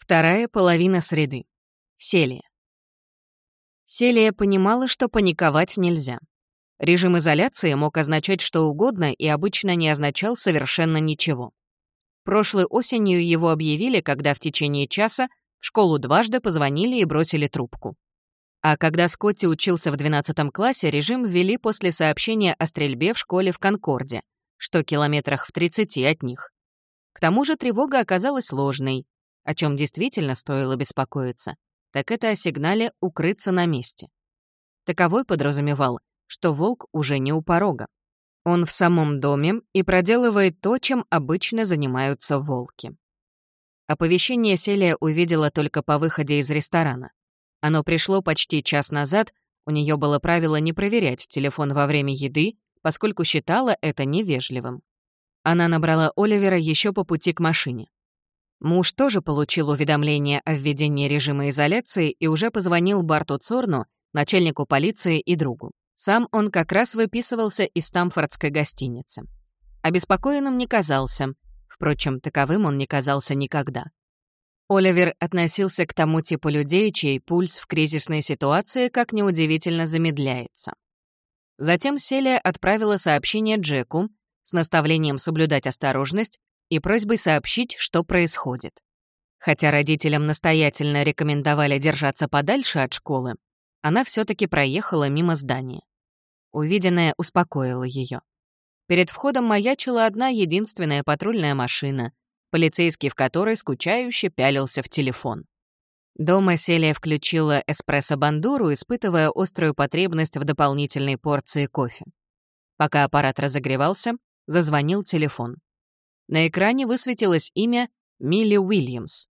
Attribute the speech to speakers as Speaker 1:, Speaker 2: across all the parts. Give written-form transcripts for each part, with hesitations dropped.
Speaker 1: Вторая половина среды. Селия. Селия понимала, что паниковать нельзя. Режим изоляции мог означать что угодно и обычно не означал совершенно ничего. Прошлой осенью его объявили, когда в течение часа в школу дважды позвонили и бросили трубку. А когда Скотти учился в 12 классе, режим ввели после сообщения о стрельбе в школе в Конкорде, что километрах в 30 от них. К тому же тревога оказалась ложной. О чем действительно стоило беспокоиться, так это о сигнале «укрыться на месте». Таковой подразумевал, что волк уже не у порога. Он в самом доме и проделывает то, чем обычно занимаются волки. Оповещение Селия увидела только по выходе из ресторана. Оно пришло почти час назад, у нее было правило не проверять телефон во время еды, поскольку считала это невежливым. Она набрала Оливера еще по пути к машине. Муж тоже получил уведомление о введении режима изоляции и уже позвонил Барту Цорну, начальнику полиции и другу. Сам он как раз выписывался из стамфордской гостиницы. Обеспокоенным не казался, впрочем, таковым он не казался никогда. Оливер относился к тому типу людей, чей пульс в кризисной ситуации, как неудивительно, замедляется. Затем Селия отправила сообщение Джеку с наставлением соблюдать осторожность и просьбой сообщить, что происходит. Хотя родителям настоятельно рекомендовали держаться подальше от школы, она все-таки проехала мимо здания. Увиденное успокоило ее. Перед входом маячила одна единственная патрульная машина, полицейский в которой скучающе пялился в телефон. Дома Селия включила эспрессо-бандуру, испытывая острую потребность в дополнительной порции кофе. Пока аппарат разогревался, зазвонил телефон. На экране высветилось имя Милли Уильямс.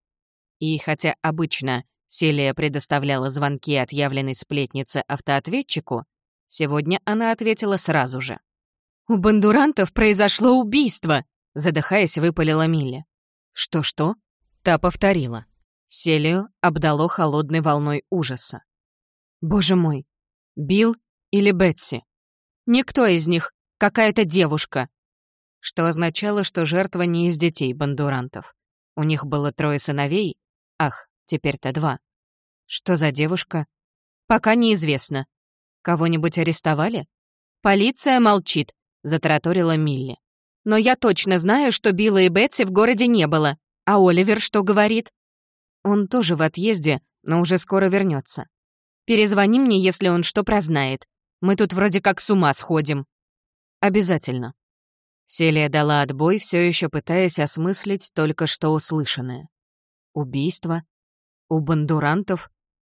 Speaker 1: И хотя обычно Селия предоставляла звонки отъявленной сплетнице автоответчику, сегодня она ответила сразу же. «У бандурантов произошло убийство!» — задыхаясь, выпалила Милли. «Что-что?» — та повторила. Селию обдало холодной волной ужаса. «Боже мой! Билл или Бетси? Никто из них, какая-то девушка!» Что означало, что жертва не из детей бандурантов. У них было 3 сыновей, теперь-то 2. Что за девушка? Пока неизвестно. Кого-нибудь арестовали? Полиция молчит, затараторила Милли. Но я точно знаю, что Билла и Бетси в городе не было. А Оливер что говорит? Он тоже в отъезде, но уже скоро вернется. Перезвони мне, если он что прознает. Мы тут вроде как с ума сходим. Обязательно. Селия дала отбой, все еще пытаясь осмыслить только что услышанное. Убийство? У бандурантов?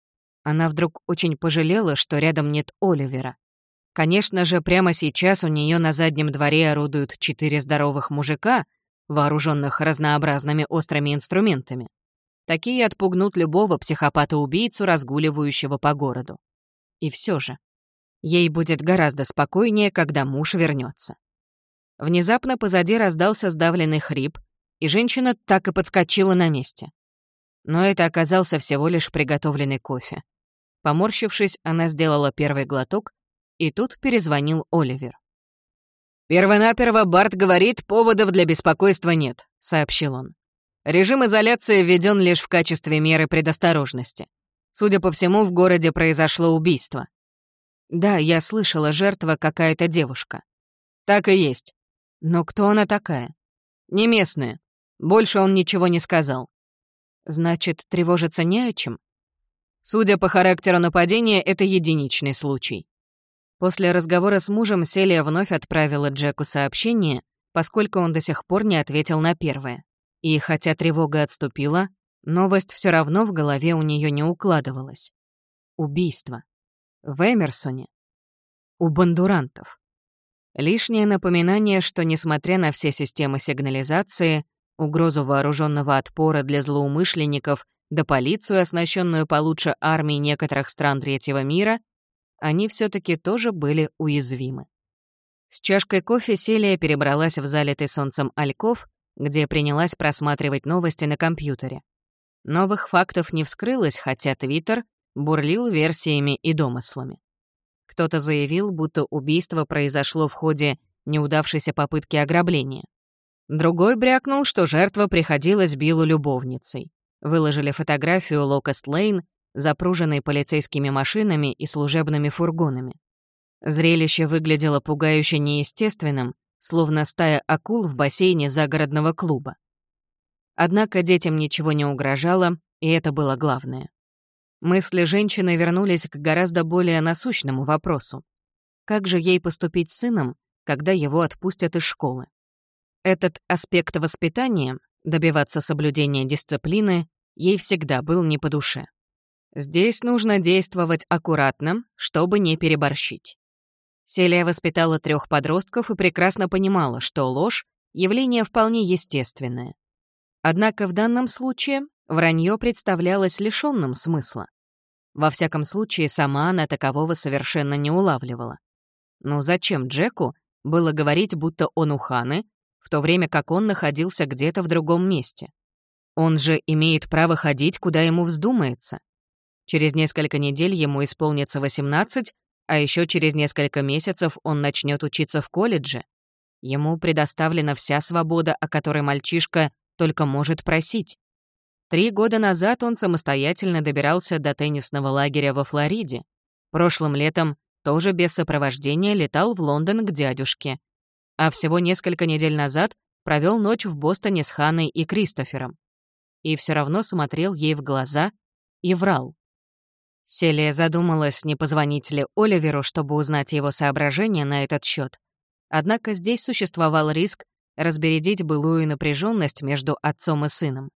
Speaker 1: Она вдруг очень пожалела, что рядом нет Оливера. Конечно же, прямо сейчас у нее на заднем дворе орудуют 4 здоровых мужика, вооруженных разнообразными острыми инструментами. Такие отпугнут любого психопата-убийцу, разгуливающего по городу. И все же, ей будет гораздо спокойнее, когда муж вернется. Внезапно позади раздался сдавленный хрип, и женщина так и подскочила на месте. Но это оказался всего лишь приготовленный кофе. Поморщившись, она сделала первый глоток, и тут перезвонил Оливер. «Первонаперво Барт говорит, поводов для беспокойства нет», — сообщил он. «Режим изоляции введен лишь в качестве меры предосторожности. Судя по всему, в городе произошло убийство». «Да, я слышала, жертва какая-то девушка». «Так и есть. Но кто она такая?» «Не местная. Больше он ничего не сказал». «Значит, тревожиться не о чем?» «Судя по характеру нападения, это единичный случай». После разговора с мужем Селия вновь отправила Джеку сообщение, поскольку он до сих пор не ответил на первое. И хотя тревога отступила, новость все равно в голове у нее не укладывалась. Убийство. В Эмерсоне. У бандурантов. Лишнее напоминание, что, несмотря на все системы сигнализации, угрозу вооруженного отпора для злоумышленников да полицию, оснащенную получше армией некоторых стран третьего мира, они все-таки тоже были уязвимы. С чашкой кофе Селия перебралась в залитый солнцем альков, где принялась просматривать новости на компьютере. Новых фактов не вскрылось, хотя Твиттер бурлил версиями и домыслами. Кто-то заявил, будто убийство произошло в ходе неудавшейся попытки ограбления. Другой брякнул, что жертва приходилась Биллу любовницей. выложили фотографию Локост-Лейн, запруженной полицейскими машинами и служебными фургонами. Зрелище выглядело пугающе неестественным, словно стая акул в бассейне загородного клуба. Однако детям ничего не угрожало, и это было главное. Мысли женщины вернулись к гораздо более насущному вопросу. Как же ей поступить с сыном, когда его отпустят из школы? Этот аспект воспитания, добиваться соблюдения дисциплины, ей всегда был не по душе. Здесь нужно действовать аккуратно, чтобы не переборщить. Селия воспитала 3 подростков и прекрасно понимала, что ложь — явление вполне естественное. Однако в данном случае вранье представлялось лишённым смысла. Во всяком случае, сама она такового совершенно не улавливала. Но зачем Джеку было говорить, будто он у Ханы, в то время как он находился где-то в другом месте? Он же имеет право ходить, куда ему вздумается. Через несколько недель ему исполнится 18, а еще через несколько месяцев он начнет учиться в колледже. Ему предоставлена вся свобода, о которой мальчишка только может просить. 3 года назад он самостоятельно добирался до теннисного лагеря во Флориде. Прошлым летом тоже без сопровождения летал в Лондон к дядюшке. А всего несколько недель назад провел ночь в Бостоне с Ханной и Кристофером. И все равно смотрел ей в глаза и врал. Селия задумалась, не позвонить ли Оливеру, чтобы узнать его соображения на этот счет. Однако здесь существовал риск разбередить былую напряженность между отцом и сыном.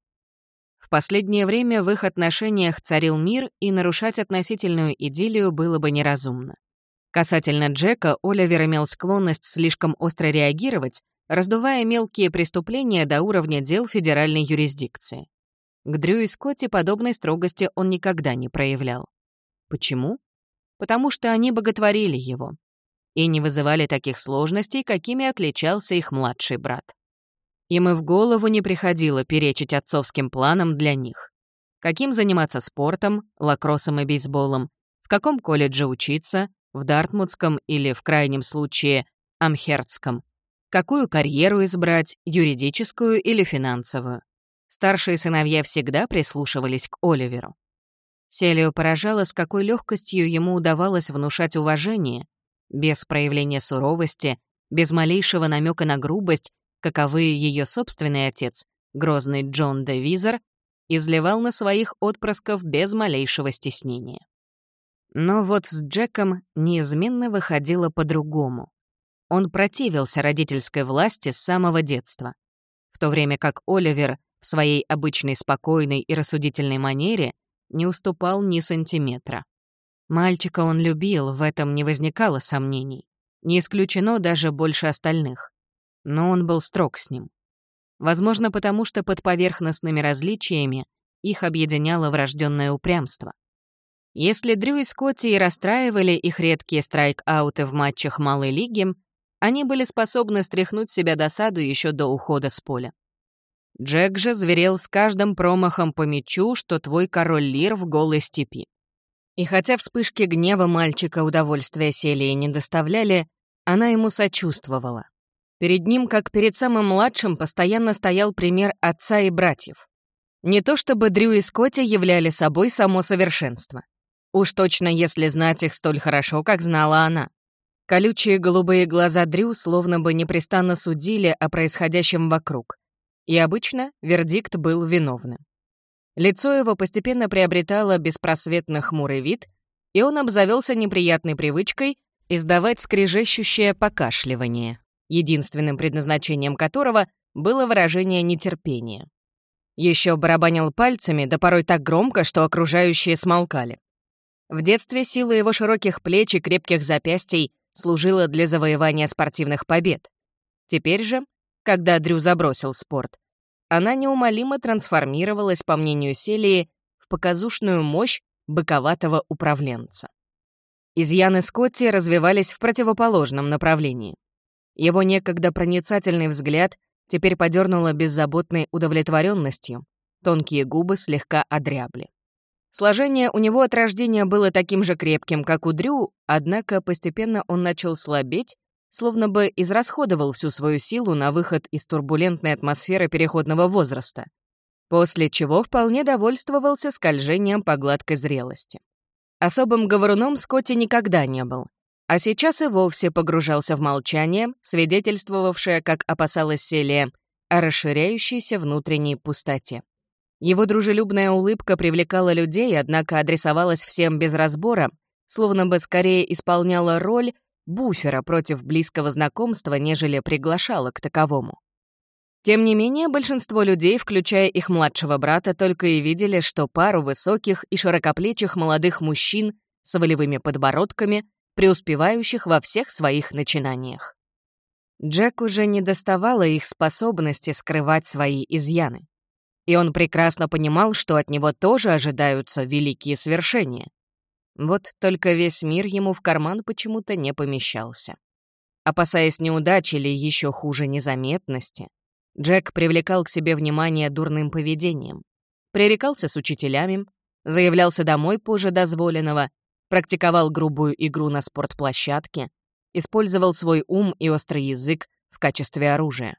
Speaker 1: В последнее время в их отношениях царил мир, и нарушать относительную идиллию было бы неразумно. Касательно Джека, Оливер имел склонность слишком остро реагировать, раздувая мелкие преступления до уровня дел федеральной юрисдикции. К Дрю и Скотти подобной строгости он никогда не проявлял. Почему? Потому что они боготворили его и не вызывали таких сложностей, какими отличался их младший брат. Им и в голову не приходило перечить отцовским планам для них. Каким заниматься спортом, лакроссом и бейсболом, в каком колледже учиться, в Дартмутском или, в крайнем случае, Амхерстском, какую карьеру избрать, юридическую или финансовую. Старшие сыновья всегда прислушивались к Оливеру. Селию поражало, с какой легкостью ему удавалось внушать уважение, без проявления суровости, без малейшего намека на грубость, каковы ее собственный отец, грозный Джон де Визер, изливал на своих отпрысков без малейшего стеснения. Но вот с Джеком неизменно выходило по-другому. Он противился родительской власти с самого детства, в то время как Оливер в своей обычной спокойной и рассудительной манере не уступал ни сантиметра. Мальчика он любил, в этом не возникало сомнений. Не исключено даже больше остальных. Но он был строг с ним. Возможно, потому что под поверхностными различиями их объединяло врожденное упрямство. Если Дрю и Скотти и расстраивали их редкие страйк-ауты в матчах малой лиги, они были способны стряхнуть с себя досаду еще до ухода с поля. Джек же зверел с каждым промахом по мячу, что твой король Лир в голой степи. И хотя вспышки гнева мальчика удовольствия Селии не доставляли, она ему сочувствовала. Перед ним, как перед самым младшим, постоянно стоял пример отца и братьев. Не то чтобы Дрю и Скотти являли собой само совершенство. Уж точно, если знать их столь хорошо, как знала она. Колючие голубые глаза Дрю словно бы непрестанно судили о происходящем вокруг. И обычно вердикт был виновным. Лицо его постепенно приобретало беспросветно хмурый вид, и он обзавелся неприятной привычкой издавать скрежещущее покашливание, единственным предназначением которого было выражение нетерпения. Еще барабанил пальцами, да порой так громко, что окружающие смолкали. В детстве сила его широких плеч и крепких запястий служила для завоевания спортивных побед. Теперь же, когда Дрю забросил спорт, она неумолимо трансформировалась, по мнению Селии, в показушную мощь быковатого управленца. Изъяны Скотти развивались в противоположном направлении. Его некогда проницательный взгляд теперь подернуло беззаботной удовлетворенностью, тонкие губы слегка одрябли. Сложение у него от рождения было таким же крепким, как у Дрю, однако постепенно он начал слабеть, словно бы израсходовал всю свою силу на выход из турбулентной атмосферы переходного возраста. после чего вполне довольствовался скольжением по гладкой зрелости. Особым говоруном Скотти никогда не был, а сейчас и вовсе погружался в молчание, свидетельствовавшее, как опасалась Селия, о расширяющейся внутренней пустоте. Его дружелюбная улыбка привлекала людей, однако адресовалась всем без разбора, словно бы скорее исполняла роль буфера против близкого знакомства, нежели приглашала к таковому. Тем не менее, большинство людей, включая их младшего брата, только и видели, что пару высоких и широкоплечих молодых мужчин с волевыми подбородками, преуспевающих во всех своих начинаниях. Джек уже не доставало их способности скрывать свои изъяны. И он прекрасно понимал, что от него тоже ожидаются великие свершения. Вот только весь мир ему в карман почему-то не помещался. Опасаясь неудачи или еще хуже незаметности, Джек привлекал к себе внимание дурным поведением, пререкался с учителями, заявлялся домой позже дозволенного, практиковал грубую игру на спортплощадке, использовал свой ум и острый язык в качестве оружия.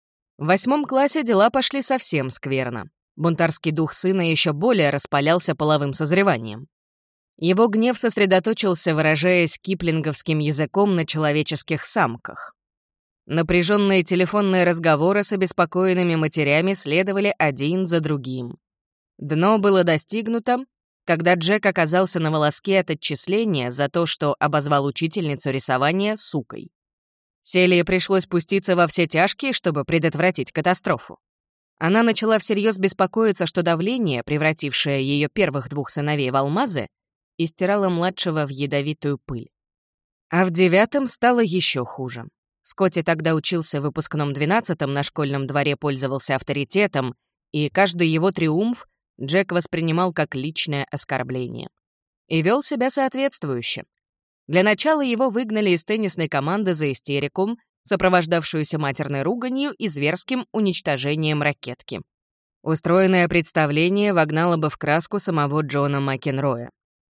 Speaker 1: В 8 классе дела пошли совсем скверно. Бунтарский дух сына еще более распалялся половым созреванием. Его гнев сосредоточился, выражаясь киплинговским языком, на человеческих самках. Напряженные телефонные разговоры с обеспокоенными матерями следовали один за другим. Дно было достигнуто, когда Джек оказался на волоске от отчисления за то, что обозвал учительницу рисования сукой. Селии пришлось пуститься во все тяжкие, чтобы предотвратить катастрофу. Она начала всерьез беспокоиться, что давление, превратившее ее первых 2 сыновей в алмазы, истирало младшего в ядовитую пыль. А в 9 стало еще хуже. Скотти тогда учился в выпускном 12-м, на школьном дворе пользовался авторитетом, и каждый его триумф Джек воспринимал как личное оскорбление. И вел себя соответствующе. Для начала его выгнали из теннисной команды за истерику, сопровождавшуюся матерной руганью и зверским уничтожением ракетки. Устроенное представление вогнало бы в краску самого Джона Макенроя.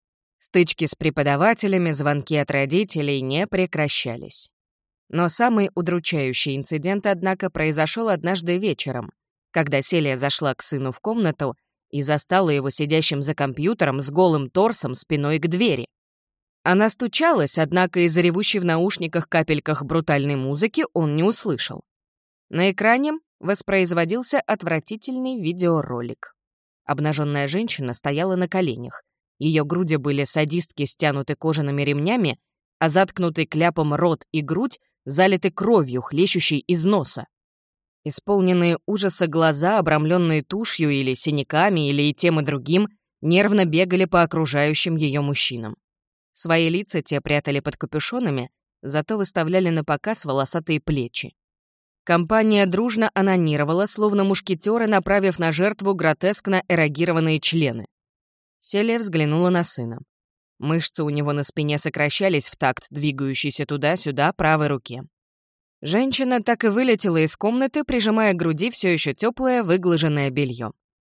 Speaker 1: Стычки с преподавателями, звонки от родителей не прекращались. Но самый удручающий инцидент, однако, произошел однажды вечером, когда Селия зашла к сыну в комнату и застала его сидящим за компьютером с голым торсом спиной к двери. Она стучалась, однако из-за ревущей в наушниках капельках брутальной музыки он не услышал. На экране воспроизводился отвратительный видеоролик. Обнаженная женщина стояла на коленях. Ее груди были садистски стянуты кожаными ремнями, а заткнутый кляпом рот и грудь залиты кровью, хлещущей из носа. Исполненные ужаса глаза, обрамленные тушью или синяками, или и тем и другим, нервно бегали по окружающим ее мужчинам. Свои лица те прятали под капюшонами, зато выставляли на показ волосатые плечи. Компания дружно анонировала, словно мушкетеры, направив на жертву гротескно эрогированные члены. Селия взглянула на сына. Мышцы у него на спине сокращались в такт двигающейся туда-сюда правой руке. Женщина так и вылетела из комнаты, прижимая к груди все еще теплое выглаженное белье.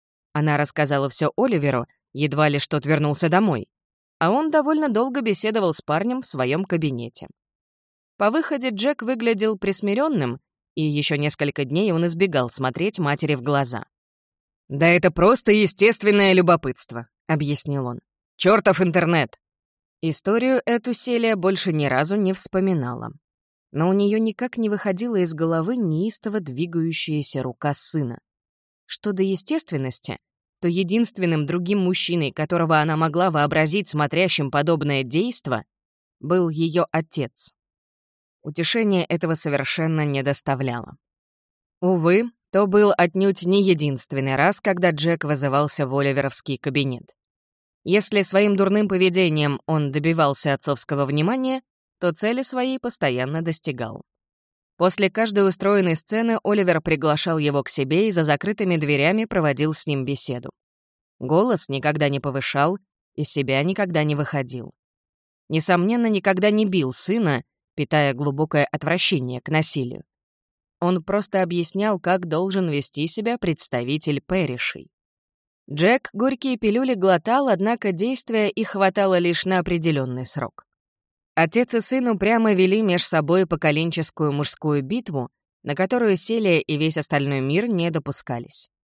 Speaker 1: Она рассказала все Оливеру, едва ли что вернулся домой, а он довольно долго беседовал с парнем в своем кабинете. По выходе Джек выглядел присмиренным, и еще несколько дней он избегал смотреть матери в глаза. «Да это просто естественное любопытство», — объяснил он. «Чёртов интернет!» Историю эту Селия больше ни разу не вспоминала. Но у нее никак не выходила из головы неистово двигающаяся рука сына. Что до естественности, то единственным другим мужчиной, которого она могла вообразить смотрящим подобное действо, был ее отец. Утешение этого совершенно не доставляло. Увы, то был отнюдь не единственный раз, когда Джек вызывался в оливеровский кабинет. Если своим дурным поведением он добивался отцовского внимания, то цели своей постоянно достигал. После каждой устроенной сцены Оливер приглашал его к себе и за закрытыми дверями проводил с ним беседу. Голос никогда не повышал, из себя никогда не выходил. Несомненно, никогда не бил сына, питая глубокое отвращение к насилию. Он просто объяснял, как должен вести себя представитель Пэришей. Джек горькие пилюли глотал, однако действия их хватало лишь на определенный срок. Отец и сын упрямо вели меж собой поколенческую мужскую битву, на которую Селия и весь остальной мир не допускались.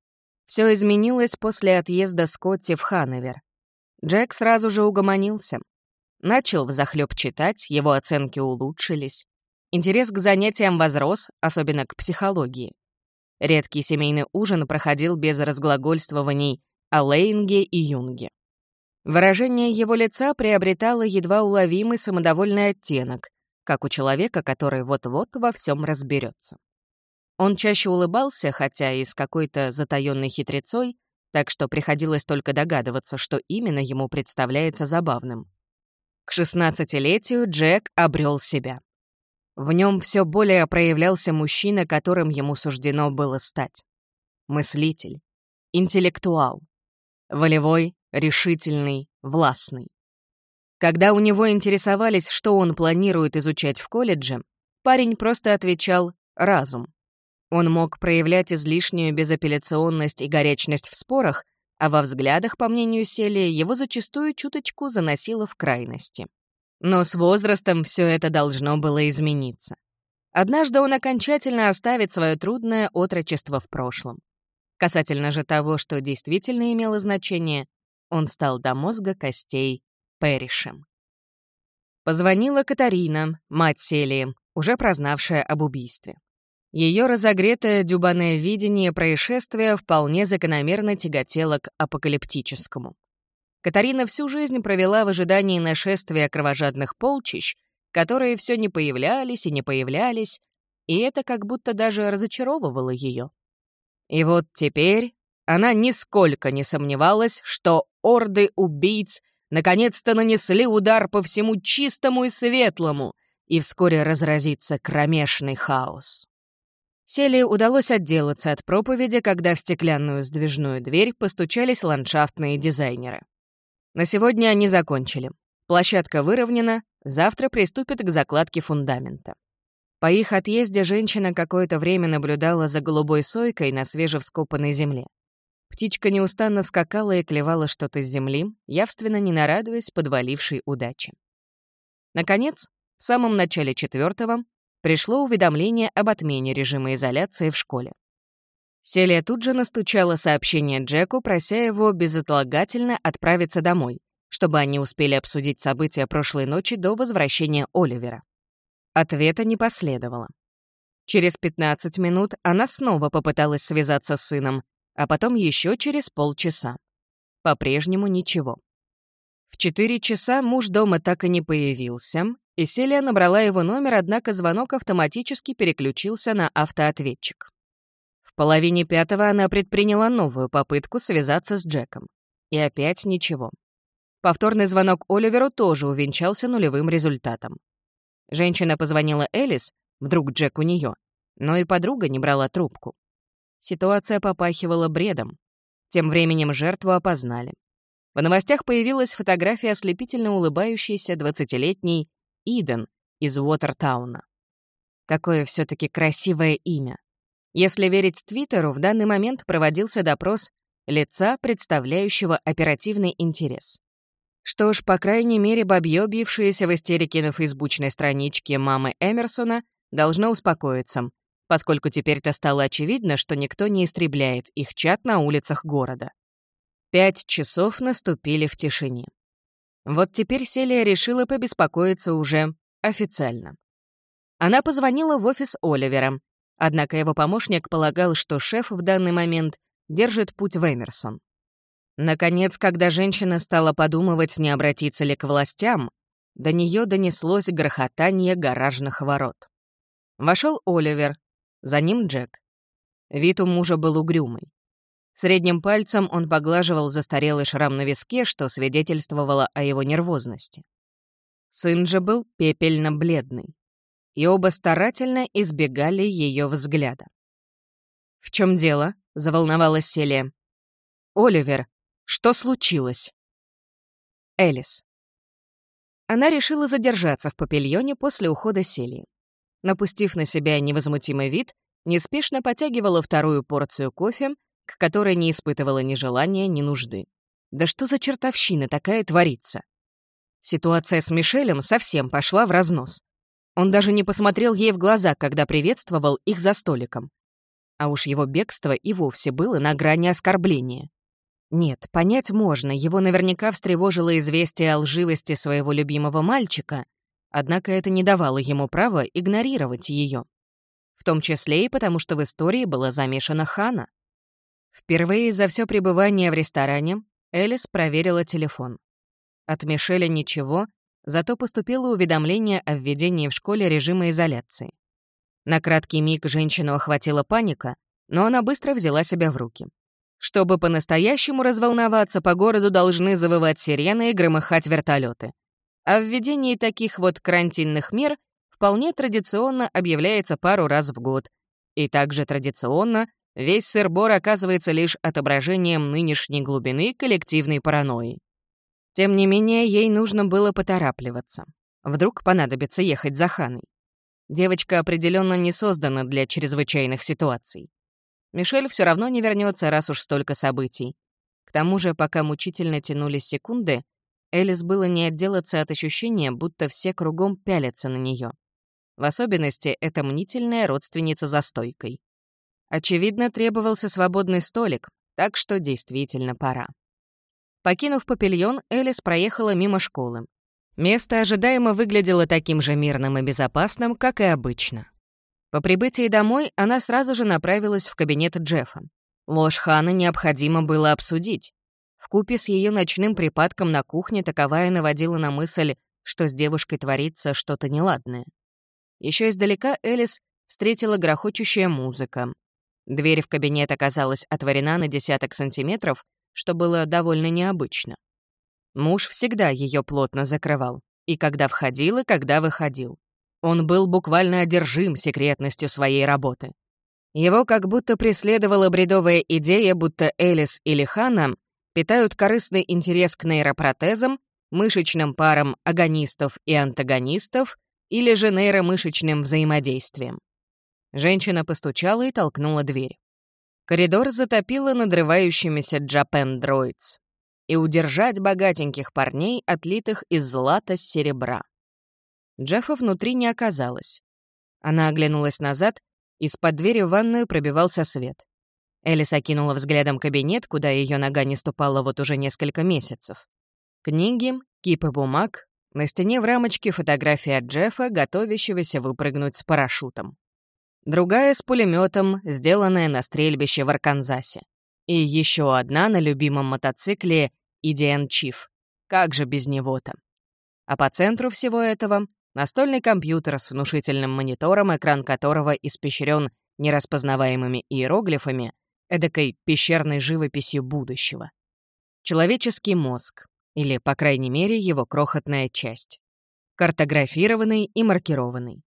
Speaker 1: Все изменилось после отъезда Скотти в Хановер. Джек сразу же угомонился. Начал взахлёб читать, его оценки улучшились. Интерес к занятиям возрос, особенно к психологии. Редкий семейный ужин проходил без разглагольствований о Лейнге и Юнге. Выражение его лица приобретало едва уловимый самодовольный оттенок, как у человека, который вот-вот во всем разберется. Он чаще улыбался, хотя и с какой-то затаённой хитрецой, так что приходилось только догадываться, что именно ему представляется забавным. К 16-летию Джек обрел себя. В нем все более проявлялся мужчина, которым ему суждено было стать. Мыслитель, интеллектуал, волевой, решительный, властный. Когда у него интересовались, что он планирует изучать в колледже, парень просто отвечал «разум». Он мог проявлять излишнюю безапелляционность и горячность в спорах, а во взглядах, по мнению Селии, его зачастую чуточку заносило в крайности. Но с возрастом все это должно было измениться. Однажды он окончательно оставит свое трудное отрочество в прошлом. Касательно же того, что действительно имело значение, он стал до мозга костей Пэришем. Позвонила Катарина, мать Селии, уже прознавшая об убийстве. Ее разогретое Дюбане видение происшествия вполне закономерно тяготело к апокалиптическому. Катарина всю жизнь провела в ожидании нашествия кровожадных полчищ, которые все не появлялись и не появлялись, и это как будто даже разочаровывало ее. И вот теперь она нисколько не сомневалась, что орды убийц наконец-то нанесли удар по всему чистому и светлому, и вскоре разразится кромешный хаос. Селии удалось отделаться от проповеди, когда в стеклянную сдвижную дверь постучались ландшафтные дизайнеры. На сегодня они закончили. Площадка выровнена, завтра приступят к закладке фундамента. По их отъезде женщина какое-то время наблюдала за голубой сойкой на свежевскопанной земле. Птичка неустанно скакала и клевала что-то с земли, явственно не нарадуясь подвалившей удаче. Наконец, в самом начале 4-го пришло уведомление об отмене режима изоляции в школе. Селия тут же настучала сообщение Джеку, прося его безотлагательно отправиться домой, чтобы они успели обсудить события прошлой ночи до возвращения Оливера. Ответа не последовало. Через 15 минут она снова попыталась связаться с сыном, а потом еще через полчаса. По-прежнему ничего. В 4 часа муж дома так и не появился, и Селия набрала его номер, однако звонок автоматически переключился на автоответчик. В 4:30 она предприняла новую попытку связаться с Джеком. И опять ничего. Повторный звонок Оливеру тоже увенчался нулевым результатом. Женщина позвонила Элис, вдруг Джек у нее, но и подруга не брала трубку. Ситуация попахивала бредом. Тем временем жертву опознали. В новостях появилась фотография ослепительно улыбающейся 20-летней Иден из Уотертауна. Какое все-таки красивое имя. Если верить Твиттеру, в данный момент проводился допрос лица, представляющего оперативный интерес. Что ж, по крайней мере, бабье, бившееся в истерике на фейсбучной страничке мамы Эмерсона, должно успокоиться, поскольку теперь-то стало очевидно, что никто не истребляет их чат на улицах города. 5 часов наступили в тишине. Вот теперь Селия решила побеспокоиться уже официально. Она позвонила в офис Оливера, однако его помощник полагал, что шеф в данный момент держит путь в Эмерсон. Наконец, когда женщина стала подумывать, не обратиться ли к властям, до нее донеслось грохотание гаражных ворот. Вошел Оливер, за ним Джек. Вид у мужа был угрюмый. Средним пальцем он поглаживал застарелый шрам на виске, что свидетельствовало о его нервозности. Сын же был пепельно-бледный, и оба старательно избегали ее взгляда. «В чем дело?» — заволновалась Селия. «Оливер, что случилось?» Элис. Она решила задержаться в павильоне после ухода Селии. Напустив на себя невозмутимый вид, неспешно потягивала вторую порцию кофе, к которой не испытывала ни желания, ни нужды. Да что за чертовщина такая творится? Ситуация с Мишелем совсем пошла в разнос. Он даже не посмотрел ей в глаза, когда приветствовал их за столиком. А уж его бегство и вовсе было на грани оскорбления. Нет, понять можно, его наверняка встревожило известие о лживости своего любимого мальчика, однако это не давало ему права игнорировать ее. В том числе и потому, что в истории была замешана Хана. Впервые за все пребывание в ресторане Элис проверила телефон. От Мишеля ничего, зато поступило уведомление о введении в школе режима изоляции. На краткий миг женщину охватила паника, но она быстро взяла себя в руки. Чтобы по-настоящему разволноваться, по городу должны завывать сирены и громыхать вертолеты. О введении таких вот карантинных мер вполне традиционно объявляется пару раз в год. И также традиционно весь сыр-бор оказывается лишь отображением нынешней глубины коллективной паранойи. Тем не менее, ей нужно было поторапливаться. Вдруг понадобится ехать за Ханой. Девочка определенно не создана для чрезвычайных ситуаций. Мишель все равно не вернется, раз уж столько событий. К тому же, пока мучительно тянулись секунды, Элис было не отделаться от ощущения, будто все кругом пялятся на нее. В особенности эта мнительная родственница за стойкой. Очевидно, требовался свободный столик, так что действительно пора. Покинув павильон, Элис проехала мимо школы. Место ожидаемо выглядело таким же мирным и безопасным, как и обычно. По прибытии домой она сразу же направилась в кабинет Джеффа. Ложь Ханы необходимо было обсудить. Вкупе с ее ночным припадком на кухне таковая наводила на мысль, что с девушкой творится что-то неладное. Еще издалека Элис встретила грохочущая музыка. Дверь в кабинет оказалась отворена на десяток сантиметров, что было довольно необычно. Муж всегда ее плотно закрывал, и когда входил, и когда выходил. Он был буквально одержим секретностью своей работы. Его как будто преследовала бредовая идея, будто Элис или Хана питают корыстный интерес к нейропротезам, мышечным парам агонистов и антагонистов или же нейромышечным взаимодействием. Женщина постучала и толкнула дверь. Коридор затопило надрывающимися Japan Droids. И удержать богатеньких парней, отлитых из злата с серебра. Джеффа внутри не оказалось. Она оглянулась назад, из-под двери в ванную пробивался свет. Элис окинула взглядом кабинет, куда ее нога не ступала вот уже несколько месяцев. Книги, кипы бумаг, на стене в рамочке фотография Джеффа, готовящегося выпрыгнуть с парашютом. Другая с пулеметом, сделанная на стрельбище в Арканзасе. И еще одна на любимом мотоцикле Indian Chief. Как же без него-то? А по центру всего этого — настольный компьютер с внушительным монитором, экран которого испещрен нераспознаваемыми иероглифами, эдакой пещерной живописью будущего. Человеческий мозг, или, по крайней мере, его крохотная часть. Картографированный и маркированный.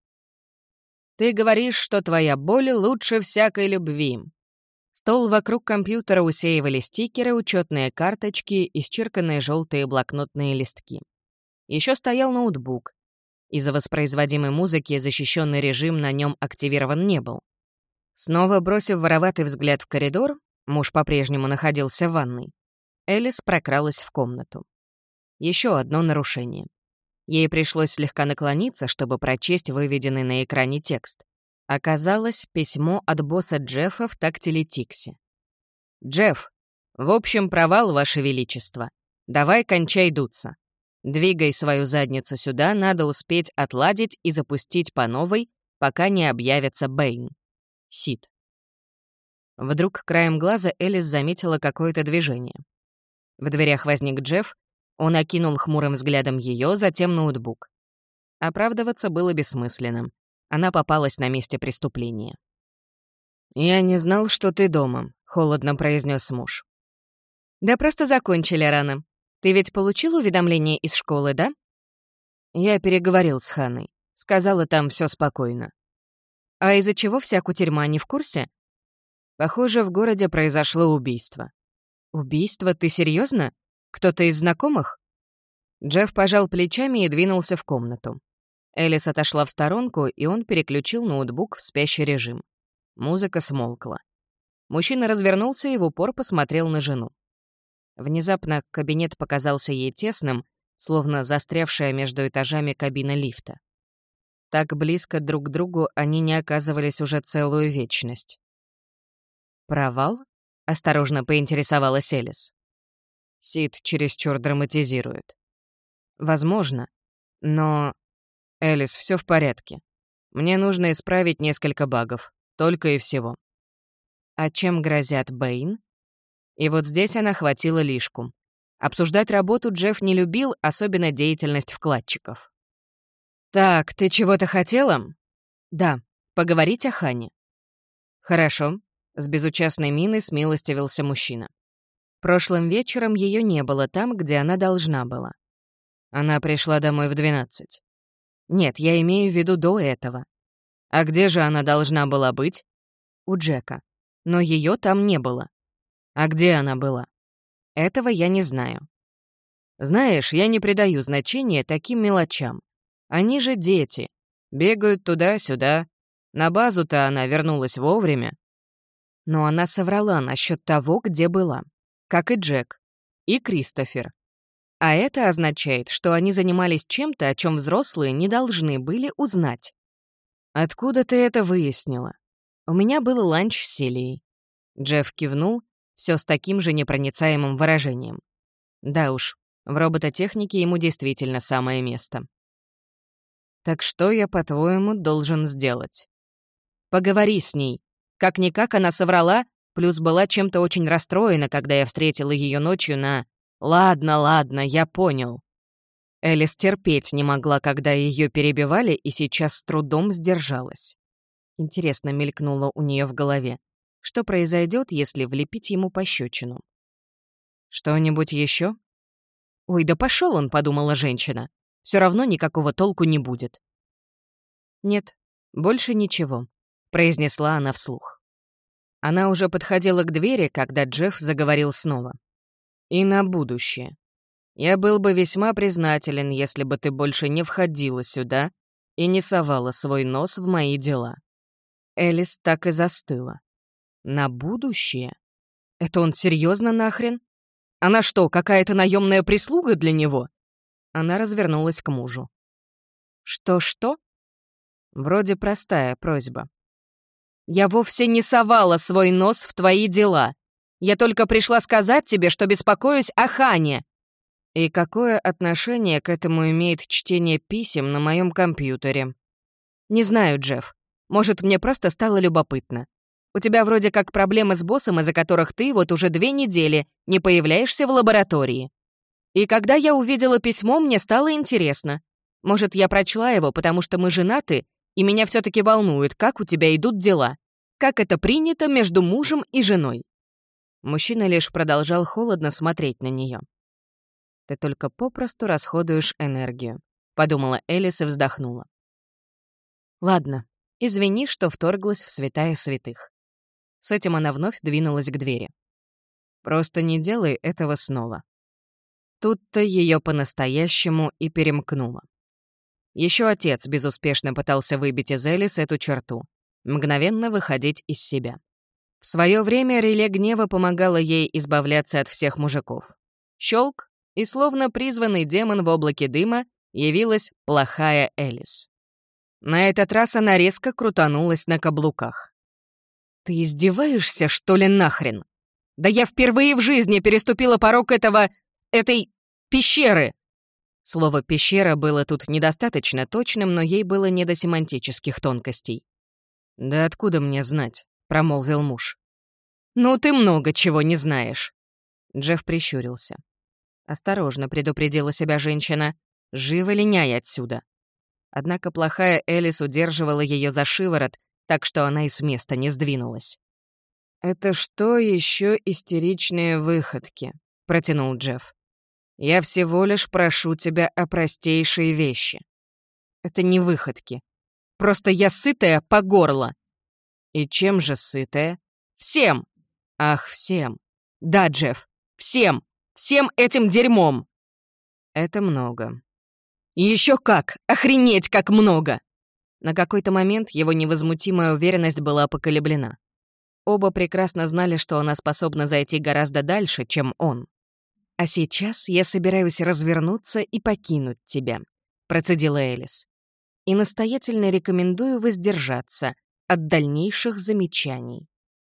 Speaker 1: «Ты говоришь, что твоя боль лучше всякой любви». Стол вокруг компьютера усеивали стикеры, учетные карточки, исчерканные желтые блокнотные листки. Еще стоял ноутбук. Из-за воспроизводимой музыки защищенный режим на нем активирован не был. Снова бросив вороватый взгляд в коридор, муж по-прежнему находился в ванной, Элис прокралась в комнату. Еще одно нарушение. Ей пришлось слегка наклониться, чтобы прочесть выведенный на экране текст. Оказалось, письмо от босса Джеффа в тактилетиксе. «Джефф, в общем, провал, Ваше Величество. Давай кончай дуться. Двигай свою задницу сюда, надо успеть отладить и запустить по новой, пока не объявится Бэйн. Сид». Вдруг краем глаза Элис заметила какое-то движение. В дверях возник Джефф, он окинул хмурым взглядом ее, затем ноутбук. Оправдываться было бессмысленно. Она попалась на месте преступления. «Я не знал, что ты дома», — холодно произнес муж. «Да просто закончили рано. Ты ведь получил уведомление из школы, да?» Я переговорил с Ханой. Сказала, там все спокойно. «А из-за чего вся кутерьма, не в курсе?» «Похоже, в городе произошло убийство». «Убийство? Ты серьезно? Кто-то из знакомых?» Джефф пожал плечами и двинулся в комнату. Элис отошла в сторонку, и он переключил ноутбук в спящий режим. Музыка смолкла. Мужчина развернулся и в упор посмотрел на жену. Внезапно кабинет показался ей тесным, словно застрявшая между этажами кабина лифта. Так близко друг к другу они не оказывались уже целую вечность. «Провал?» — осторожно поинтересовалась Элис. Сид чересчур драматизирует. «Возможно, но...» «Элис, все в порядке. Мне нужно исправить несколько багов. Только и всего». «А чем грозят Бэйн?» И вот здесь она хватила лишку. Обсуждать работу Джефф не любил, особенно деятельность вкладчиков. «Так, ты чего-то хотела?» «Да, поговорить о Хане». «Хорошо», — с безучастной миной смилостивился мужчина. Прошлым вечером ее не было там, где она должна была. Она пришла домой в 12. Нет, я имею в виду до этого. А где же она должна была быть? У Джека. Но ее там не было. А где она была? Этого я не знаю. Знаешь, я не придаю значения таким мелочам. Они же дети. Бегают туда-сюда. На базу-то она вернулась вовремя. Но она соврала насчет того, где была. Как и Джек. И Кристофер. А это означает, что они занимались чем-то, о чем взрослые не должны были узнать. «Откуда ты это выяснила?» «У меня был ланч с Селией». Джефф кивнул, все с таким же непроницаемым выражением. Да уж, в робототехнике ему действительно самое место. «Так что я, по-твоему, должен сделать?» «Поговори с ней. Как-никак она соврала, плюс была чем-то очень расстроена, когда я встретила ее ночью на... Ладно, я понял». Элис терпеть не могла, когда ее перебивали, и сейчас с трудом сдержалась. Интересно мелькнуло у нее в голове. Что произойдет, если влепить ему пощечину? «Что-нибудь еще? «Ой, да пошел он», — подумала женщина. Все равно никакого толку не будет. «Нет, больше ничего», — произнесла она вслух. Она уже подходила к двери, когда Джефф заговорил снова. «И на будущее. Я был бы весьма признателен, если бы ты больше не входила сюда и не совала свой нос в мои дела». Элис так и застыла. «На будущее? Это он серьезно нахрен? Она что, какая-то наемная прислуга для него?» Она развернулась к мужу. «Что-что?» Вроде простая просьба. «Я вовсе не совала свой нос в твои дела. Я только пришла сказать тебе, что беспокоюсь о Хане». «И какое отношение к этому имеет чтение писем на моем компьютере?» «Не знаю, Джефф. Может, мне просто стало любопытно. У тебя вроде как проблемы с боссом, из-за которых ты вот уже 2 недели не появляешься в лаборатории. И когда я увидела письмо, мне стало интересно. Может, я прочла его, потому что мы женаты, и меня все-таки волнует, как у тебя идут дела. Как это принято между мужем и женой». Мужчина лишь продолжал холодно смотреть на нее. «Ты только попросту расходуешь энергию», — подумала Элис и вздохнула. «Ладно, извини, что вторглась в святая святых». С этим она вновь двинулась к двери. «Просто не делай этого снова». Тут-то ее по-настоящему и перемкнуло. Еще отец безуспешно пытался выбить из Элис эту черту, мгновенно выходить из себя. В свое время реле гнева помогало ей избавляться от всех мужиков. Щелк, и словно призванный демон в облаке дыма явилась плохая Элис. На этот раз она резко крутанулась на каблуках. «Ты издеваешься, что ли, нахрен? Да я впервые в жизни переступила порог этой пещеры!» Слово «пещера» было тут недостаточно точным, но ей было не до семантических тонкостей. «Да откуда мне знать?» — промолвил муж. «Ну, ты много чего не знаешь». Джефф прищурился. «Осторожно», — предупредила себя женщина. «Живо линяй отсюда». Однако плохая Элис удерживала ее за шиворот, так что она и с места не сдвинулась. «Это что еще истеричные выходки?» — протянул Джефф. «Я всего лишь прошу тебя о простейшей вещи». «Это не выходки. Просто я сытая по горло». «И чем же сытая?» «Всем!» «Ах, всем!» «Да, Джефф, всем! Всем этим дерьмом!» «Это много». «И еще как! Охренеть, как много!» На какой-то момент его невозмутимая уверенность была поколеблена. Оба прекрасно знали, что она способна зайти гораздо дальше, чем он. «А сейчас я собираюсь развернуться и покинуть тебя», — процедила Элис. «И настоятельно рекомендую воздержаться от дальнейших замечаний».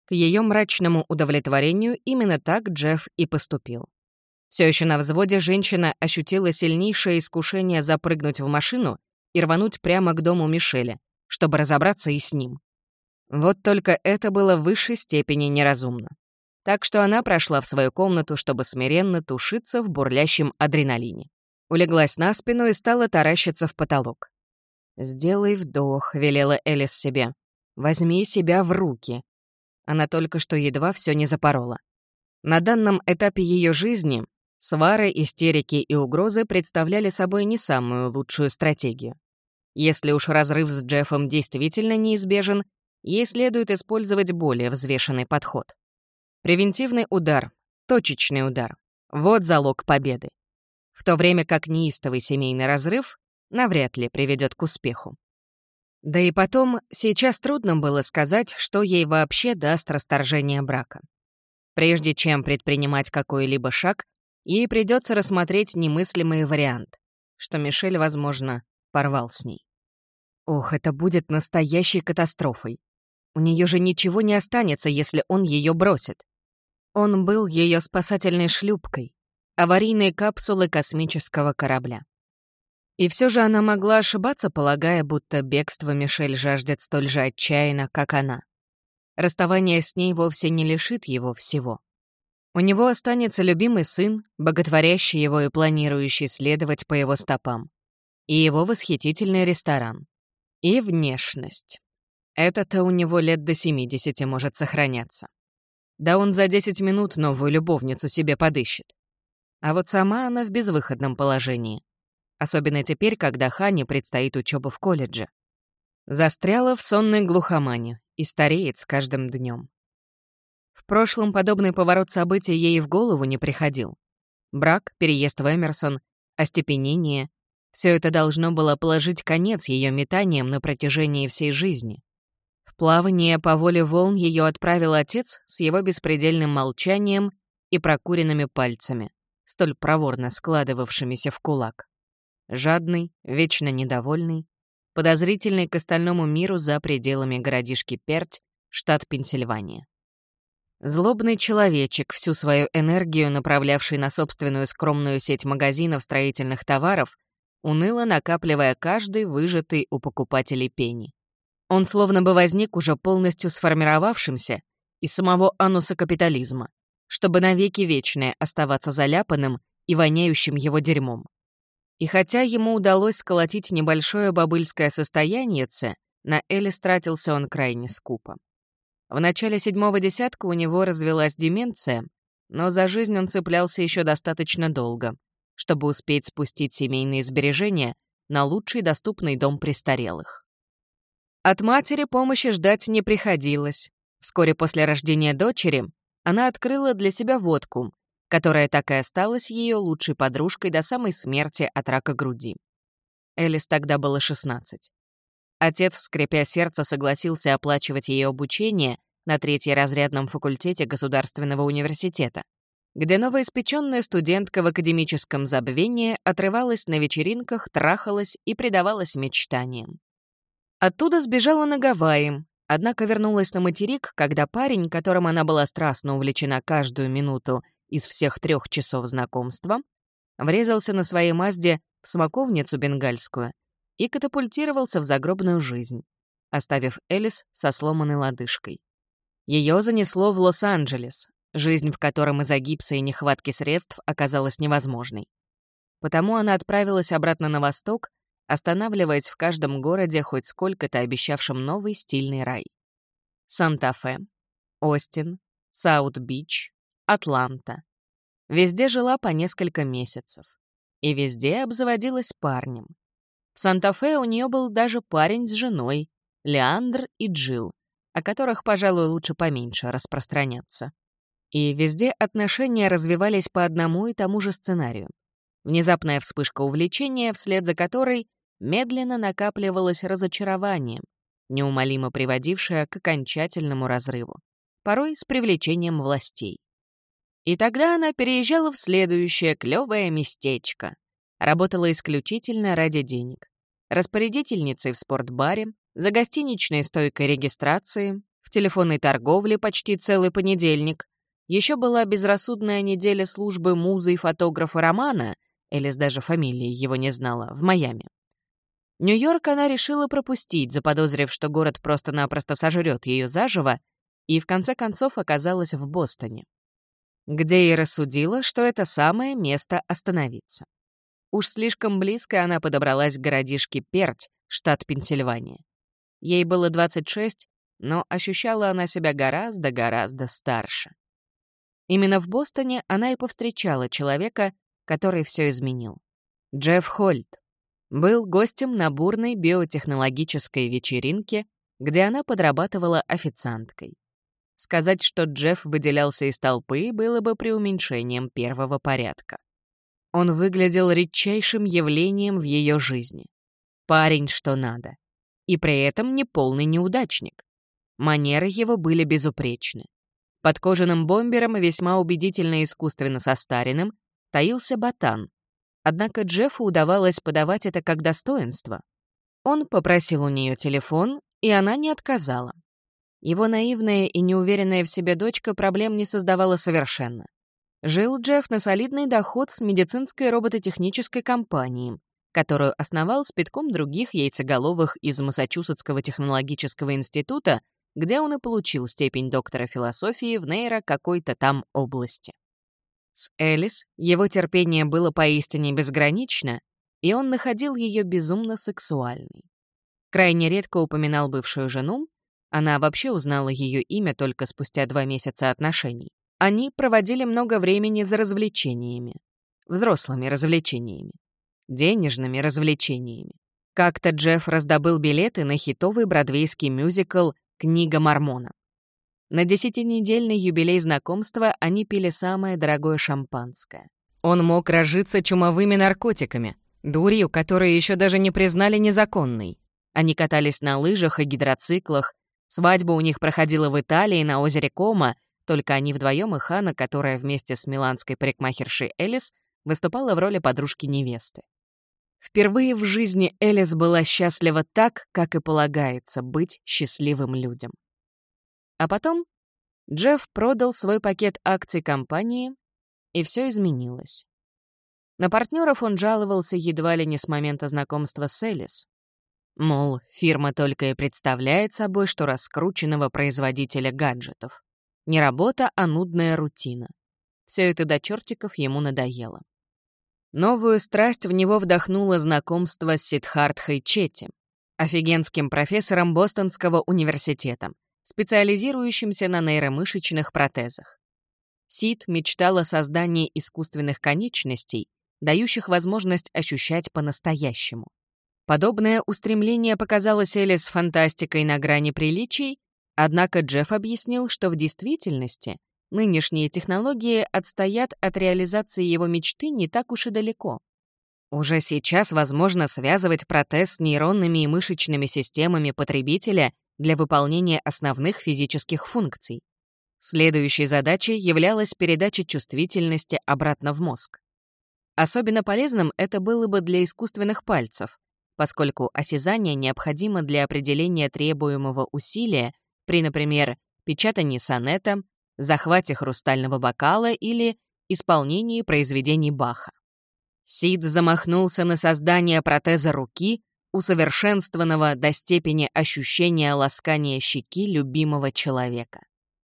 Speaker 1: К ее мрачному удовлетворению именно так Джефф и поступил. Все еще на взводе женщина ощутила сильнейшее искушение запрыгнуть в машину и рвануть прямо к дому Мишеля, чтобы разобраться и с ним. Вот только это было в высшей степени неразумно. Так что она прошла в свою комнату, чтобы смиренно тушиться в бурлящем адреналине. Улеглась на спину и стала таращиться в потолок. «Сделай вдох», — велела Элис себе. «Возьми себя в руки». Она только что едва все не запорола. На данном этапе ее жизни свары, истерики и угрозы представляли собой не самую лучшую стратегию. Если уж разрыв с Джеффом действительно неизбежен, ей следует использовать более взвешенный подход. Превентивный удар, точечный удар — вот залог победы. В то время как неистовый семейный разрыв навряд ли приведет к успеху. Да и потом, сейчас трудно было сказать, что ей вообще даст расторжение брака. Прежде чем предпринимать какой-либо шаг, ей придется рассмотреть немыслимый вариант, что Мишель, возможно, порвал с ней. Ох, это будет настоящей катастрофой. У нее же ничего не останется, если он ее бросит. Он был ее спасательной шлюпкой, аварийной капсулой космического корабля. И все же она могла ошибаться, полагая, будто бегство Мишель жаждет столь же отчаянно, как она. Расставание с ней вовсе не лишит его всего. У него останется любимый сын, боготворящий его и планирующий следовать по его стопам. И его восхитительный ресторан. И внешность. Это-то у него лет до 70 может сохраняться. Да он за 10 минут новую любовницу себе подыщет. А вот сама она в безвыходном положении. Особенно теперь, когда Хане предстоит учеба в колледже. Застряла в сонной глухомане и стареет с каждым днем. В прошлом подобный поворот событий ей и в голову не приходил. Брак, переезд в Эмерсон, остепенение — все это должно было положить конец ее метаниям на протяжении всей жизни. В плавание по воле волн ее отправил отец с его беспредельным молчанием и прокуренными пальцами, столь проворно складывавшимися в кулак. Жадный, вечно недовольный, подозрительный к остальному миру за пределами городишки Перть, штат Пенсильвания. Злобный человечек, всю свою энергию направлявший на собственную скромную сеть магазинов строительных товаров, уныло накапливая каждый выжатый у покупателей пенни. Он словно бы возник уже полностью сформировавшимся из самого ануса капитализма, чтобы навеки вечное оставаться заляпанным и воняющим его дерьмом. И хотя ему удалось сколотить небольшое бобыльское состояниеце, на Элис тратился он крайне скупо. В начале 7-го десятка у него развелась деменция, но за жизнь он цеплялся еще достаточно долго, чтобы успеть спустить семейные сбережения на лучший доступный дом престарелых. От матери помощи ждать не приходилось. Вскоре после рождения дочери она открыла для себя водку, которая так и осталась ее лучшей подружкой до самой смерти от рака груди. Элис тогда было 16. Отец, скрипя сердце, согласился оплачивать ее обучение на 3-разрядном факультете Государственного университета, где новоиспеченная студентка в академическом забвении отрывалась на вечеринках, трахалась и предавалась мечтаниям. Оттуда сбежала на Гавайи, однако вернулась на материк, когда парень, которым она была страстно увлечена каждую минуту из всех 3 часов знакомства, врезался на своей Мазде в смоковницу бенгальскую и катапультировался в загробную жизнь, оставив Элис со сломанной лодыжкой. Ее занесло в Лос-Анджелес, жизнь в котором из-за гипса и нехватки средств оказалась невозможной. Потому она отправилась обратно на восток, останавливаясь в каждом городе, хоть сколько-то обещавшем новый стильный рай. Санта-Фе, Остин, Саут-Бич, Атланта. Везде жила по несколько месяцев. И везде обзаводилась парнем. В Санта-Фе у нее был даже парень с женой, Леандр и Джилл, о которых, пожалуй, лучше поменьше распространяться. И везде отношения развивались по одному и тому же сценарию. Внезапная вспышка увлечения, вслед за которой медленно накапливалось разочарование, неумолимо приводившее к окончательному разрыву, порой с привлечением властей. И тогда она переезжала в следующее клёвое местечко. Работала исключительно ради денег. Распорядительницей в спортбаре, за гостиничной стойкой регистрации, в в телефонной торговле почти целый понедельник. Еще была безрассудная неделя службы музы и фотографа Романа, Элис даже фамилии его не знала, в Майами. Нью-Йорк она решила пропустить, заподозрив, что город просто-напросто сожрет ее заживо, и в конце концов оказалась в Бостоне, где и рассудила, что это самое место остановиться. Уж слишком близко она подобралась к городишке Перть, штат Пенсильвания. Ей было 26, но ощущала она себя гораздо старше. Именно в Бостоне она и повстречала человека, который все изменил. Джефф Хольт был гостем на бурной биотехнологической вечеринке, где она подрабатывала официанткой. Сказать, что Джефф выделялся из толпы, было бы преуменьшением первого порядка. Он выглядел редчайшим явлением в ее жизни. Парень, что надо. И при этом не полный неудачник. Манеры его были безупречны. Под кожаным бомбером, весьма убедительно искусственно состаренным, таился ботан. Однако Джеффу удавалось подавать это как достоинство. Он попросил у нее телефон, и она не отказала. Его наивная и неуверенная в себе дочка проблем не создавала совершенно. Жил Джефф на солидный доход с медицинской робототехнической компанией, которую основал с пятком других яйцеголовых из Массачусетского технологического института, где он и получил степень доктора философии в нейро какой-то там области. С Элис его терпение было поистине безгранично, и он находил ее безумно сексуальной. Крайне редко упоминал бывшую жену, она вообще узнала ее имя только спустя 2 месяца отношений. Они проводили много времени за развлечениями, взрослыми развлечениями, денежными развлечениями. Как-то Джефф раздобыл билеты на хитовый бродвейский мюзикл «Книга Мормона». На 10-недельный юбилей знакомства они пили самое дорогое шампанское. Он мог разжиться чумовыми наркотиками, дурью, которые еще даже не признали незаконной. Они катались на лыжах и гидроциклах, свадьба у них проходила в Италии на озере Кома, только они вдвоем и Ханна, которая вместе с миланской парикмахершей Элис выступала в роли подружки-невесты. Впервые в жизни Элис была счастлива так, как и полагается быть счастливым людям. А потом Джефф продал свой пакет акций компании, и все изменилось. На партнеров он жаловался едва ли не с момента знакомства с Элис. Мол, фирма только и представляет собой, что раскрученного производителя гаджетов. Не работа, а нудная рутина. Все это до чертиков ему надоело. Новую страсть в него вдохнуло знакомство с Сиддхартхой Четти, офигенским профессором Бостонского университета, специализирующимся на нейромышечных протезах. Сид мечтал о создании искусственных конечностей, дающих возможность ощущать по-настоящему. Подобное устремление показалось Элис фантастикой на грани приличий, однако Джефф объяснил, что в действительности нынешние технологии отстоят от реализации его мечты не так уж и далеко. Уже сейчас возможно связывать протез с нейронными и мышечными системами потребителя для выполнения основных физических функций. Следующей задачей являлась передача чувствительности обратно в мозг. Особенно полезным это было бы для искусственных пальцев, поскольку осязание необходимо для определения требуемого усилия при, например, печатании сонета, захвате хрустального бокала или исполнении произведений Баха. Сид замахнулся на создание протеза руки, усовершенствованного до степени ощущения ласкания щеки любимого человека.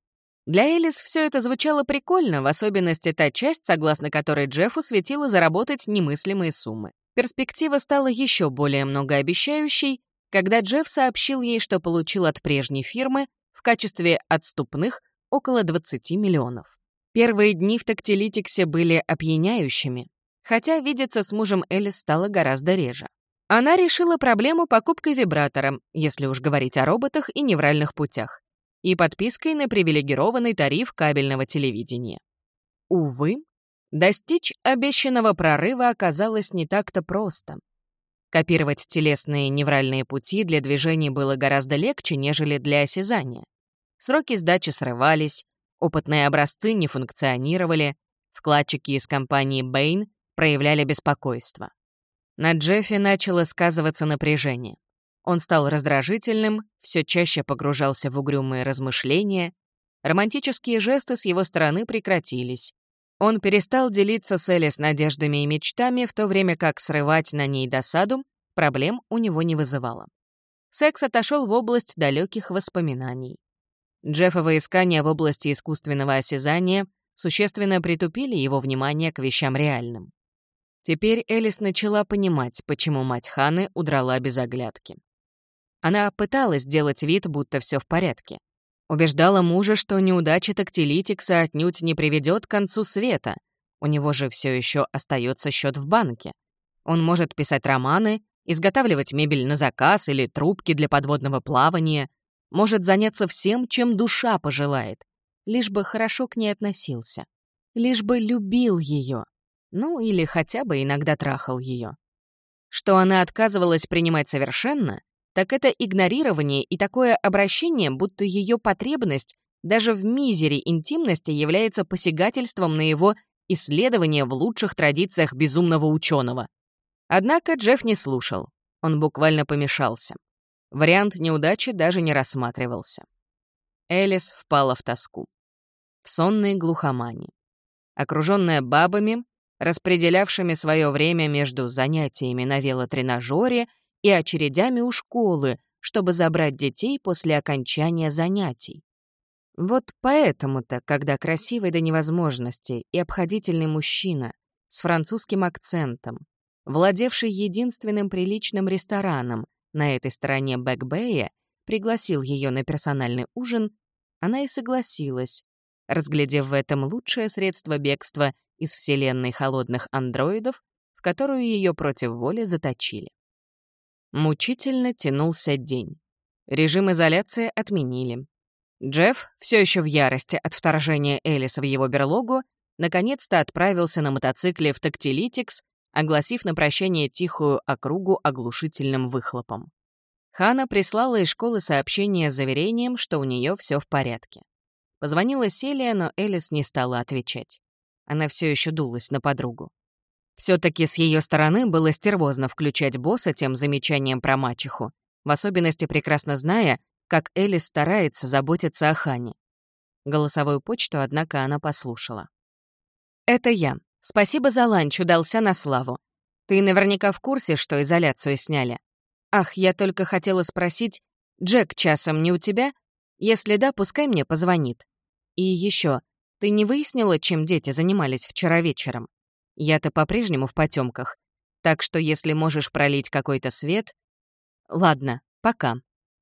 Speaker 1: Для Элис все это звучало прикольно, в особенности та часть, согласно которой Джеффу светило заработать немыслимые суммы. Перспектива стала еще более многообещающей, когда Джефф сообщил ей, что получил от прежней фирмы в качестве отступных около 20 миллионов. Первые дни в Тактилитиксе были опьяняющими, хотя видеться с мужем Элис стало гораздо реже. Она решила проблему покупкой вибратора, если уж говорить о роботах и невральных путях, и подпиской на привилегированный тариф кабельного телевидения. Увы, достичь обещанного прорыва оказалось не так-то просто. Копировать телесные невральные пути для движений было гораздо легче, нежели для осязания. Сроки сдачи срывались, опытные образцы не функционировали, вкладчики из компании Bain проявляли беспокойство. На Джеффе начало сказываться напряжение. Он стал раздражительным, все чаще погружался в угрюмые размышления, романтические жесты с его стороны прекратились. Он перестал делиться с Элис надеждами и мечтами, в то время как срывать на ней досаду проблем у него не вызывало. Секс отошел в область далеких воспоминаний. Джеффовы искания в области искусственного осязания существенно притупили его внимание к вещам реальным. Теперь Элис начала понимать, почему мать Ханы удрала без оглядки. Она пыталась сделать вид, будто все в порядке. Убеждала мужа, что неудача тактилитикса отнюдь не приведет к концу света. У него же все еще остается счет в банке. Он может писать романы, изготавливать мебель на заказ или трубки для подводного плавания, может заняться всем, чем душа пожелает, лишь бы хорошо к ней относился, лишь бы любил ее, ну или хотя бы иногда трахал ее. Что она отказывалась принимать совершенно, так это игнорирование и такое обращение, будто ее потребность даже в мизере интимности является посягательством на его исследование в лучших традициях безумного ученого. Однако Джефф не слушал, он буквально помешался. Вариант неудачи даже не рассматривался. Элис впала в тоску, в сонной глухомане. Окруженная бабами, распределявшими свое время между занятиями на велотренажере и очередями у школы, чтобы забрать детей после окончания занятий. Вот поэтому-то, когда красивый до невозможности и обходительный мужчина с французским акцентом, владевший единственным приличным рестораном на этой стороне Бэк-Бэя, пригласил ее на персональный ужин, она и согласилась, разглядев в этом лучшее средство бегства из вселенной холодных андроидов, в которую ее против воли заточили. Мучительно тянулся день. Режим изоляции отменили. Джефф, все еще в ярости от вторжения Элис в его берлогу, наконец-то отправился на мотоцикле в Тактилитикс, огласив на прощание тихую округу оглушительным выхлопом. Хана прислала из школы сообщение с заверением, что у нее все в порядке. Позвонила Селия, но Элис не стала отвечать. Она все еще дулась на подругу. Все-таки с ее стороны было стервозно включать босса тем замечанием про мачеху, в особенности прекрасно зная, как Элис старается заботиться о Хане. Голосовую почту, однако, она послушала. «Это я. Спасибо за ланч, удался на славу. Ты наверняка в курсе, что изоляцию сняли. Ах, я только хотела спросить, Джек часом не у тебя? Если да, пускай мне позвонит. И еще, ты не выяснила, чем дети занимались вчера вечером? Я-то по-прежнему в потемках, так что если можешь пролить какой-то свет... Ладно, пока».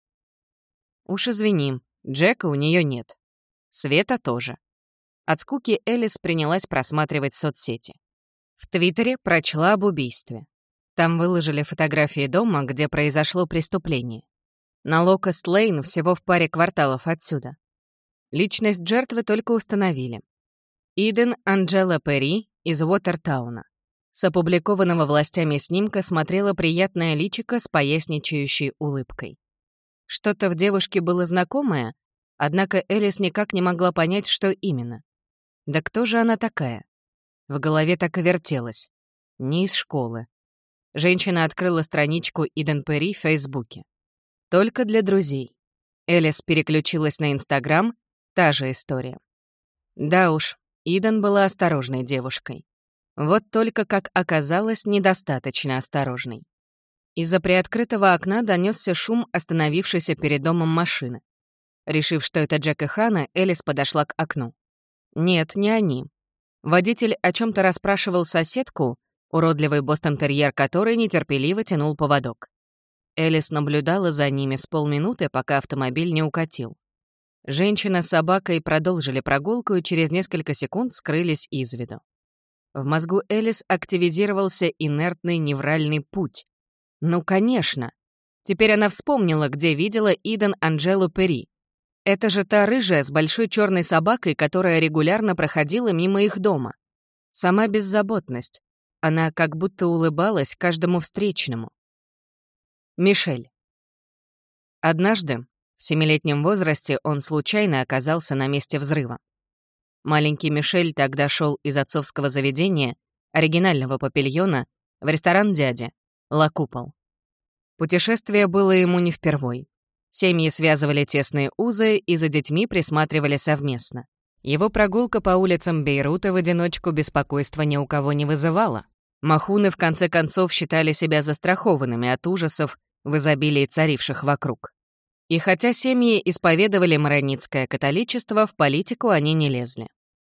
Speaker 1: Уж извини, Джека у нее нет. Света тоже. От скуки Элис принялась просматривать соцсети. В Твиттере прочла об убийстве. Там выложили фотографии дома, где произошло преступление. На Локост-Лейн, всего в паре кварталов отсюда. Личность жертвы только установили. Иден Анджела Перри из Уотертауна. С опубликованного властями снимка смотрела приятное личико с поясничающей улыбкой. Что-то в девушке было знакомое, однако Элис никак не могла понять, что именно. Да кто же она такая? В голове так и вертелось. Не из школы. Женщина открыла страничку Иден Перри в Фейсбуке. Только для друзей. Элис переключилась на Инстаграм, та же история. Да уж, Иден была осторожной девушкой. Вот только, как оказалось, недостаточно осторожной. Из-за приоткрытого окна донесся шум остановившейся перед домом машины. Решив, что это Джек и Хана, Элис подошла к окну. Нет, не они. Водитель о чем-то расспрашивал соседку, уродливый бостон-терьер которой нетерпеливо тянул поводок. Элис наблюдала за ними с полминуты, пока автомобиль не укатил. Женщина с собакой продолжили прогулку и через несколько секунд скрылись из виду. В мозгу Элис активизировался инертный невральный путь. Ну, конечно. Теперь она вспомнила, где видела Иден Анджелу Перри. Это же та рыжая с большой черной собакой, которая регулярно проходила мимо их дома. Сама беззаботность. Она как будто улыбалась каждому встречному. Мишель. Однажды, в 7-летнем возрасте, он случайно оказался на месте взрыва. Маленький Мишель тогда шел из отцовского заведения, оригинального павильона, в ресторан дяди, Ла Купол. Путешествие было ему не впервой. Семьи связывали тесные узы и за детьми присматривали совместно. Его прогулка по улицам Бейрута в одиночку беспокойства ни у кого не вызывала. Махуны в конце концов считали себя застрахованными от ужасов в изобилии царивших вокруг. И хотя семьи исповедовали маронитское католичество, в политику они не лезли.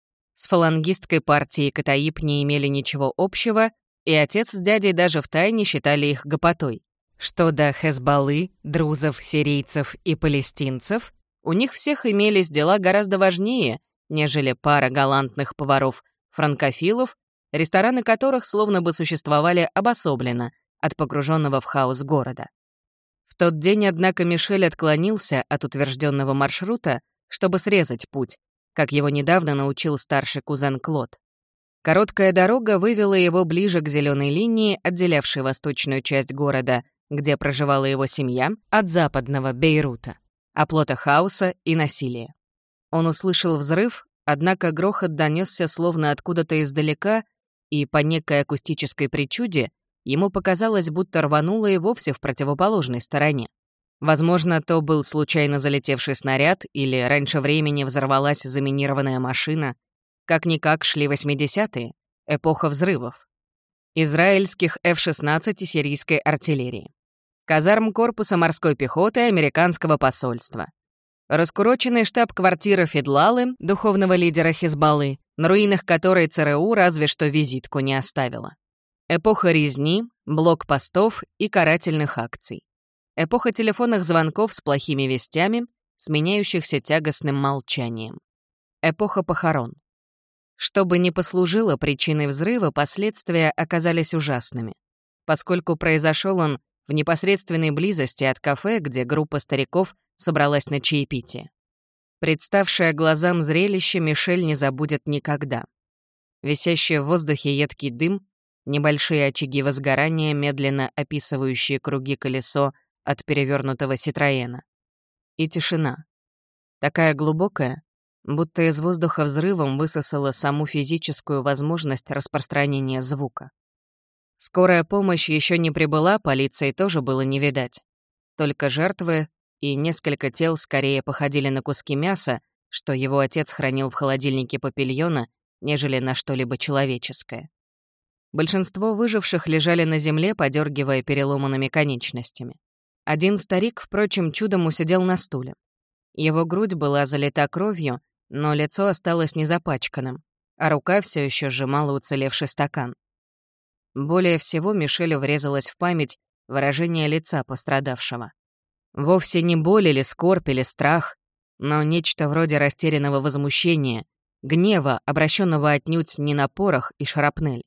Speaker 1: С фалангистской партией Катаиб не имели ничего общего, и отец с дядей даже втайне считали их гопотой. Что до Хезболлы, друзов, сирийцев и палестинцев, у них всех имелись дела гораздо важнее, нежели пара галантных поваров-франкофилов, рестораны которых словно бы существовали обособленно от погруженного в хаос города. В тот день, однако, Мишель отклонился от утвержденного маршрута, чтобы срезать путь, как его недавно научил старший кузен Клод. Короткая дорога вывела его ближе к зеленой линии, отделявшей восточную часть города, где проживала его семья, от западного Бейрута, оплота хаоса и насилия. Он услышал взрыв, однако грохот донесся словно откуда-то издалека, и по некой акустической причуде ему показалось, будто рвануло и вовсе в противоположной стороне. Возможно, то был случайно залетевший снаряд или раньше времени взорвалась заминированная машина. Как-никак шли 80-е, эпоха взрывов. Израильских F-16 и сирийской артиллерии. Казарм корпуса морской пехоты американского посольства. Раскуроченный штаб-квартира Федлалы, духовного лидера Хизбаллы, на руинах которой ЦРУ разве что визитку не оставила. Эпоха резни, блокпостов и карательных акций. Эпоха телефонных звонков с плохими вестями, сменяющихся тягостным молчанием. Эпоха похорон. Что бы ни послужило причиной взрыва, последствия оказались ужасными, поскольку произошел он в непосредственной близости от кафе, где группа стариков собралась на чаепитие. Представшее глазам зрелище Мишель не забудет никогда. Висящий в воздухе едкий дым, небольшие очаги возгорания, медленно описывающие круги колесо от перевернутого Ситроена. И тишина. Такая глубокая, будто из воздуха взрывом высосала саму физическую возможность распространения звука. Скорая помощь еще не прибыла, полиции тоже было не видать. Только жертвы и несколько тел скорее походили на куски мяса, что его отец хранил в холодильнике папильона, нежели на что-либо человеческое. Большинство выживших лежали на земле, подергивая переломанными конечностями. Один старик, впрочем, чудом усидел на стуле. Его грудь была залита кровью, но лицо осталось незапачканным, а рука все еще сжимала уцелевший стакан. Более всего Мишелю врезалось в память выражение лица пострадавшего. Вовсе не боль или скорбь или страх, но нечто вроде растерянного возмущения, гнева, обращенного отнюдь не на порох и шрапнель.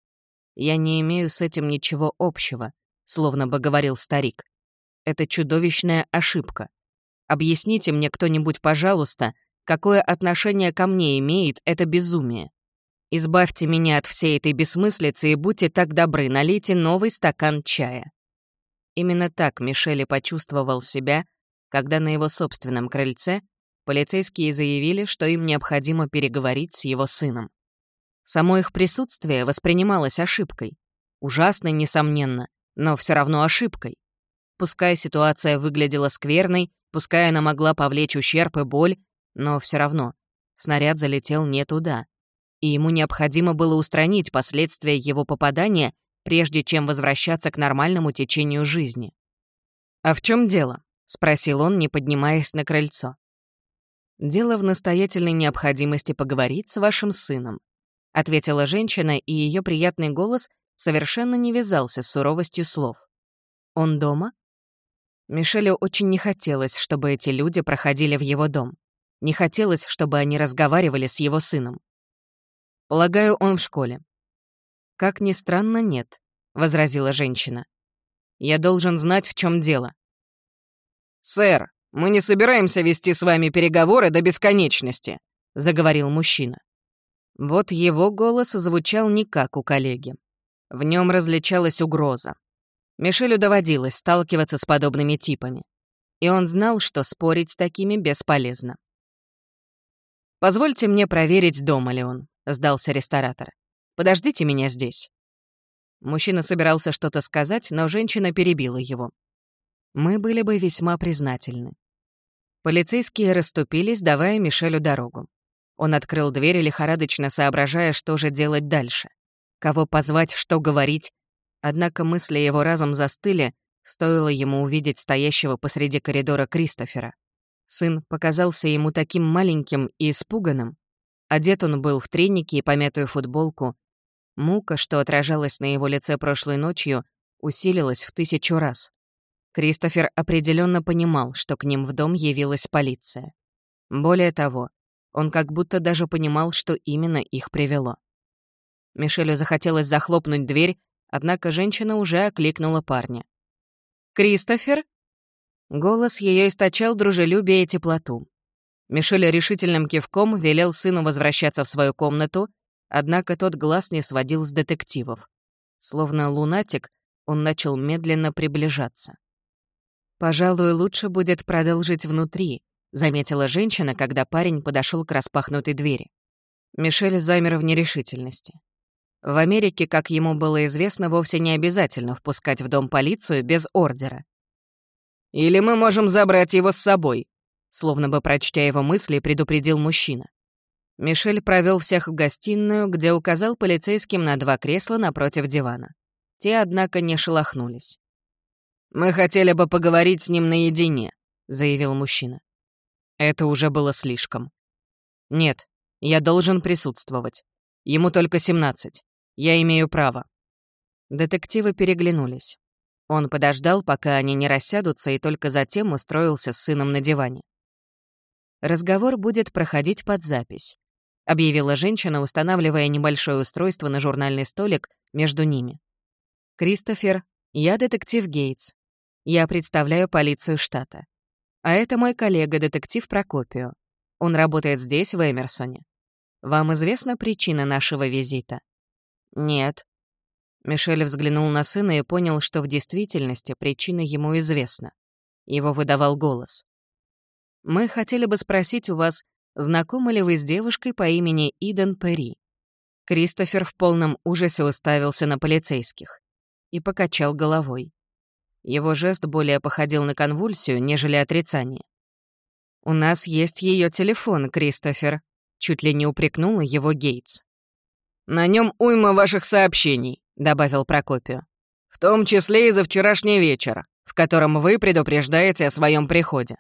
Speaker 1: «Я не имею с этим ничего общего», словно бы говорил старик. «Это чудовищная ошибка. Объясните мне кто-нибудь, пожалуйста, какое отношение ко мне имеет это безумие. Избавьте меня от всей этой бессмыслицы и будьте так добры, налейте новый стакан чая». Именно так Мишель и почувствовал себя, когда на его собственном крыльце полицейские заявили, что им необходимо переговорить с его сыном. Само их присутствие воспринималось ошибкой. Ужасной, несомненно, но все равно ошибкой. Пускай ситуация выглядела скверной, пускай она могла повлечь ущерб и боль, но все равно снаряд залетел не туда, и ему необходимо было устранить последствия его попадания, прежде чем возвращаться к нормальному течению жизни. «А в чем дело?» — спросил он, не поднимаясь на крыльцо. «Дело в настоятельной необходимости поговорить с вашим сыном», — ответила женщина, и ее приятный голос совершенно не вязался с суровостью слов. «Он дома?» Мишелю очень не хотелось, чтобы эти люди проходили в его дом. Не хотелось, чтобы они разговаривали с его сыном. «Полагаю, он в школе». «Как ни странно, нет», — возразила женщина. «Я должен знать, в чем дело». «Сэр, мы не собираемся вести с вами переговоры до бесконечности», — заговорил мужчина. Вот его голос звучал не как у коллеги. В нем различалась угроза. Мишелю доводилось сталкиваться с подобными типами, и он знал, что спорить с такими бесполезно. «Позвольте мне проверить, дома ли он», — сдался ресторатор. «Подождите меня здесь». Мужчина собирался что-то сказать, но женщина перебила его. Мы были бы весьма признательны». Полицейские расступились, давая Мишелю дорогу. Он открыл дверь, лихорадочно соображая, что же делать дальше. Кого позвать, что говорить. Однако мысли его разом застыли, стоило ему увидеть стоящего посреди коридора Кристофера. Сын показался ему таким маленьким и испуганным. Одет он был в треники и помятую футболку. Мука, что отражалась на его лице прошлой ночью, усилилась в 1000 раз. Кристофер определенно понимал, что к ним в дом явилась полиция. Более того, он как будто даже понимал, что именно их привело. Мишелю захотелось захлопнуть дверь, однако женщина уже окликнула парня. «Кристофер?» Голос ее источал дружелюбие и теплоту. Мишель решительным кивком велел сыну возвращаться в свою комнату, однако тот глаз не сводил с детективов. Словно лунатик, он начал медленно приближаться. «Пожалуй, лучше будет продолжить внутри», — заметила женщина, когда парень подошел к распахнутой двери. Мишель замер в нерешительности. В Америке, как ему было известно, вовсе не обязательно впускать в дом полицию без ордера. «Или мы можем забрать его с собой», словно бы прочтя его мысли, предупредил мужчина. Мишель провел всех в гостиную, где указал полицейским на 2 кресла напротив дивана. Те, однако, не шелохнулись. «Мы хотели бы поговорить с ним наедине», — заявил мужчина. Это уже было слишком. «Нет, я должен присутствовать. Ему только 17. Я имею право». Детективы переглянулись. Он подождал, пока они не рассядутся, и только затем устроился с сыном на диване. «Разговор будет проходить под запись», — объявила женщина, устанавливая небольшое устройство на журнальный столик между ними. «Кристофер, я детектив Гейтс. Я представляю полицию штата. А это мой коллега, детектив Прокопио. Он работает здесь, в Эмерсоне. Вам известна причина нашего визита?» «Нет». Мишель взглянул на сына и понял, что в действительности причина ему известна. Его выдавал голос. «Мы хотели бы спросить у вас, знакомы ли вы с девушкой по имени Иден Перри?» Кристофер в полном ужасе уставился на полицейских и покачал головой. Его жест более походил на конвульсию, нежели отрицание. «У нас есть ее телефон, Кристофер», — чуть ли не упрекнула его Гейтс. «На нем уйма ваших сообщений», — добавил Прокопио. «В том числе и за вчерашний вечер, в котором вы предупреждаете о своем приходе».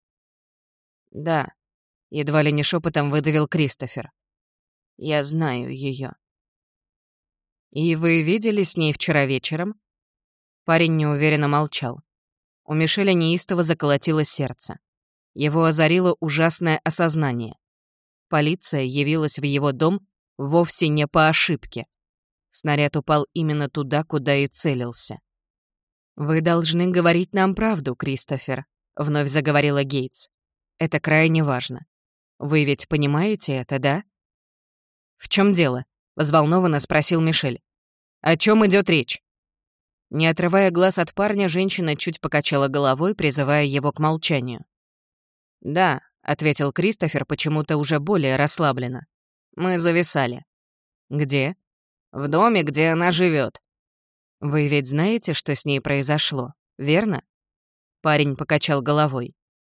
Speaker 1: «Да», — едва ли не шепотом выдавил Кристофер. «Я знаю ее». «И вы видели с ней вчера вечером?» Парень неуверенно молчал. У Мишеля неистово заколотилось сердце. Его озарило ужасное осознание. Полиция явилась в его дом вовсе не по ошибке. Снаряд упал именно туда, куда и целился. «Вы должны говорить нам правду, Кристофер», — вновь заговорила Гейтс. «Это крайне важно. Вы ведь понимаете это, да?» «В чем дело?» — взволнованно спросил Мишель. «О чем идет речь?» Не отрывая глаз от парня, женщина чуть покачала головой, призывая его к молчанию. «Да», — ответил Кристофер почему-то уже более расслабленно. «Мы зависали». «Где?» «В доме, где она живет. «Вы ведь знаете, что с ней произошло, верно?» Парень покачал головой.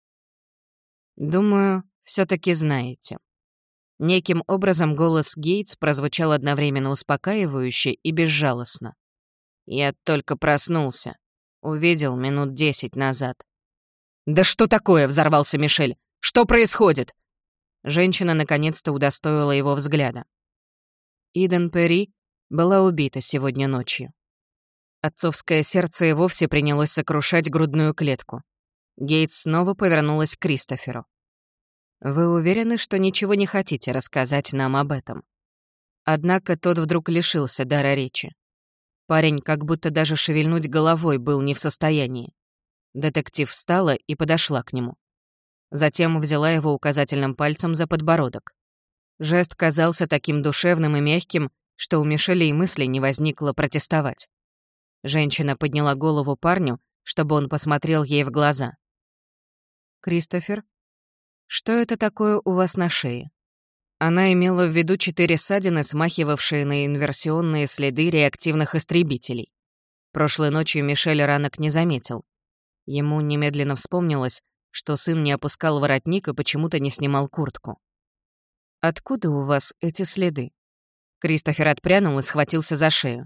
Speaker 1: «Думаю, все-таки знаете». Неким образом голос Гейтс прозвучал одновременно успокаивающе и безжалостно. «Я только проснулся. Увидел минут 10 назад». «Да что такое?» — взорвался Мишель. «Что происходит?» Женщина наконец-то удостоила его взгляда. Иден Перри была убита сегодня ночью. Отцовское сердце и вовсе принялось сокрушать грудную клетку. Гейтс снова повернулась к Кристоферу. «Вы уверены, что ничего не хотите рассказать нам об этом?» Однако тот вдруг лишился дара речи. Парень как будто даже шевельнуть головой был не в состоянии. Детектив встала и подошла к нему. Затем взяла его указательным пальцем за подбородок. Жест казался таким душевным и мягким, что у Мишеля и мысли не возникло протестовать. Женщина подняла голову парню, чтобы он посмотрел ей в глаза. «Кристофер, что это такое у вас на шее?» Она имела в виду 4 ссадины, смахивавшие на инверсионные следы реактивных истребителей. Прошлой ночью Мишель ранок не заметил. Ему немедленно вспомнилось, что сын не опускал воротник и почему-то не снимал куртку. «Откуда у вас эти следы?» Кристофер отпрянул и схватился за шею.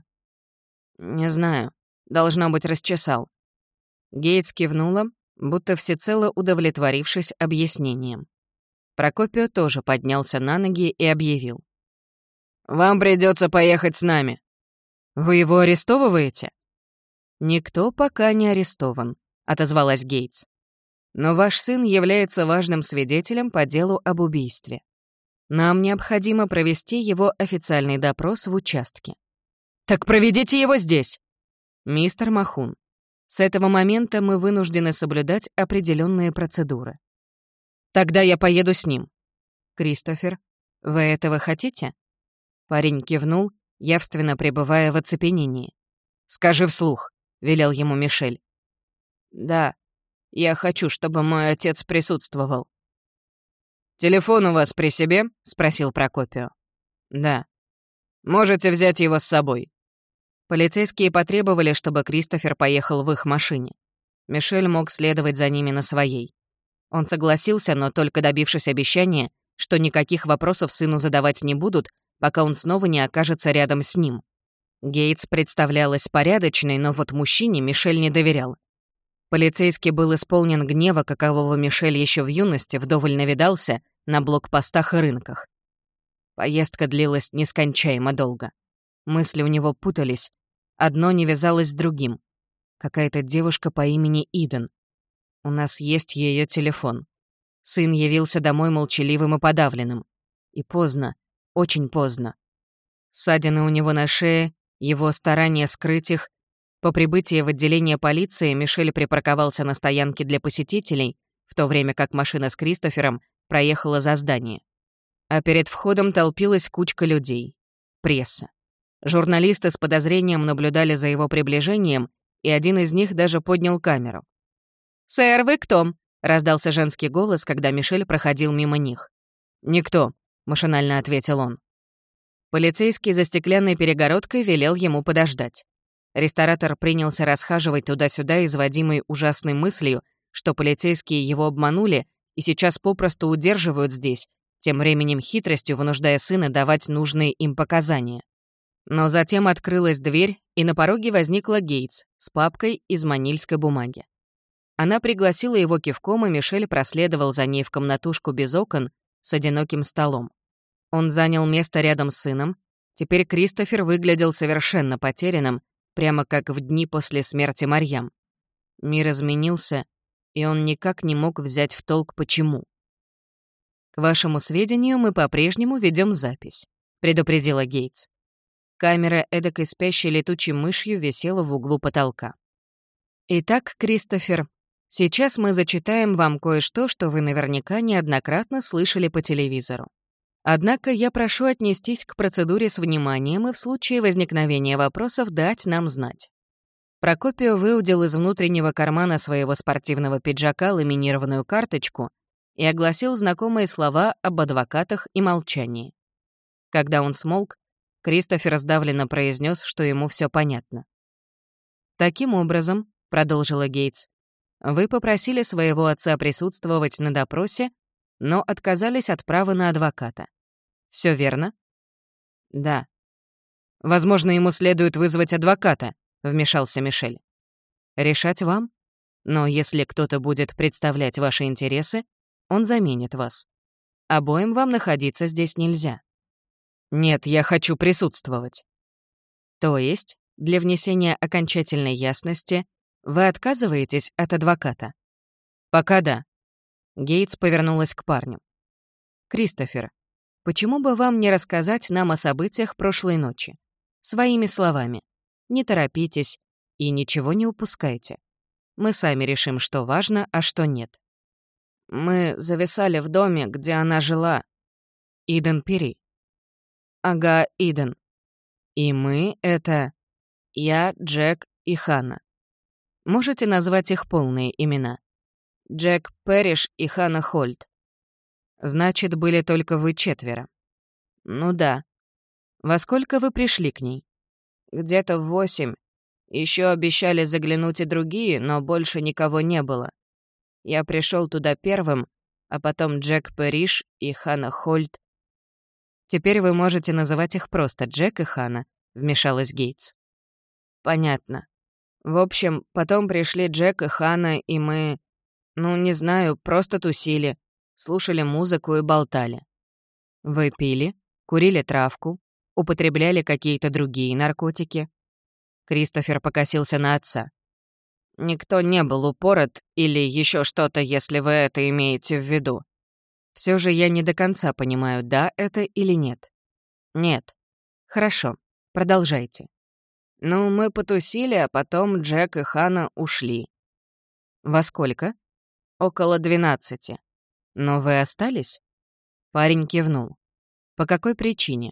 Speaker 1: «Не знаю. Должно быть, расчесал». Гейтс кивнула, будто всецело удовлетворившись объяснением. Прокопио тоже поднялся на ноги и объявил. «Вам придется поехать с нами». «Вы его арестовываете?» «Никто пока не арестован», — отозвалась Гейтс. «Но ваш сын является важным свидетелем по делу об убийстве. Нам необходимо провести его официальный допрос в участке». «Так проведите его здесь!» «Мистер Махун, с этого момента мы вынуждены соблюдать определенные процедуры». «Тогда я поеду с ним». «Кристофер, вы этого хотите?» Парень кивнул, явственно пребывая в оцепенении. «Скажи вслух», — велел ему Мишель. «Да, я хочу, чтобы мой отец присутствовал». «Телефон у вас при себе?» — спросил Прокопио. «Да». «Можете взять его с собой». Полицейские потребовали, чтобы Кристофер поехал в их машине. Мишель мог следовать за ними на своей. Он согласился, но только добившись обещания, что никаких вопросов сыну задавать не будут, пока он снова не окажется рядом с ним. Гейтс представлялась порядочной, но вот мужчине Мишель не доверял. Полицейский был исполнен гнева, какового Мишель еще в юности вдоволь навидался на блокпостах и рынках. Поездка длилась нескончаемо долго. Мысли у него путались, одно не вязалось с другим. Какая-то девушка по имени Иден. У нас есть ее телефон. Сын явился домой молчаливым и подавленным. И поздно, очень поздно. Ссадины у него на шее, его старания скрыть их. По прибытии в отделение полиции Мишель припарковался на стоянке для посетителей, в то время как машина с Кристофером проехала за здание. А перед входом толпилась кучка людей. Пресса. Журналисты с подозрением наблюдали за его приближением, и один из них даже поднял камеру. «Сэр, вы кто?» — раздался женский голос, когда Мишель проходил мимо них. «Никто», — машинально ответил он. Полицейский за стеклянной перегородкой велел ему подождать. Ресторатор принялся расхаживать туда-сюда, изводимый ужасной мыслью, что полицейские его обманули и сейчас попросту удерживают здесь, тем временем хитростью вынуждая сына давать нужные им показания. Но затем открылась дверь, и на пороге возникла Гейтс с папкой из манильской бумаги. Она пригласила его кивком, и Мишель проследовал за ней в комнатушку без окон с одиноким столом. Он занял место рядом с сыном. Теперь Кристофер выглядел совершенно потерянным, прямо как в дни после смерти Марьям. Мир изменился, и он никак не мог взять в толк, почему. «К вашему сведению, мы по-прежнему ведем запись», — предупредила Гейтс. Камера эдакой спящей летучей мышью висела в углу потолка. «Итак, Кристофер, сейчас мы зачитаем вам кое-что, что вы наверняка неоднократно слышали по телевизору. Однако я прошу отнестись к процедуре с вниманием и в случае возникновения вопросов дать нам знать». Прокопио выудил из внутреннего кармана своего спортивного пиджака ламинированную карточку и огласил знакомые слова об адвокатах и молчании. Когда он смолк, Кристофер сдавленно произнес, что ему все понятно. «Таким образом», — продолжила Гейтс, «вы попросили своего отца присутствовать на допросе, но отказались от права на адвоката. Все верно?» «Да». «Возможно, ему следует вызвать адвоката», — вмешался Мишель. «Решать вам. Но если кто-то будет представлять ваши интересы, он заменит вас. Обоим вам находиться здесь нельзя». «Нет, я хочу присутствовать». «То есть, для внесения окончательной ясности, вы отказываетесь от адвоката?» «Пока да». Гейтс повернулась к парню. «Кристофер, почему бы вам не рассказать нам о событиях прошлой ночи? Своими словами. Не торопитесь и ничего не упускайте. Мы сами решим, что важно, а что нет». «Мы зависали в доме, где она жила». «Иден Пери». «Ага, Иден. И мы — это я, Джек и Ханна. Можете назвать их полные имена?» «Джек Пэриш и Ханна Хольт». «Значит, были только вы четверо?» «Ну да». «Во сколько вы пришли к ней?» «Где-то в 8. Еще обещали заглянуть и другие, но больше никого не было. Я пришел туда первым, а потом Джек Парриш и Ханна Хольт. «Теперь вы можете называть их просто Джек и Ханна», — вмешалась Гейтс. «Понятно. В общем, потом пришли Джек и Ханна, и мы, не знаю, просто тусили, слушали музыку и болтали. Вы пили, курили травку, употребляли какие-то другие наркотики?» Кристофер покосился на отца. «Никто не был упорот или еще что-то, если вы это имеете в виду. Все же я не до конца понимаю, да это или нет». «Нет». «Хорошо, продолжайте». Мы потусили, а потом Джек и Ханна ушли». «Во сколько?» «Около 12. Но вы остались?» Парень кивнул. «По какой причине?»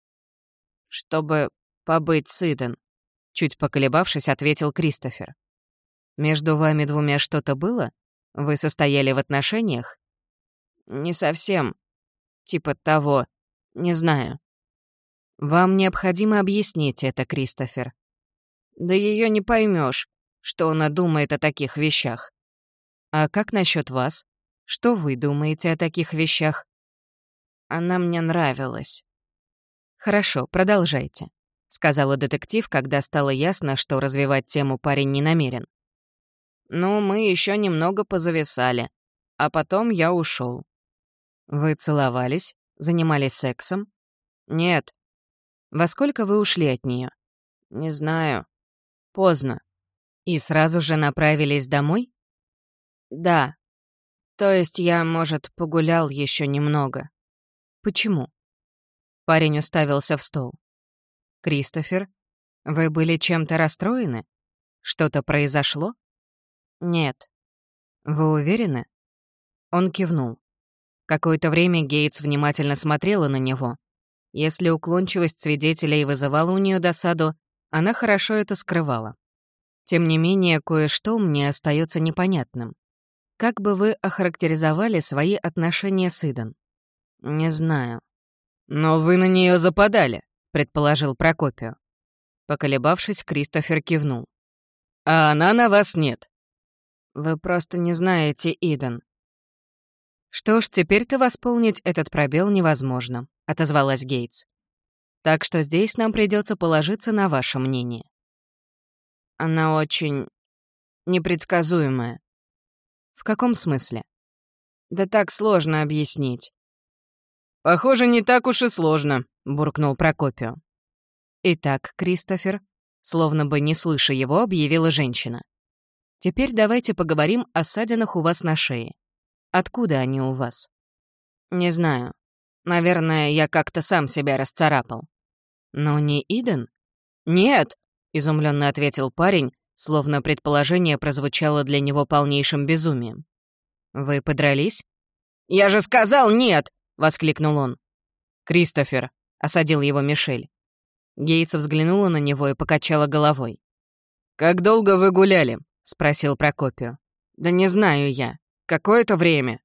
Speaker 1: «Чтобы побыть с Иден», — чуть поколебавшись, ответил Кристофер. «Между вами двумя что-то было? Вы состояли в отношениях?» «Не совсем. Типа того. Не знаю». «Вам необходимо объяснить это, Кристофер». «Да ее не поймешь, что она думает о таких вещах». «А как насчет вас? Что вы думаете о таких вещах?» «Она мне нравилась». «Хорошо, продолжайте», — сказала детектив, когда стало ясно, что развивать тему парень не намерен. Мы еще немного позависали, а потом я ушел. «Вы целовались? Занимались сексом?» «Нет». «Во сколько вы ушли от нее? «Не знаю. Поздно». «И сразу же направились домой?» «Да. То есть я, может, погулял еще немного». «Почему?» Парень уставился в стол. «Кристофер, вы были чем-то расстроены? Что-то произошло?» «Нет». «Вы уверены?» Он кивнул. Какое-то время Гейтс внимательно смотрела на него. Если уклончивость свидетелей вызывала у нее досаду, она хорошо это скрывала. Тем не менее, кое-что мне остается непонятным. Как бы вы охарактеризовали свои отношения с Иден? «Не знаю». «Но вы на нее западали», — предположил Прокопио. Поколебавшись, Кристофер кивнул. «А она на вас нет». «Вы просто не знаете Иден». «Что ж, теперь-то восполнить этот пробел невозможно», — отозвалась Гейтс. «Так что здесь нам придется положиться на ваше мнение». «Она очень непредсказуемая». «В каком смысле?» «Да так сложно объяснить». «Похоже, не так уж и сложно», — буркнул Прокопио. «Итак, Кристофер», словно бы не слыша его, объявила женщина. «Теперь давайте поговорим о ссадинах у вас на шее. Откуда они у вас?» «Не знаю. Наверное, я как-то сам себя расцарапал». «Но не Иден?» «Нет», — изумленно ответил парень, словно предположение прозвучало для него полнейшим безумием. «Вы подрались?» «Я же сказал нет!» — воскликнул он. «Кристофер», — осадил его Мишель. Гейтс взглянула на него и покачала головой. «Как долго вы гуляли?» — спросил Прокопио. «Да не знаю я. Какое-то время».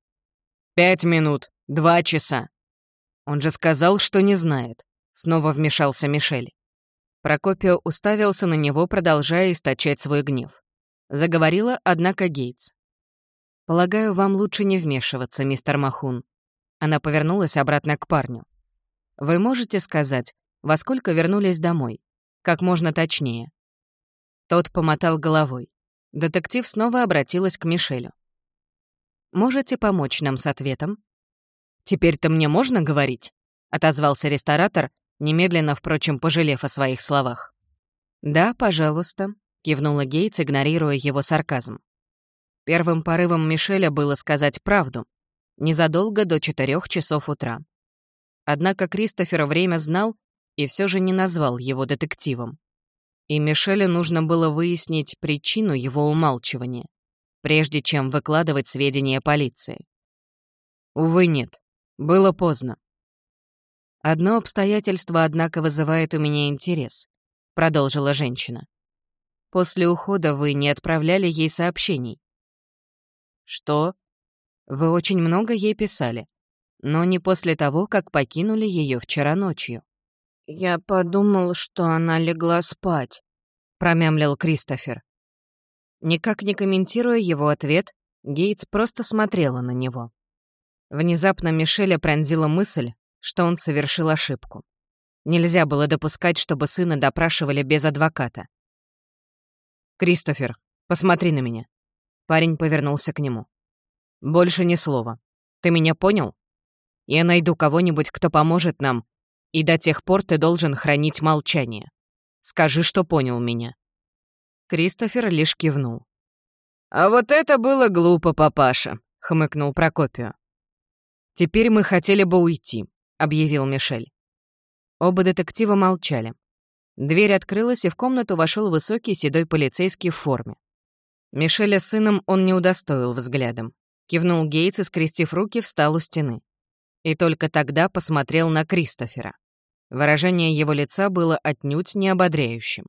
Speaker 1: 5 минут, 2 часа. Он же сказал, что не знает. Снова вмешался Мишель. Прокопио уставился на него, продолжая источать свой гнев. Заговорила, однако, Гейтс. «Полагаю, вам лучше не вмешиваться, мистер Махун». Она повернулась обратно к парню. «Вы можете сказать, во сколько вернулись домой? Как можно точнее». Тот помотал головой. Детектив снова обратилась к Мишелю. «Можете помочь нам с ответом?» «Теперь-то мне можно говорить?» — отозвался ресторатор, немедленно, впрочем, пожалев о своих словах. «Да, пожалуйста», — кивнула Гейтс, игнорируя его сарказм. Первым порывом Мишеля было сказать правду, незадолго до 4 часов утра. Однако Кристофер время знал и все же не назвал его детективом. И Мишелю нужно было выяснить причину его умалчивания, прежде чем выкладывать сведения полиции. Увы, нет. Было поздно. «Одно обстоятельство, однако, вызывает у меня интерес», — продолжила женщина. «После ухода вы не отправляли ей сообщений». «Что?» «Вы очень много ей писали, но не после того, как покинули ее вчера ночью». «Я подумал, что она легла спать». промямлил Кристофер. Никак не комментируя его ответ, Гейтс просто смотрела на него. Внезапно Мишеля пронзила мысль, что он совершил ошибку. Нельзя было допускать, чтобы сына допрашивали без адвоката. «Кристофер, посмотри на меня». Парень повернулся к нему. «Больше ни слова. Ты меня понял? Я найду кого-нибудь, кто поможет нам, и до тех пор ты должен хранить молчание. Скажи, что понял меня». Кристофер лишь кивнул. «А вот это было глупо, папаша», — хмыкнул Прокопио. «Теперь мы хотели бы уйти», — объявил Мишель. Оба детектива молчали. Дверь открылась, и в комнату вошел высокий седой полицейский в форме. Мишеля с сыном он не удостоил взглядом. Кивнул Гейтс и, скрестив руки, встал у стены. И только тогда посмотрел на Кристофера. Выражение его лица было отнюдь не ободряющим.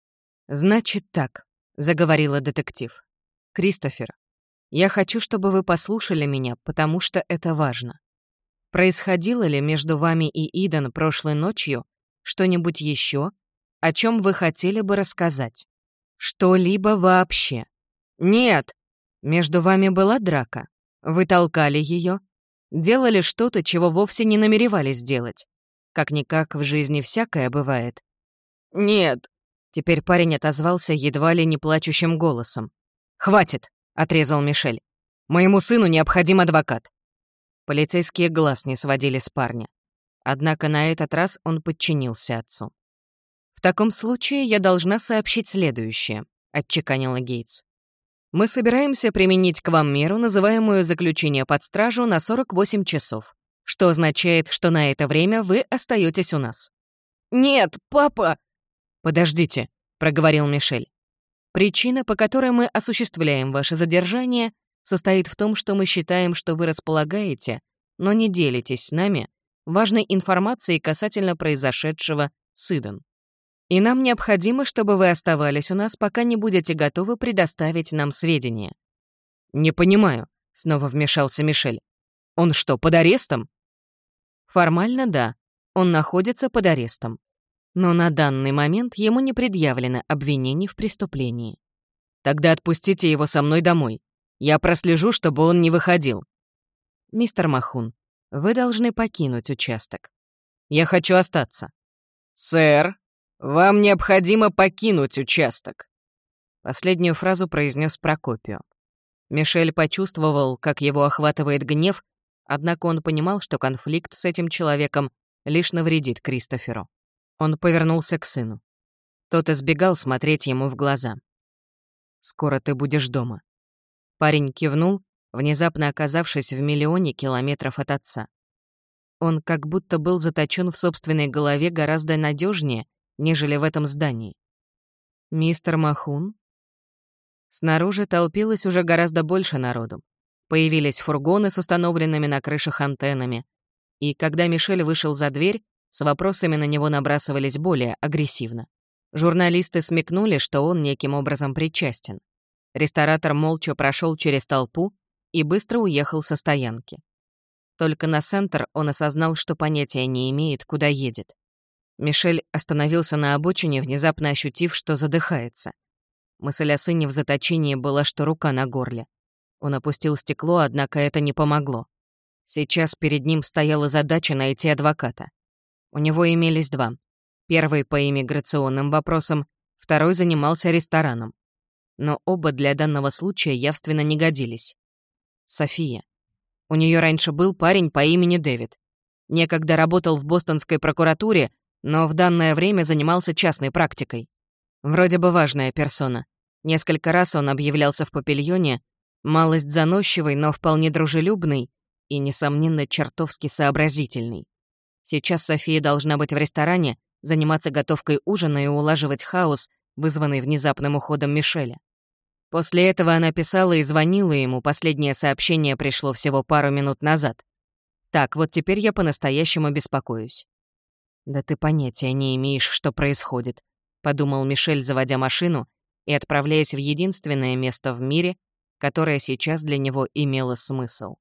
Speaker 1: «Значит так», — заговорила детектив. «Кристофер, я хочу, чтобы вы послушали меня, потому что это важно. Происходило ли между вами и Идан прошлой ночью что-нибудь еще, о чем вы хотели бы рассказать? Что-либо вообще? Нет! Между вами была драка. Вы толкали ее, делали что-то, чего вовсе не намеревались делать. Как-никак в жизни всякое бывает. Нет! Теперь парень отозвался едва ли не плачущим голосом. «Хватит!» — отрезал Мишель. «Моему сыну необходим адвокат». Полицейские глаз не сводили с парня. Однако на этот раз он подчинился отцу. «В таком случае я должна сообщить следующее», — отчеканила Гейтс. «Мы собираемся применить к вам меру, называемую заключение под стражу на 48 часов, что означает, что на это время вы остаетесь у нас». «Нет, папа!» «Подождите», — проговорил Мишель. «Причина, по которой мы осуществляем ваше задержание, состоит в том, что мы считаем, что вы располагаете, но не делитесь с нами важной информацией касательно произошедшего с Идан. И нам необходимо, чтобы вы оставались у нас, пока не будете готовы предоставить нам сведения». «Не понимаю», — снова вмешался Мишель. «Он что, под арестом?» «Формально, да. Он находится под арестом. Но на данный момент ему не предъявлено обвинений в преступлении». «Тогда отпустите его со мной домой. Я прослежу, чтобы он не выходил». «Мистер Махун, вы должны покинуть участок». «Я хочу остаться». «Сэр, вам необходимо покинуть участок». Последнюю фразу произнес Прокопио. Мишель почувствовал, как его охватывает гнев, однако он понимал, что конфликт с этим человеком лишь навредит Кристоферу. Он повернулся к сыну. Тот избегал смотреть ему в глаза. «Скоро ты будешь дома». Парень кивнул, внезапно оказавшись в миллионе километров от отца. Он как будто был заточен в собственной голове гораздо надежнее, нежели в этом здании. «Мистер Махун?» Снаружи толпилось уже гораздо больше народу. Появились фургоны с установленными на крышах антеннами. И когда Мишель вышел за дверь, с вопросами на него набрасывались более агрессивно. Журналисты смекнули, что он неким образом причастен. Ресторатор молча прошел через толпу и быстро уехал со стоянки. Только на Сентер он осознал, что понятия не имеет, куда едет. Мишель остановился на обочине, внезапно ощутив, что задыхается. Мысль о сыне в заточении была, что рука на горле. Он опустил стекло, однако это не помогло. Сейчас перед ним стояла задача найти адвоката. У него имелись два. Первый по иммиграционным вопросам, второй занимался рестораном. Но оба для данного случая явственно не годились. София. У нее раньше был парень по имени Дэвид. Некогда работал в бостонской прокуратуре, но в данное время занимался частной практикой. Вроде бы важная персона. Несколько раз он объявлялся в павильоне, малость заносчивый, но вполне дружелюбный и, несомненно, чертовски сообразительный. Сейчас София должна быть в ресторане, заниматься готовкой ужина и улаживать хаос, вызванный внезапным уходом Мишеля. После этого она писала и звонила ему, последнее сообщение пришло всего пару минут назад. Так, вот теперь я по-настоящему беспокоюсь. «Да ты понятия не имеешь, что происходит», — подумал Мишель, заводя машину и отправляясь в единственное место в мире, которое сейчас для него имело смысл.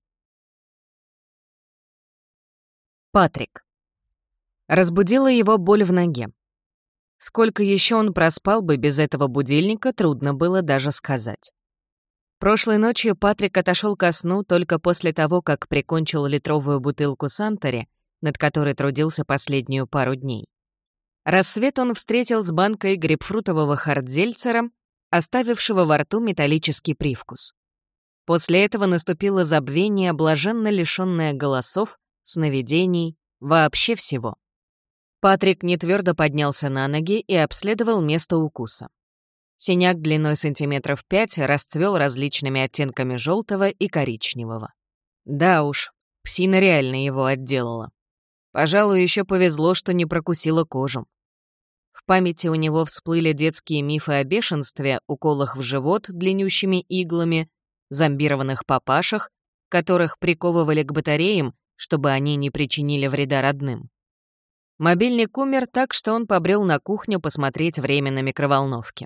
Speaker 1: Патрик. Разбудила его боль в ноге. Сколько еще он проспал бы без этого будильника, трудно было даже сказать. Прошлой ночью Патрик отошел ко сну только после того, как прикончил литровую бутылку Сантори, над которой трудился последнюю пару дней. Рассвет он встретил с банкой грейпфрутового хардзельцера, оставившего во рту металлический привкус. После этого наступило забвение, блаженно лишённое голосов, сновидений, вообще всего. Патрик нетвёрдо поднялся на ноги и обследовал место укуса. Синяк длиной 5 сантиметров расцвел различными оттенками желтого и коричневого. Да уж, псина реально его отделала. Пожалуй, еще повезло, что не прокусила кожу. В памяти у него всплыли детские мифы о бешенстве, уколах в живот длиннющими иглами, зомбированных папашах, которых приковывали к батареям, чтобы они не причинили вреда родным. Мобильник умер так, что он побрел на кухню посмотреть время на микроволновке.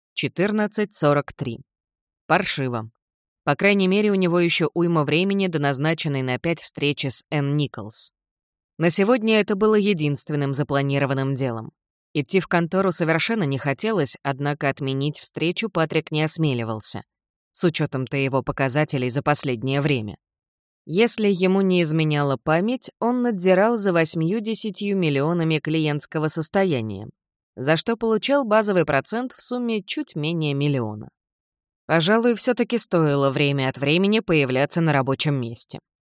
Speaker 1: 14:43. Паршиво. По крайней мере, у него еще уйма времени до назначенной на 5 встречи с Энн Николс. На сегодня это было единственным запланированным делом. Идти в контору совершенно не хотелось, однако отменить встречу Патрик не осмеливался, с учетом-то его показателей за последнее время. Если ему не изменяла память, он надзирал за 8-10 миллионами клиентского состояния, за что получал базовый процент в сумме чуть менее миллиона. Пожалуй, все-таки стоило время от времени появляться на рабочем месте.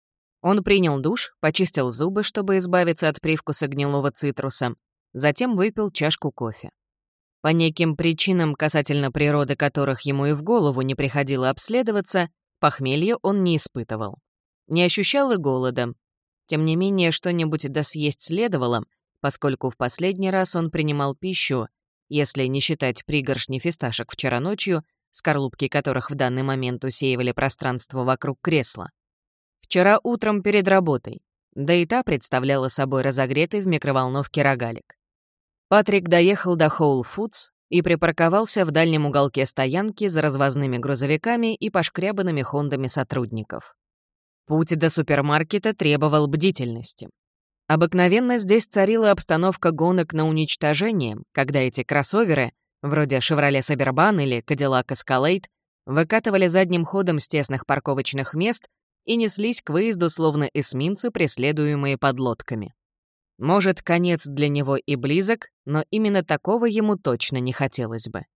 Speaker 1: Он принял душ, почистил зубы, чтобы избавиться от привкуса гнилого цитруса, затем выпил чашку кофе. По неким причинам, касательно природы которых ему и в голову не приходило обследоваться, похмелья он не испытывал. Не ощущал и голода. Тем не менее, что-нибудь да съесть следовало, поскольку в последний раз он принимал пищу, если не считать пригоршни фисташек вчера ночью, скорлупки которых в данный момент усеивали пространство вокруг кресла. Вчера утром перед работой, да и та представляла собой разогретый в микроволновке рогалик. Патрик доехал до Whole Foods и припарковался в дальнем уголке стоянки за развозными грузовиками и пошкрябанными хондами сотрудников. Путь до супермаркета требовал бдительности. Обыкновенно здесь царила обстановка гонок на уничтожение, когда эти кроссоверы, вроде Chevrolet Suburban или Cadillac Escalade, выкатывали задним ходом с тесных парковочных мест и неслись к выезду, словно эсминцы, преследуемые подлодками. Может, конец для него и близок, но именно такого ему точно не хотелось бы.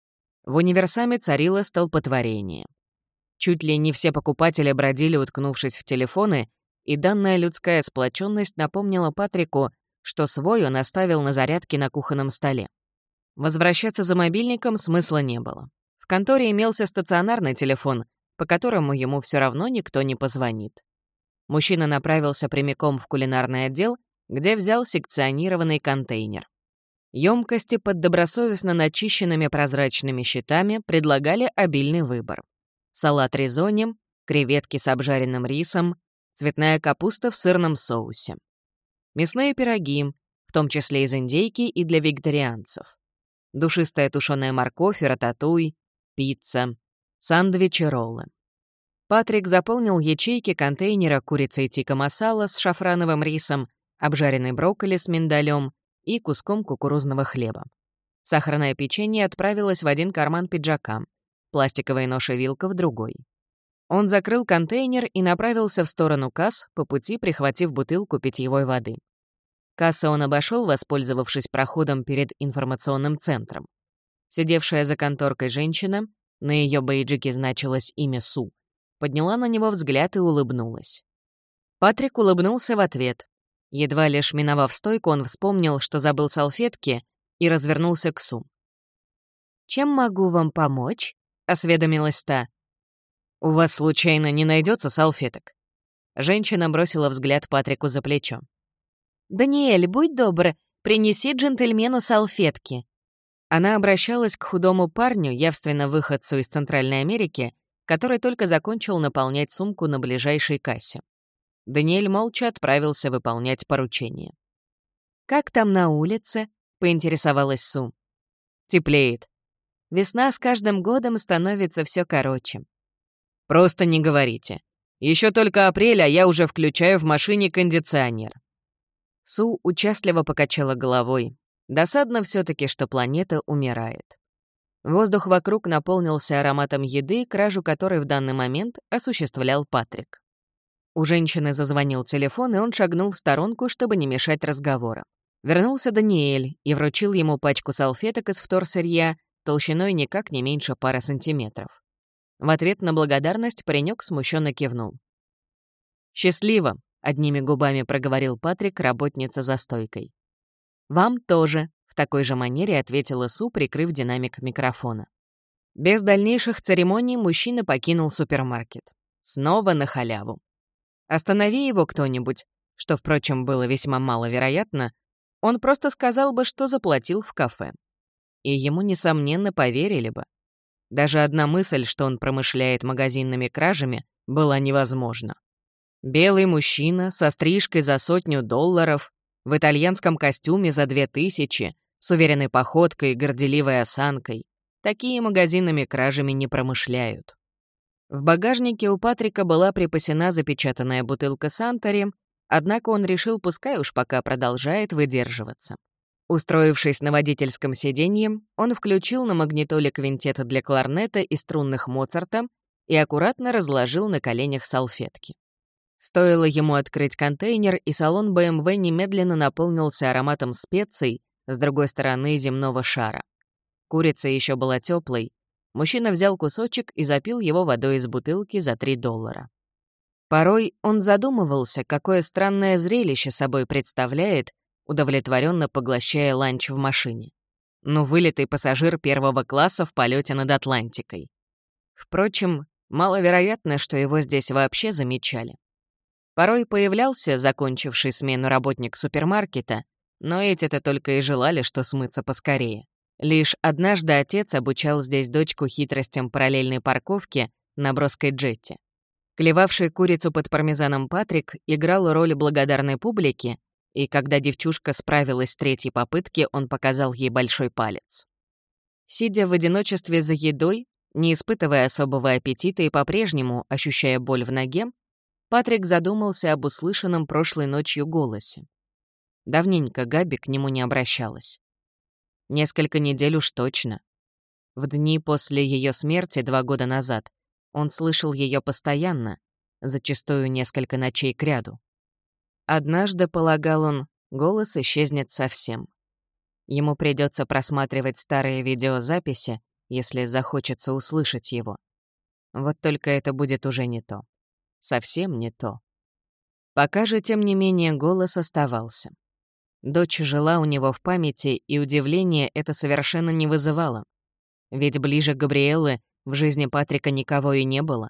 Speaker 1: В универсаме царило столпотворение. Чуть ли не все покупатели бродили, уткнувшись в телефоны, и данная людская сплоченность напомнила Патрику, что свой он оставил на зарядке на кухонном столе. Возвращаться за мобильником смысла не было. В конторе имелся стационарный телефон, по которому ему все равно никто не позвонит. Мужчина направился прямиком в кулинарный отдел, где взял секционированный контейнер. Емкости под добросовестно начищенными прозрачными щитами предлагали обильный выбор. Салат ризони, креветки с обжаренным рисом, цветная капуста в сырном соусе. Мясные пироги, в том числе из индейки и для вегетарианцев. Душистая тушеная морковь и рататуй, пицца, сандвичи, роллы. Патрик заполнил ячейки контейнера курицей тикка-масала с шафрановым рисом, обжаренный брокколи с миндалем и куском кукурузного хлеба. Сахарное печенье отправилось в один карман пиджака, пластиковая нож-вилка в другой. Он закрыл контейнер и направился в сторону касс, по пути прихватив бутылку питьевой воды. Кассы он обошел, воспользовавшись проходом перед информационным центром. Сидевшая за конторкой женщина, на ее бейджике значилось имя Су, подняла на него взгляд и улыбнулась. Патрик улыбнулся в ответ. Едва лишь миновав стойку, он вспомнил, что забыл салфетки, и развернулся к Су. «Чем могу вам помочь?» — осведомилась та. «У вас, случайно, не найдется салфеток?» Женщина бросила взгляд Патрику за плечо. «Даниэль, будь добр, принеси джентльмену салфетки». Она обращалась к худому парню, явственно выходцу из Центральной Америки, который только закончил наполнять сумку на ближайшей кассе. Даниэль молча отправился выполнять поручение. «Как там на улице?» — поинтересовалась Су. «Теплеет. Весна с каждым годом становится все короче». «Просто не говорите. Еще только апрель, а я уже включаю в машине кондиционер». Су участливо покачала головой. Досадно все-таки, что планета умирает. Воздух вокруг наполнился ароматом еды, кражу которой в данный момент осуществлял Патрик. У женщины зазвонил телефон, и он шагнул в сторонку, чтобы не мешать разговору. Вернулся Даниэль и вручил ему пачку салфеток из вторсырья толщиной никак не меньше пары сантиметров. В ответ на благодарность паренек смущенно кивнул. «Счастливо!» — одними губами проговорил Патрик, работница за стойкой. «Вам тоже!» — в такой же манере ответила Су, прикрыв динамик микрофона. Без дальнейших церемоний мужчина покинул супермаркет. Снова на халяву. Останови его кто-нибудь, что, впрочем, было весьма маловероятно, он просто сказал бы, что заплатил в кафе. И ему, несомненно, поверили бы. Даже одна мысль, что он промышляет магазинными кражами, была невозможна. Белый мужчина со стрижкой за $100 в итальянском костюме за 2000, с уверенной походкой и горделивой осанкой. Такие магазинными кражами не промышляют. В багажнике у Патрика была припасена запечатанная бутылка Сантори, однако он решил, пускай уж пока продолжает выдерживаться. Устроившись на водительском сиденье, он включил на магнитоле квинтета для кларнета и струнных Моцарта и аккуратно разложил на коленях салфетки. Стоило ему открыть контейнер, и салон BMW немедленно наполнился ароматом специй с другой стороны земного шара. Курица еще была теплой. Мужчина взял кусочек и запил его водой из бутылки за $3. Порой он задумывался, какое странное зрелище собой представляет, удовлетворенно поглощая ланч в машине. Вылитый пассажир первого класса в полете над Атлантикой. Впрочем, маловероятно, что его здесь вообще замечали. Порой появлялся закончивший смену работник супермаркета, но эти-то только и желали, что смыться поскорее. Лишь однажды отец обучал здесь дочку хитростям параллельной парковки на броской джетте. Клевавший курицу под пармезаном Патрик играл роль благодарной публики, и когда девчушка справилась с третьей попытки, он показал ей большой палец. Сидя в одиночестве за едой, не испытывая особого аппетита и по-прежнему ощущая боль в ноге, Патрик задумался об услышанном прошлой ночью голосе. Давненько Габи к нему не обращалась. Несколько недель уж точно. В дни после ее смерти 2 года назад он слышал ее постоянно, зачастую несколько ночей кряду. Однажды, полагал он, голос исчезнет совсем. Ему придется просматривать старые видеозаписи, если захочется услышать его. Вот только это будет уже не то. Совсем не то. Пока же, тем не менее, голос оставался. Дочь жила у него в памяти, и удивления это совершенно не вызывало. Ведь ближе Габриэллы в жизни Патрика никого и не было.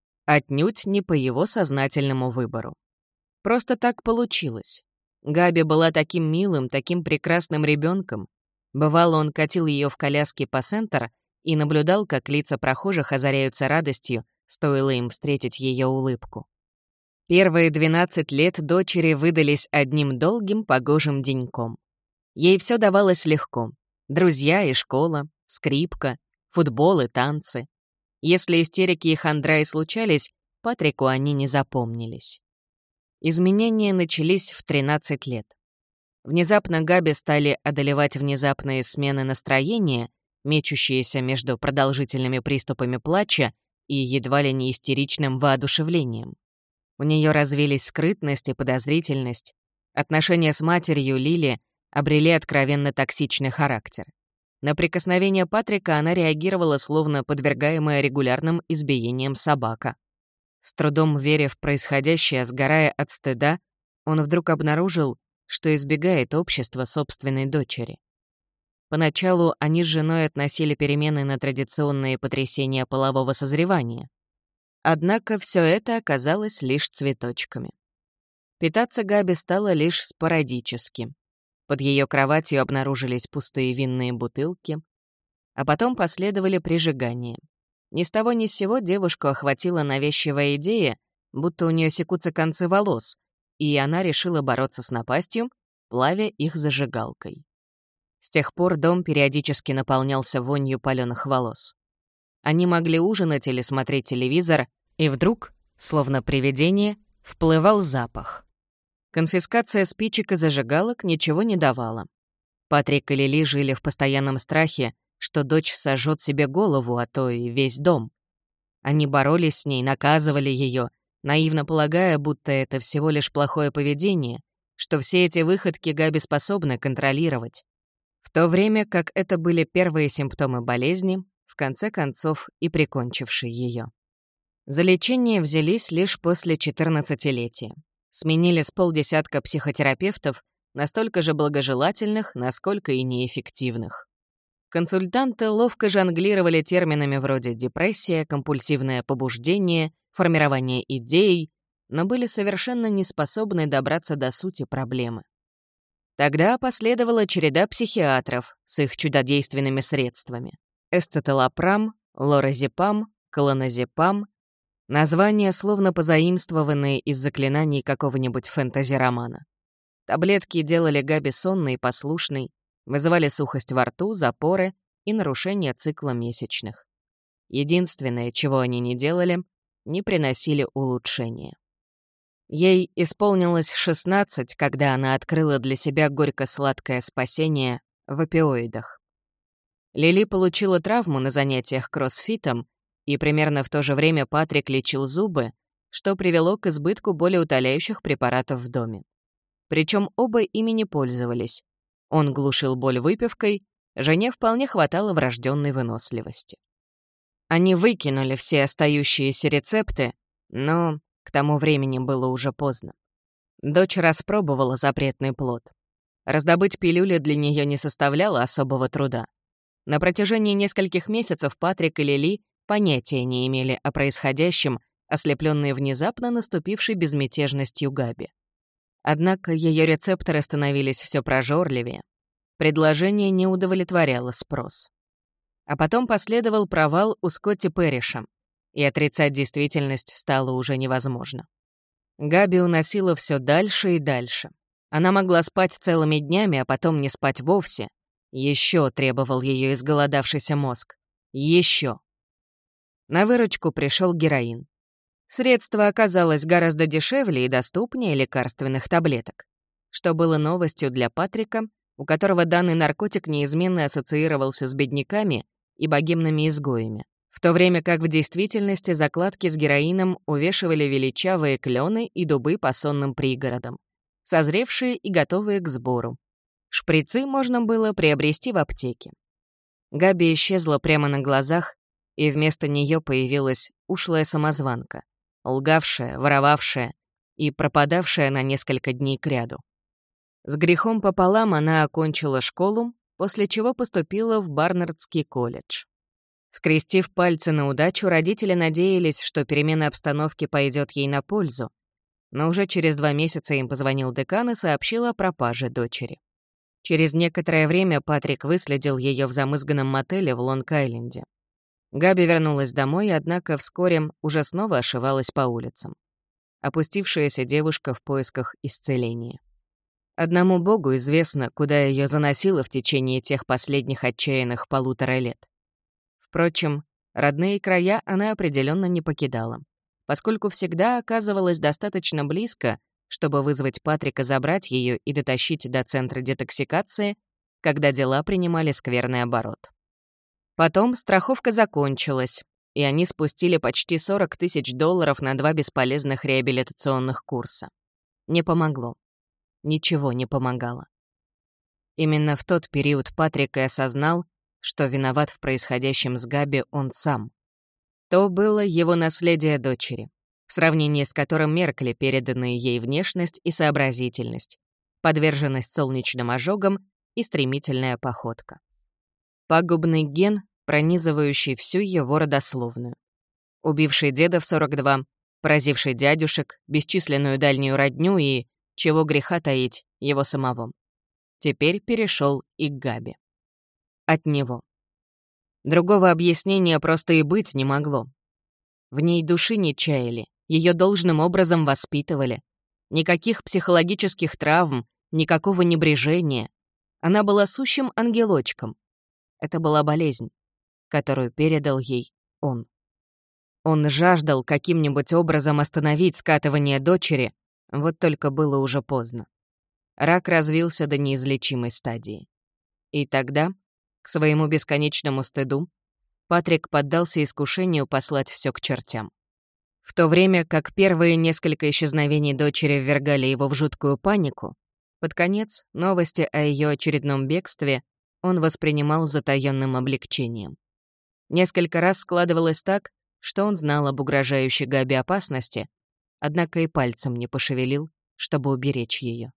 Speaker 1: Отнюдь не по его сознательному выбору. Просто так получилось. Габи была таким милым, таким прекрасным ребенком. Бывало, он катил ее в коляске по Сентер и наблюдал, как лица прохожих озаряются радостью, стоило им встретить ее улыбку. Первые 12 лет дочери выдались одним долгим погожим деньком. Ей все давалось легко. Друзья и школа, скрипка, футбол и танцы. Если истерики и хандра и случались, Патрику они не запомнились. Изменения начались в 13 лет. Внезапно Габи стали одолевать внезапные смены настроения, мечущиеся между продолжительными приступами плача и едва ли не истеричным воодушевлением. У нее развились скрытность и подозрительность. Отношения с матерью Лили обрели откровенно токсичный характер. На прикосновение Патрика она реагировала, словно подвергаемая регулярным избиениям собака. С трудом веря в происходящее, сгорая от стыда, он вдруг обнаружил, что избегает общества собственной дочери. Поначалу они с женой относили перемены на традиционные потрясения полового созревания. Однако все это оказалось лишь цветочками. Питаться Габи стала лишь спорадически. Под ее кроватью обнаружились пустые винные бутылки, а потом последовали прижигания. Ни с того ни с сего девушку охватила навязчивая идея, будто у нее секутся концы волос, и она решила бороться с напастью, плавя их зажигалкой. С тех пор дом периодически наполнялся вонью палёных волос. Они могли ужинать или смотреть телевизор, и вдруг, словно привидение, вплывал запах. Конфискация спичек и зажигалок ничего не давала. Патрик и Лили жили в постоянном страхе, что дочь сожжет себе голову, а то и весь дом. Они боролись с ней, наказывали ее, наивно полагая, будто это всего лишь плохое поведение, что все эти выходки Габи способны контролировать. В то время как это были первые симптомы болезни, в конце концов и прикончившие ее. За лечение взялись лишь после 14-летия. Сменили с полдесятка психотерапевтов, настолько же благожелательных, насколько и неэффективных. Консультанты ловко жонглировали терминами вроде депрессия, компульсивное побуждение, формирование идей, но были совершенно не способны добраться до сути проблемы. Тогда последовала череда психиатров с их чудодейственными средствами. Эсцетилопрам, лоразепам, клоназепам. Названия, словно позаимствованные из заклинаний какого-нибудь фэнтези-романа. Таблетки делали Габи сонной и послушной, вызывали сухость во рту, запоры и нарушение цикла месячных. Единственное, чего они не делали, не приносили улучшения. Ей исполнилось 16, когда она открыла для себя горько-сладкое спасение в опиоидах. Лили получила травму на занятиях кроссфитом, и примерно в то же время Патрик лечил зубы, что привело к избытку болеутоляющих препаратов в доме. Причем оба ими не пользовались. Он глушил боль выпивкой, жене вполне хватало врожденной выносливости. Они выкинули все остающиеся рецепты, но к тому времени было уже поздно. Дочь распробовала запретный плод. Раздобыть пилюли для нее не составляло особого труда. На протяжении нескольких месяцев Патрик и Лили понятия не имели о происходящем, ослепленные внезапно наступившей безмятежностью Габи. Однако ее рецепторы становились все прожорливее. Предложение не удовлетворяло спрос. А потом последовал провал у Скотти Пэриша, и отрицать действительность стало уже невозможно. Габи уносила все дальше и дальше. Она могла спать целыми днями, а потом не спать вовсе. Еще требовал ее изголодавшийся мозг. Еще. На выручку пришел героин. Средство оказалось гораздо дешевле и доступнее лекарственных таблеток, что было новостью для Патрика, у которого данный наркотик неизменно ассоциировался с бедняками и богемными изгоями, в то время как в действительности закладки с героином увешивали величавые клены и дубы по сонным пригородам, созревшие и готовые к сбору. Шприцы можно было приобрести в аптеке. Габи исчезла прямо на глазах, и вместо нее появилась ушлая самозванка, лгавшая, воровавшая и пропадавшая на несколько дней кряду. С грехом пополам она окончила школу, после чего поступила в Барнардский колледж. Скрестив пальцы на удачу, родители надеялись, что перемена обстановки пойдет ей на пользу, но уже через 2 месяца им позвонил декан и сообщил о пропаже дочери. Через некоторое время Патрик выследил ее в замызганном мотеле в Лонг-Айленде. Габи вернулась домой, однако вскоре уже снова ошивалась по улицам. Опустившаяся девушка в поисках исцеления. Одному Богу известно, куда ее заносило в течение тех последних отчаянных 1,5 лет. Впрочем, родные края она определенно не покидала, поскольку всегда оказывалась достаточно близко, чтобы вызвать Патрика забрать ее и дотащить до центра детоксикации, когда дела принимали скверный оборот. Потом страховка закончилась, и они спустили почти $40 000 на 2 бесполезных реабилитационных курса. Не помогло. Ничего не помогало. Именно в тот период Патрик и осознал, что виноват в происходящем с Габи он сам. То было его наследие дочери, в сравнении с которым меркли переданные ей внешность и сообразительность, подверженность солнечным ожогам и стремительная походка. Пагубный ген, пронизывающий всю его родословную. Убивший деда в 42, поразивший дядюшек, бесчисленную дальнюю родню и, чего греха таить, его самого. Теперь перешел и к Габи. От него. Другого объяснения просто и быть не могло. В ней души не чаяли, ее должным образом воспитывали. Никаких психологических травм, никакого небрежения. Она была сущим ангелочком. Это была болезнь, которую передал ей он. Он жаждал каким-нибудь образом остановить скатывание дочери, вот только было уже поздно. Рак развился до неизлечимой стадии. И тогда, к своему бесконечному стыду, Патрик поддался искушению послать все к чертям. В то время как первые несколько исчезновений дочери ввергали его в жуткую панику, под конец новости о ее очередном бегстве он воспринимал с затаённым облегчением. Несколько раз складывалось так, что он знал об угрожающей Габи опасности, однако и пальцем не пошевелил, чтобы уберечь ее.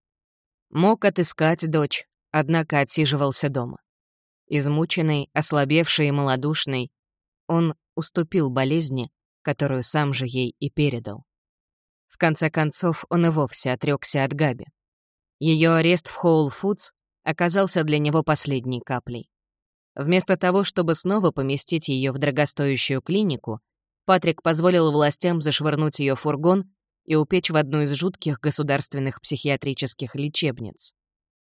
Speaker 1: Мог отыскать дочь, однако отсиживался дома. Измученный, ослабевший и малодушный, он уступил болезни, которую сам же ей и передал. В конце концов, он и вовсе отрёкся от Габи. Ее арест в Whole Foods оказался для него последней каплей. Вместо того, чтобы снова поместить ее в дорогостоящую клинику, Патрик позволил властям зашвырнуть ее в фургон и упечь в одну из жутких государственных психиатрических лечебниц.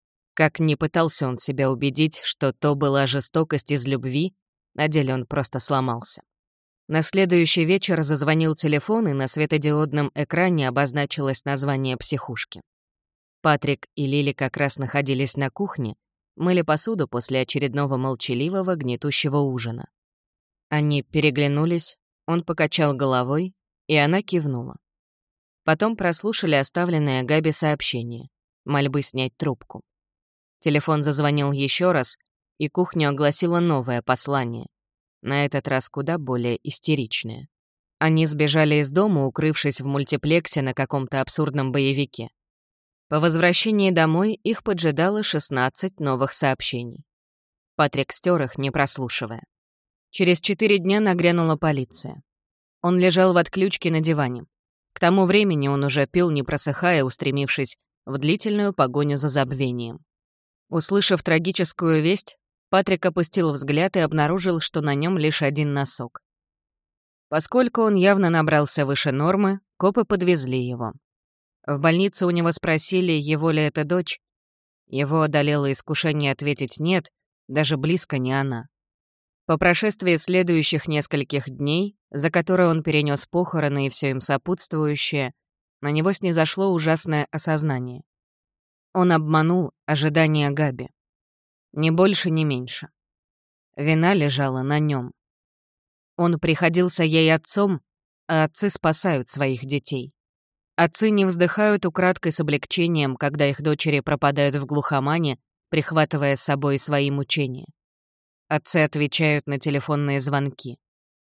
Speaker 1: Как ни пытался он себя убедить, что то была жестокость из любви, на деле он просто сломался. На следующий вечер зазвонил телефон, и на светодиодном экране обозначилось название психушки. Патрик и Лили как раз находились на кухне, мыли посуду после очередного молчаливого, гнетущего ужина. Они переглянулись, он покачал головой, и она кивнула. Потом прослушали оставленное Габи сообщение, мольбы снять трубку. Телефон зазвонил еще раз, и кухню огласило новое послание, на этот раз куда более истеричное. Они сбежали из дома, укрывшись в мультиплексе на каком-то абсурдном боевике. По возвращении домой их поджидало 16 новых сообщений. Патрик стер их, не прослушивая. Через 4 дня нагрянула полиция. Он лежал в отключке на диване. К тому времени он уже пил, не просыхая, устремившись в длительную погоню за забвением. Услышав трагическую весть, Патрик опустил взгляд и обнаружил, что на нем лишь один носок. Поскольку он явно набрался выше нормы, копы подвезли его. В больнице у него спросили, его ли это дочь. Его одолело искушение ответить «нет», даже близко не она. По прошествии следующих нескольких дней, за которые он перенес похороны и все им сопутствующее, на него снизошло ужасное осознание. Он обманул ожидания Габи. Ни больше, ни меньше. Вина лежала на нем. Он приходился ей отцом, а отцы спасают своих детей. Отцы не вздыхают украдкой с облегчением, когда их дочери пропадают в глухомане, прихватывая с собой свои мучения. Отцы отвечают на телефонные звонки.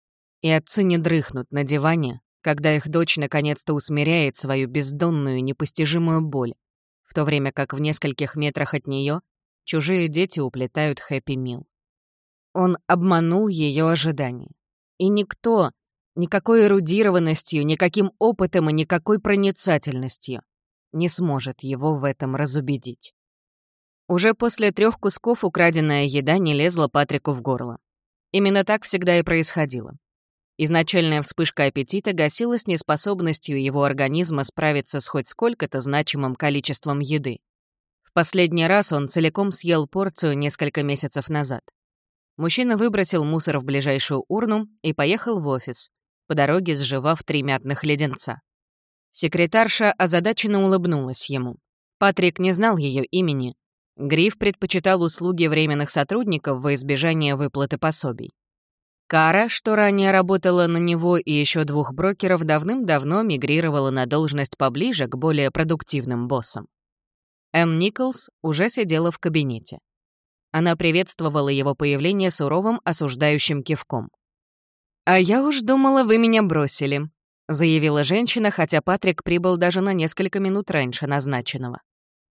Speaker 1: И отцы не дрыхнут на диване, когда их дочь наконец-то усмиряет свою бездонную, непостижимую боль, в то время как в нескольких метрах от нее чужие дети уплетают хэппи-мил. Он обманул ее ожидания. И никто, никакой эрудированностью, никаким опытом и никакой проницательностью не сможет его в этом разубедить. Уже после 3 кусков украденная еда не лезла Патрику в горло. Именно так всегда и происходило. Изначальная вспышка аппетита гасилась неспособностью его организма справиться с хоть сколько-то значимым количеством еды. В последний раз он целиком съел порцию несколько месяцев назад. Мужчина выбросил мусор в ближайшую урну и поехал в офис, по дороге сживав 3 мятных леденца. Секретарша озадаченно улыбнулась ему. Патрик не знал ее имени. Гриф предпочитал услуги временных сотрудников во избежание выплаты пособий. Кара, что ранее работала на него и еще 2 брокеров, давным-давно мигрировала на должность поближе к более продуктивным боссам. Энн Николс уже сидела в кабинете. Она приветствовала его появление суровым осуждающим кивком. «А я уж думала, вы меня бросили», — заявила женщина, хотя Патрик прибыл даже на несколько минут раньше назначенного.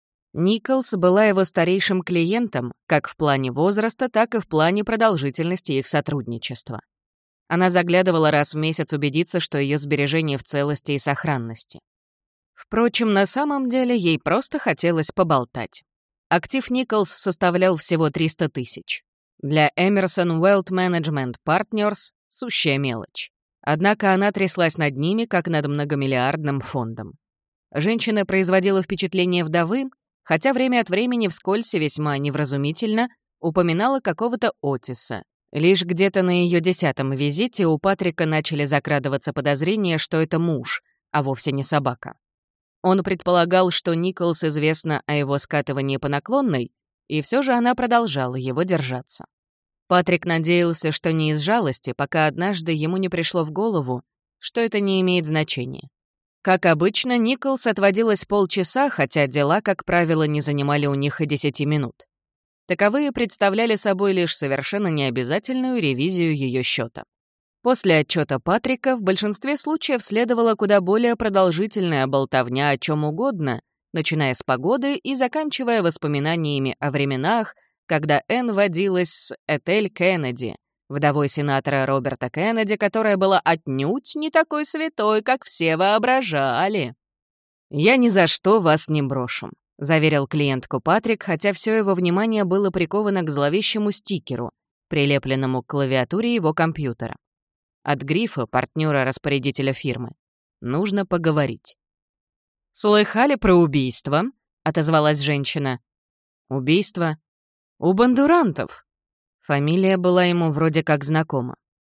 Speaker 1: Николс была его старейшим клиентом как в плане возраста, так и в плане продолжительности их сотрудничества. Она заглядывала раз в месяц убедиться, что ее сбережения в целости и сохранности. Впрочем, на самом деле ей просто хотелось поболтать. Актив Николс составлял всего 300 тысяч. Для Emerson Wealth Management Partners — сущая мелочь. Однако она тряслась над ними, как над многомиллиардным фондом. Женщина производила впечатление вдовы, хотя время от времени вскользь и весьма невразумительно упоминала какого-то Отиса. Лишь где-то на ее 10-м визите у Патрика начали закрадываться подозрения, что это муж, а вовсе не собака. Он предполагал, что Николс известно о его скатывании по наклонной, и все же она продолжала его держаться. Патрик надеялся, что не из жалости, пока однажды ему не пришло в голову, что это не имеет значения. Как обычно, Николс отводилась полчаса, хотя дела, как правило, не занимали у них и 10 минут. Таковые представляли собой лишь совершенно необязательную ревизию ее счета. После отчета Патрика в большинстве случаев следовала куда более продолжительная болтовня о чем угодно, начиная с погоды и заканчивая воспоминаниями о временах, когда Энн водилась с Этель Кеннеди, вдовой сенатора Роберта Кеннеди, которая была отнюдь не такой святой, как все воображали. «Я ни за что вас не брошу», — заверил клиентку Патрик, хотя все его внимание было приковано к зловещему стикеру, прилепленному к клавиатуре его компьютера. От Грифа, партнера-распорядителя фирмы, нужно поговорить. «Слыхали про убийство?» — отозвалась женщина. «Убийство? У Бондурантов». Фамилия была ему вроде как знакома.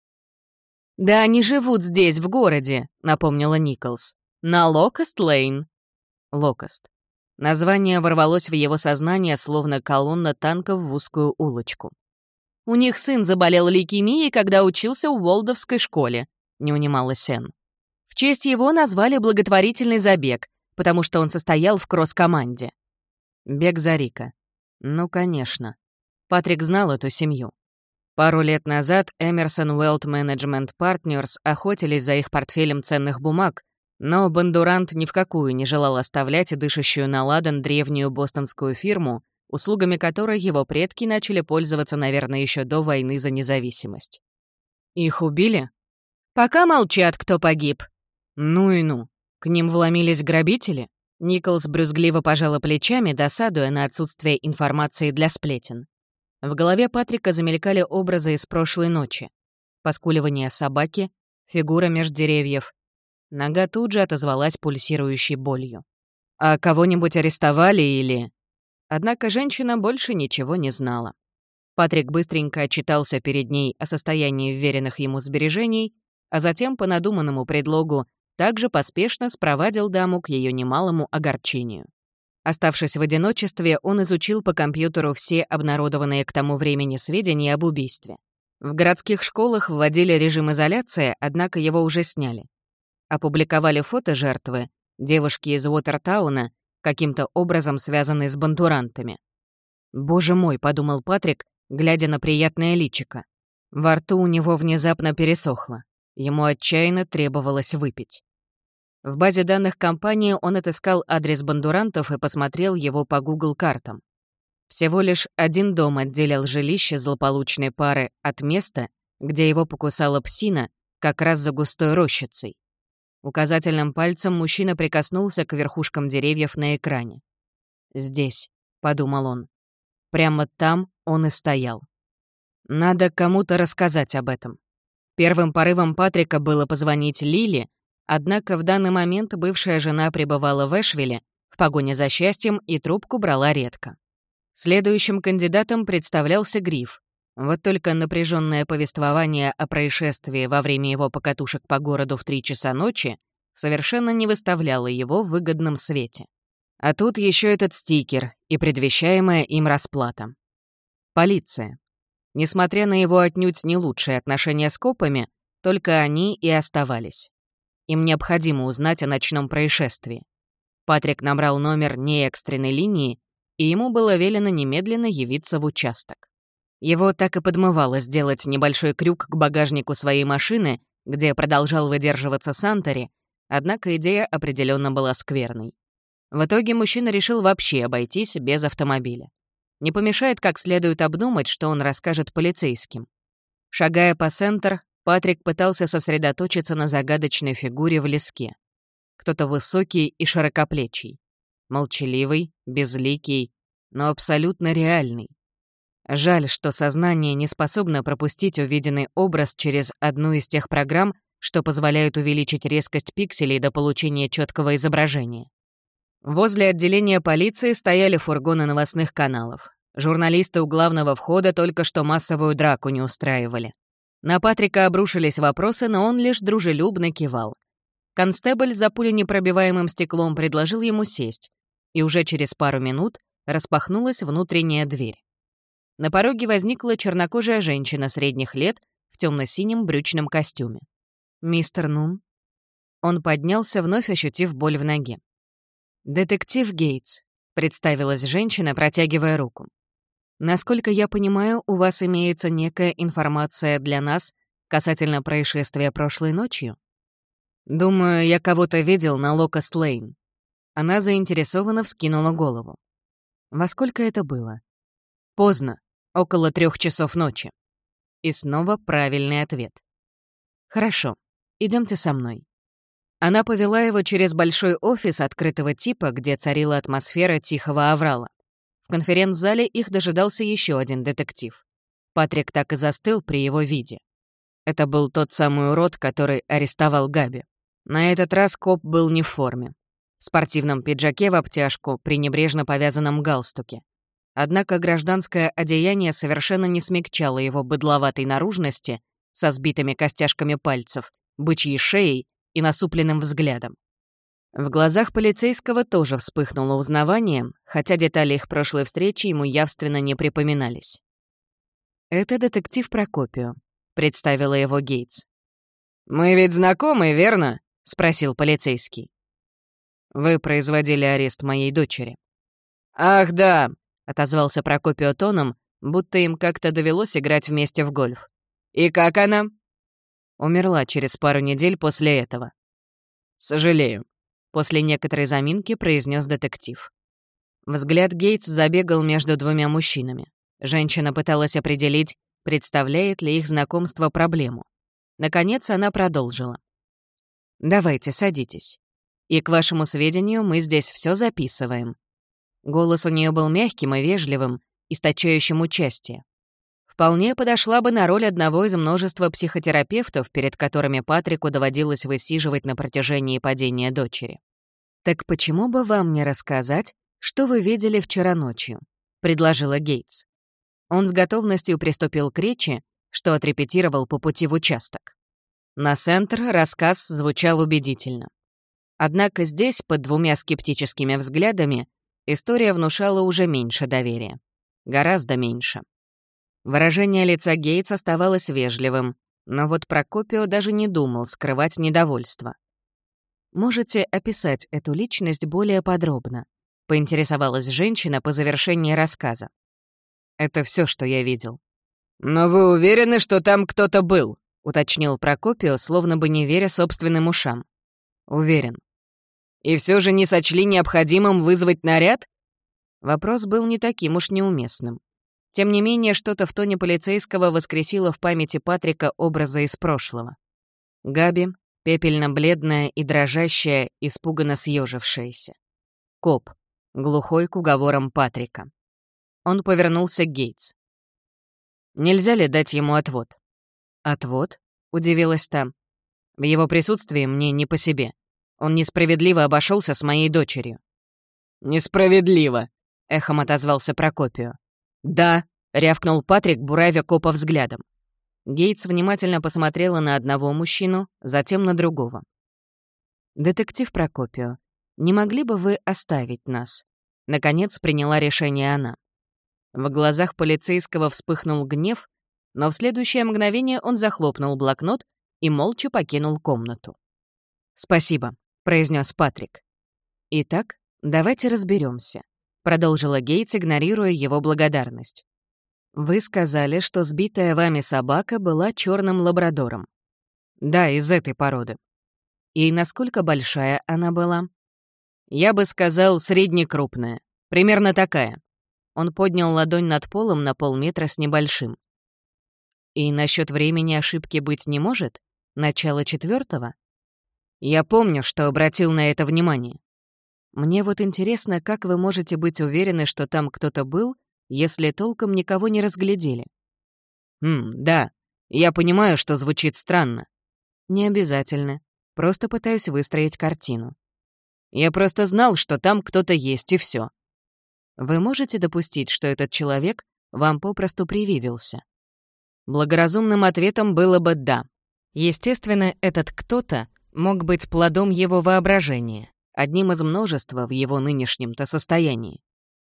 Speaker 1: «Да они живут здесь, в городе», — напомнила Николс. «На Локост-Лейн». Локост. Название ворвалось в его сознание, словно колонна танков в узкую улочку. «У них сын заболел лейкемией, когда учился в Уолдовской школе», — не унималась Энн. «В честь его назвали благотворительный забег, потому что он состоял в кросс-команде». Бег за Рика. Ну, конечно. Патрик знал эту семью. Пару лет назад Emerson Wealth Management Partners охотились за их портфелем ценных бумаг, но Бондурант ни в какую не желал оставлять дышащую на ладан древнюю бостонскую фирму, услугами которой его предки начали пользоваться, наверное, еще до войны за независимость. Их убили? Пока молчат, кто погиб. Ну и ну. К ним вломились грабители? Николс брюзгливо пожала плечами, досадуя на отсутствие информации для сплетен. В голове Патрика замелькали образы из прошлой ночи. Поскуливание собаки, фигура меж деревьев. Нога тут же отозвалась пульсирующей болью. А кого-нибудь арестовали или... Однако женщина больше ничего не знала. Патрик быстренько отчитался перед ней о состоянии вверенных ему сбережений, а затем, по надуманному предлогу, также поспешно спровадил даму к ее немалому огорчению. Оставшись в одиночестве, он изучил по компьютеру все обнародованные к тому времени сведения об убийстве. В городских школах вводили режим изоляции, однако его уже сняли. Опубликовали фото жертвы, девушки из Уотертауна, каким-то образом связанной с Бондурантами. «Боже мой», — подумал Патрик, глядя на приятное личико. Во рту у него внезапно пересохло. Ему отчаянно требовалось выпить. В базе данных компании он отыскал адрес Бондурантов и посмотрел его по Google картам. Всего лишь один дом отделял жилище злополучной пары от места, где его покусала псина, как раз за густой рощицей. Указательным пальцем мужчина прикоснулся к верхушкам деревьев на экране. «Здесь», — подумал он. Прямо там он и стоял. Надо кому-то рассказать об этом. Первым порывом Патрика было позвонить Лили, однако в данный момент бывшая жена пребывала в Эшвилле в погоне за счастьем и трубку брала редко. Следующим кандидатом представлялся Гриф. Вот только напряженное повествование о происшествии во время его покатушек по городу в 3 часа ночи совершенно не выставляло его в выгодном свете. А тут еще этот стикер и предвещаемая им расплата. Полиция. Несмотря на его отнюдь не лучшие отношения с копами, только они и оставались. Им необходимо узнать о ночном происшествии. Патрик набрал номер неэкстренной линии, и ему было велено немедленно явиться в участок. Его так и подмывало сделать небольшой крюк к багажнику своей машины, где продолжал выдерживаться Сантори, однако идея определенно была скверной. В итоге мужчина решил вообще обойтись без автомобиля. Не помешает как следует обдумать, что он расскажет полицейским. Шагая по Сентер, Патрик пытался сосредоточиться на загадочной фигуре в леске. Кто-то высокий и широкоплечий. Молчаливый, безликий, но абсолютно реальный. Жаль, что сознание не способно пропустить увиденный образ через одну из тех программ, что позволяют увеличить резкость пикселей до получения четкого изображения. Возле отделения полиции стояли фургоны новостных каналов. Журналисты у главного входа только что массовую драку не устраивали. На Патрика обрушились вопросы, но он лишь дружелюбно кивал. Констебль за пуленепробиваемым стеклом предложил ему сесть, и уже через пару минут распахнулась внутренняя дверь. На пороге возникла чернокожая женщина средних лет в темно-синем брючном костюме. «Мистер Нун?» Он поднялся, вновь ощутив боль в ноге. «Детектив Гейтс», — представилась женщина, протягивая руку. «Насколько я понимаю, у вас имеется некая информация для нас касательно происшествия прошлой ночью?» «Думаю, я кого-то видел на Локост-Лейн». Она заинтересованно вскинула голову. «Во сколько это было?» «Поздно, около 3 часов ночи». И снова правильный ответ. «Хорошо, идемте со мной». Она повела его через большой офис открытого типа, где царила атмосфера тихого аврала. В конференц-зале их дожидался еще один детектив. Патрик так и застыл при его виде. Это был тот самый урод, который арестовал Габи. На этот раз коп был не в форме. В спортивном пиджаке в обтяжку, при небрежно повязанном галстуке. Однако гражданское одеяние совершенно не смягчало его быдловатой наружности со сбитыми костяшками пальцев, бычьей шеей и насупленным взглядом. В глазах полицейского тоже вспыхнуло узнавание, хотя детали их прошлой встречи ему явственно не припоминались. «Это детектив Прокопио», — представила его Гейтс. «Мы ведь знакомы, верно?» — спросил полицейский. «Вы производили арест моей дочери». «Ах, да», — отозвался Прокопио тоном, будто им как-то довелось играть вместе в гольф. «И как она?» Умерла через пару недель после этого. «Сожалею», — после некоторой заминки произнес детектив. Взгляд Гейтс забегал между двумя мужчинами. Женщина пыталась определить, представляет ли их знакомство проблему. Наконец она продолжила. «Давайте, садитесь. И, к вашему сведению, мы здесь все записываем». Голос у нее был мягким и вежливым, источающим участие. Вполне подошла бы на роль одного из множества психотерапевтов, перед которыми Патрику доводилось высиживать на протяжении падения дочери. «Так почему бы вам не рассказать, что вы видели вчера ночью?» — предложила Гейтс. Он с готовностью приступил к речи, что отрепетировал по пути в участок. На Сентр рассказ звучал убедительно. Однако здесь, под двумя скептическими взглядами, история внушала уже меньше доверия. Гораздо меньше. Выражение лица Гейтс оставалось вежливым, но вот Прокопио даже не думал скрывать недовольство. «Можете описать эту личность более подробно?» — поинтересовалась женщина по завершении рассказа. «Это все, что я видел». «Но вы уверены, что там кто-то был?» — уточнил Прокопио, словно бы не веря собственным ушам. «Уверен». «И все же не сочли необходимым вызвать наряд?» Вопрос был не таким уж неуместным. Тем не менее, что-то в тоне полицейского воскресило в памяти Патрика образы из прошлого. Габи, пепельно-бледная и дрожащая, испуганно съежившаяся. Коп, глухой к уговорам Патрика. Он повернулся к Гейтс. «Нельзя ли дать ему отвод?» «Отвод?» — удивилась та. «В его присутствии мне не по себе. Он несправедливо обошелся с моей дочерью». «Несправедливо!» — эхом отозвался Прокопио. «Да», — рявкнул Патрик, буравя копа взглядом. Гейтс внимательно посмотрела на одного мужчину, затем на другого. «Детектив Прокопио, не могли бы вы оставить нас?» Наконец приняла решение она. В глазах полицейского вспыхнул гнев, но в следующее мгновение он захлопнул блокнот и молча покинул комнату. «Спасибо», — произнес Патрик. «Итак, давайте разберемся», — продолжила Гейтс, игнорируя его благодарность. «Вы сказали, что сбитая вами собака была черным лабрадором». «Да, из этой породы». «И насколько большая она была?» «Я бы сказал, среднекрупная. Примерно такая». Он поднял ладонь над полом на полметра с небольшим. «И насчет времени ошибки быть не может? Начало 4-го?» «Я помню, что обратил на это внимание». «Мне вот интересно, как вы можете быть уверены, что там кто-то был, если толком никого не разглядели?» Да, я понимаю, что звучит странно». «Не обязательно. Просто пытаюсь выстроить картину». «Я просто знал, что там кто-то есть, и все. Вы можете допустить, что этот человек вам попросту привиделся?» Благоразумным ответом было бы «да». Естественно, этот кто-то мог быть плодом его воображения, одним из множества в его нынешнем-то состоянии.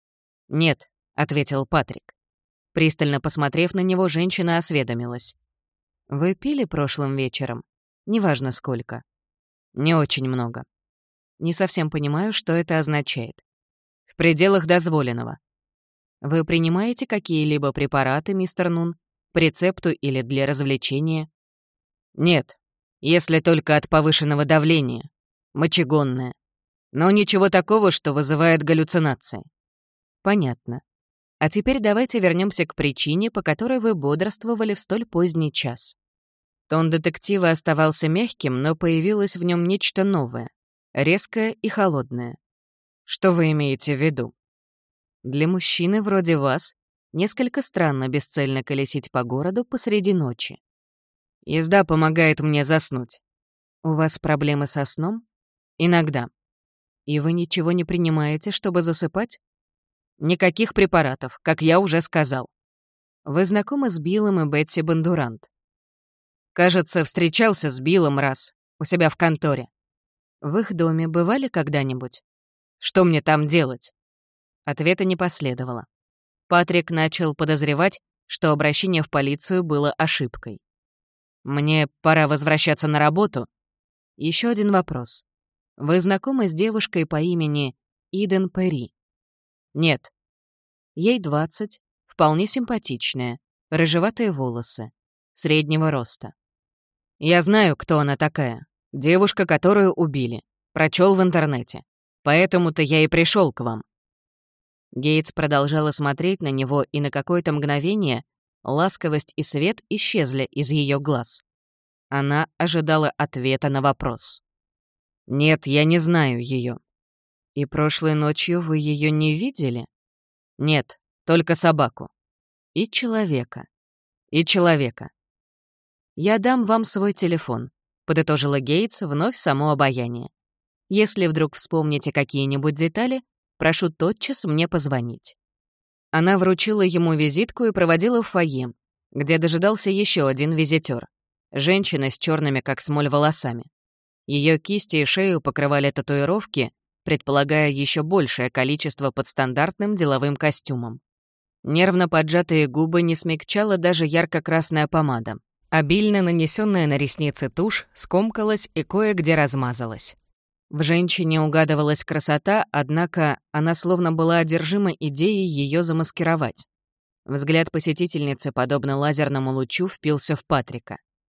Speaker 1: «Нет», — ответил Патрик. Пристально посмотрев на него, женщина осведомилась. «Вы пили прошлым вечером? Неважно сколько». «Не очень много». «Не совсем понимаю, что это означает». «В пределах дозволенного». «Вы принимаете какие-либо препараты, мистер Нун? По рецепту или для развлечения?» «Нет, если только от повышенного давления. Мочегонное. Но ничего такого, что вызывает галлюцинации». «Понятно. А теперь давайте вернемся к причине, по которой вы бодрствовали в столь поздний час». Тон детектива оставался мягким, но появилось в нем нечто новое, резкое и холодное. «Что вы имеете в виду?» «Для мужчины вроде вас несколько странно бесцельно колесить по городу посреди ночи. Езда помогает мне заснуть. У вас проблемы со сном? Иногда. И вы ничего не принимаете, чтобы засыпать? Никаких препаратов, как я уже сказал. Вы знакомы с Биллом и Бетти Бондурант? Кажется, встречался с Биллом раз, у себя в конторе. В их доме бывали когда-нибудь? Что мне там делать?» Ответа не последовало. Патрик начал подозревать, что обращение в полицию было ошибкой. «Мне пора возвращаться на работу. Еще один вопрос. Вы знакомы с девушкой по имени Иден Перри?» «Нет». Ей 20, вполне симпатичная, рыжеватые волосы, среднего роста. «Я знаю, кто она такая. Девушка, которую убили. Прочел в интернете. Поэтому-то я и пришел к вам». Гейтс продолжала смотреть на него, и на какое-то мгновение ласковость и свет исчезли из ее глаз. Она ожидала ответа на вопрос. «Нет, я не знаю ее. И прошлой ночью вы ее не видели?» «Нет, только собаку. И человека. И человека. Я дам вам свой телефон», — подытожила Гейтс, вновь само обаяние. «Если вдруг вспомните какие-нибудь детали, прошу тотчас мне позвонить». Она вручила ему визитку и проводила в фойе, где дожидался еще один визитер. Женщина с черными, как смоль, волосами. Ее кисти и шею покрывали татуировки, предполагая еще большее количество под стандартным деловым костюмом. Нервно поджатые губы не смягчала даже ярко-красная помада. Обильно нанесенная на ресницы тушь скомкалась и кое-где размазалась. В женщине угадывалась красота, однако она словно была одержима идеей ее замаскировать. Взгляд посетительницы, подобно лазерному лучу, впился в Патрика.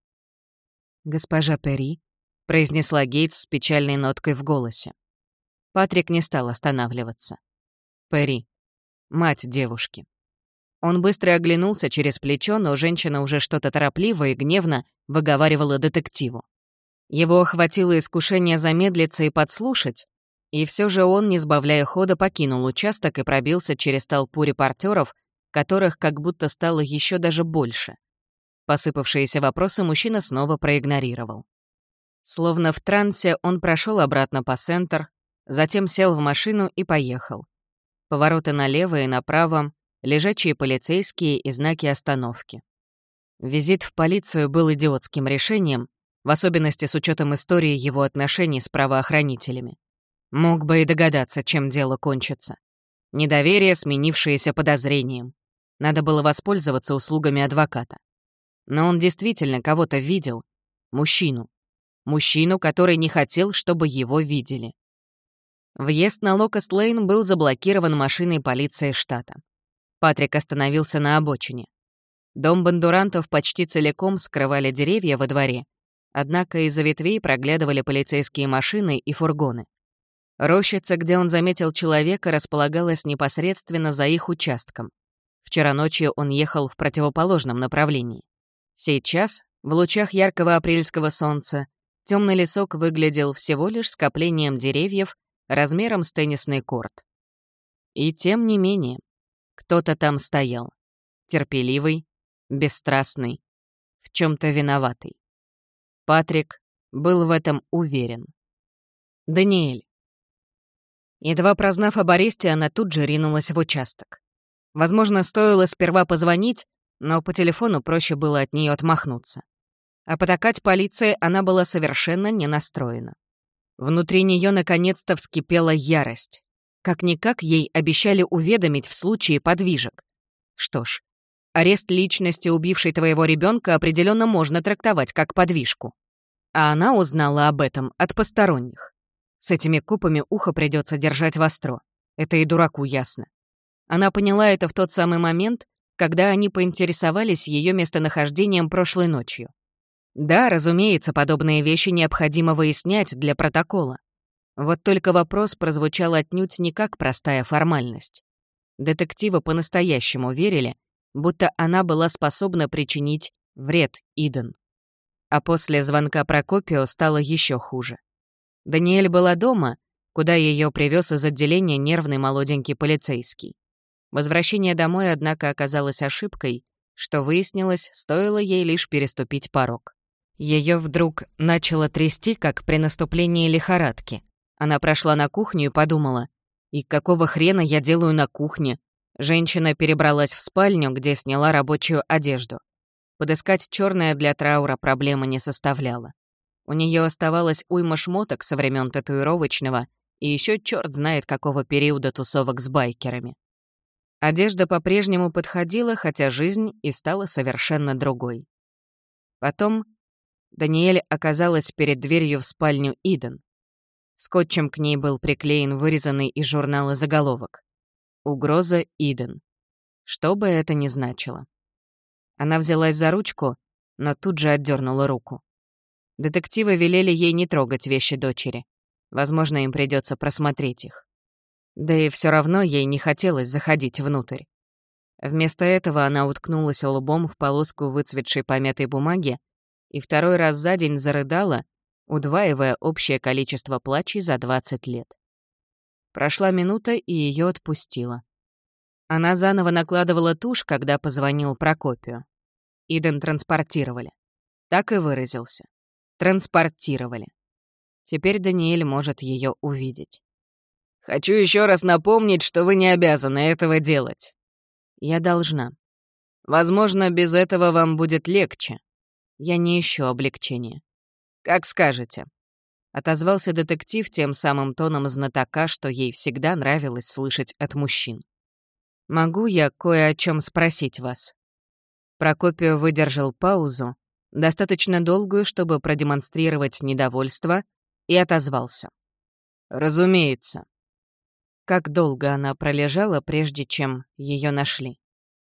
Speaker 1: «Госпожа Перри», — произнесла Гейтс с печальной ноткой в голосе. Патрик не стал останавливаться. «Перри, мать девушки». Он быстро оглянулся через плечо, но женщина уже что-то торопливо и гневно выговаривала детективу. Его охватило искушение замедлиться и подслушать, и все же он, не сбавляя хода, покинул участок и пробился через толпу репортеров, которых как будто стало еще даже больше. Посыпавшиеся вопросы мужчина снова проигнорировал. Словно в трансе он прошел обратно по Сентер, затем сел в машину и поехал. Повороты налево и направо, лежачие полицейские и знаки остановки. Визит в полицию был идиотским решением, в особенности с учетом истории его отношений с правоохранителями. Мог бы и догадаться, чем дело кончится. Недоверие, сменившееся подозрением. Надо было воспользоваться услугами адвоката. Но он действительно кого-то видел. Мужчину. Мужчину, который не хотел, чтобы его видели. Въезд на Локост-Лейн был заблокирован машиной полиции штата. Патрик остановился на обочине. Дом Бондурантов почти целиком скрывали деревья во дворе, однако из-за ветвей проглядывали полицейские машины и фургоны. Рощица, где он заметил человека, располагалась непосредственно за их участком. Вчера ночью он ехал в противоположном направлении. Сейчас, в лучах яркого апрельского солнца, темный лесок выглядел всего лишь скоплением деревьев размером с теннисный корт. И тем не менее, кто-то там стоял. Терпеливый, бесстрастный, в чем-то виноватый. Патрик был в этом уверен. Даниэль. Едва прознав об аресте, она тут же ринулась в участок. Возможно, стоило сперва позвонить, но по телефону проще было от нее отмахнуться. А потакать полиции она была совершенно не настроена. Внутри нее наконец-то вскипела ярость. Как-никак ей обещали уведомить в случае подвижек. Что ж, арест личности, убившей твоего ребенка, определенно можно трактовать как подвижку. А она узнала об этом от посторонних. С этими купами ухо придется держать востро. Это и дураку ясно. Она поняла это в тот самый момент, когда они поинтересовались ее местонахождением прошлой ночью. Да, разумеется, подобные вещи необходимо выяснять для протокола. Вот только вопрос прозвучал отнюдь не как простая формальность. Детективы по-настоящему верили, будто она была способна причинить вред Иден. А после звонка Прокопио стало еще хуже. Даниэль была дома, куда ее привез из отделения нервный молоденький полицейский. Возвращение домой, однако, оказалось ошибкой, что выяснилось, стоило ей лишь переступить порог. Ее вдруг начало трясти, как при наступлении лихорадки. Она прошла на кухню и подумала, «И какого хрена я делаю на кухне?» Женщина перебралась в спальню, где сняла рабочую одежду. Подыскать черное для траура проблемы не составляло. У нее оставалось уйма шмоток со времен татуировочного и еще черт знает какого периода тусовок с байкерами. Одежда по-прежнему подходила, хотя жизнь и стала совершенно другой. Потом Даниэль оказалась перед дверью в спальню Иден. Скотчем к ней был приклеен вырезанный из журнала заголовок «Угроза Иден». Что бы это ни значило. Она взялась за ручку, но тут же отдернула руку. Детективы велели ей не трогать вещи дочери. Возможно, им придется просмотреть их. Да и все равно ей не хотелось заходить внутрь. Вместо этого она уткнулась лбом в полоску выцветшей помятой бумаги и второй раз за день зарыдала, удваивая общее количество плачей за 20 лет. Прошла минута, и ее отпустило. Она заново накладывала тушь, когда позвонил Прокопио. Иден транспортировали. Так и выразился. Транспортировали. Теперь Даниэль может ее увидеть. «Хочу еще раз напомнить, что вы не обязаны этого делать». «Я должна. Возможно, без этого вам будет легче. Я не ищу облегчения». «Как скажете», — отозвался детектив тем самым тоном знатока, что ей всегда нравилось слышать от мужчин. «Могу я кое о чем спросить вас?» Прокопио выдержал паузу, достаточно долгую, чтобы продемонстрировать недовольство, и отозвался. «Разумеется». Как долго она пролежала, прежде чем ее нашли?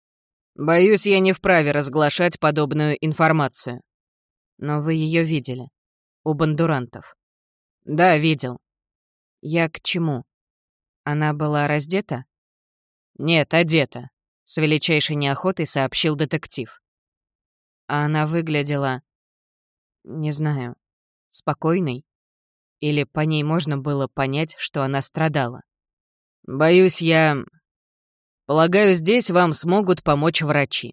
Speaker 1: «Боюсь, я не вправе разглашать подобную информацию». «Но вы ее видели? У бандурантов?» «Да, видел». «Я к чему? Она была раздета?» «Нет, одета», — с величайшей неохотой сообщил детектив. «А она выглядела... не знаю, спокойной? Или по ней можно было понять, что она страдала?» «Боюсь, Полагаю, здесь вам смогут помочь врачи».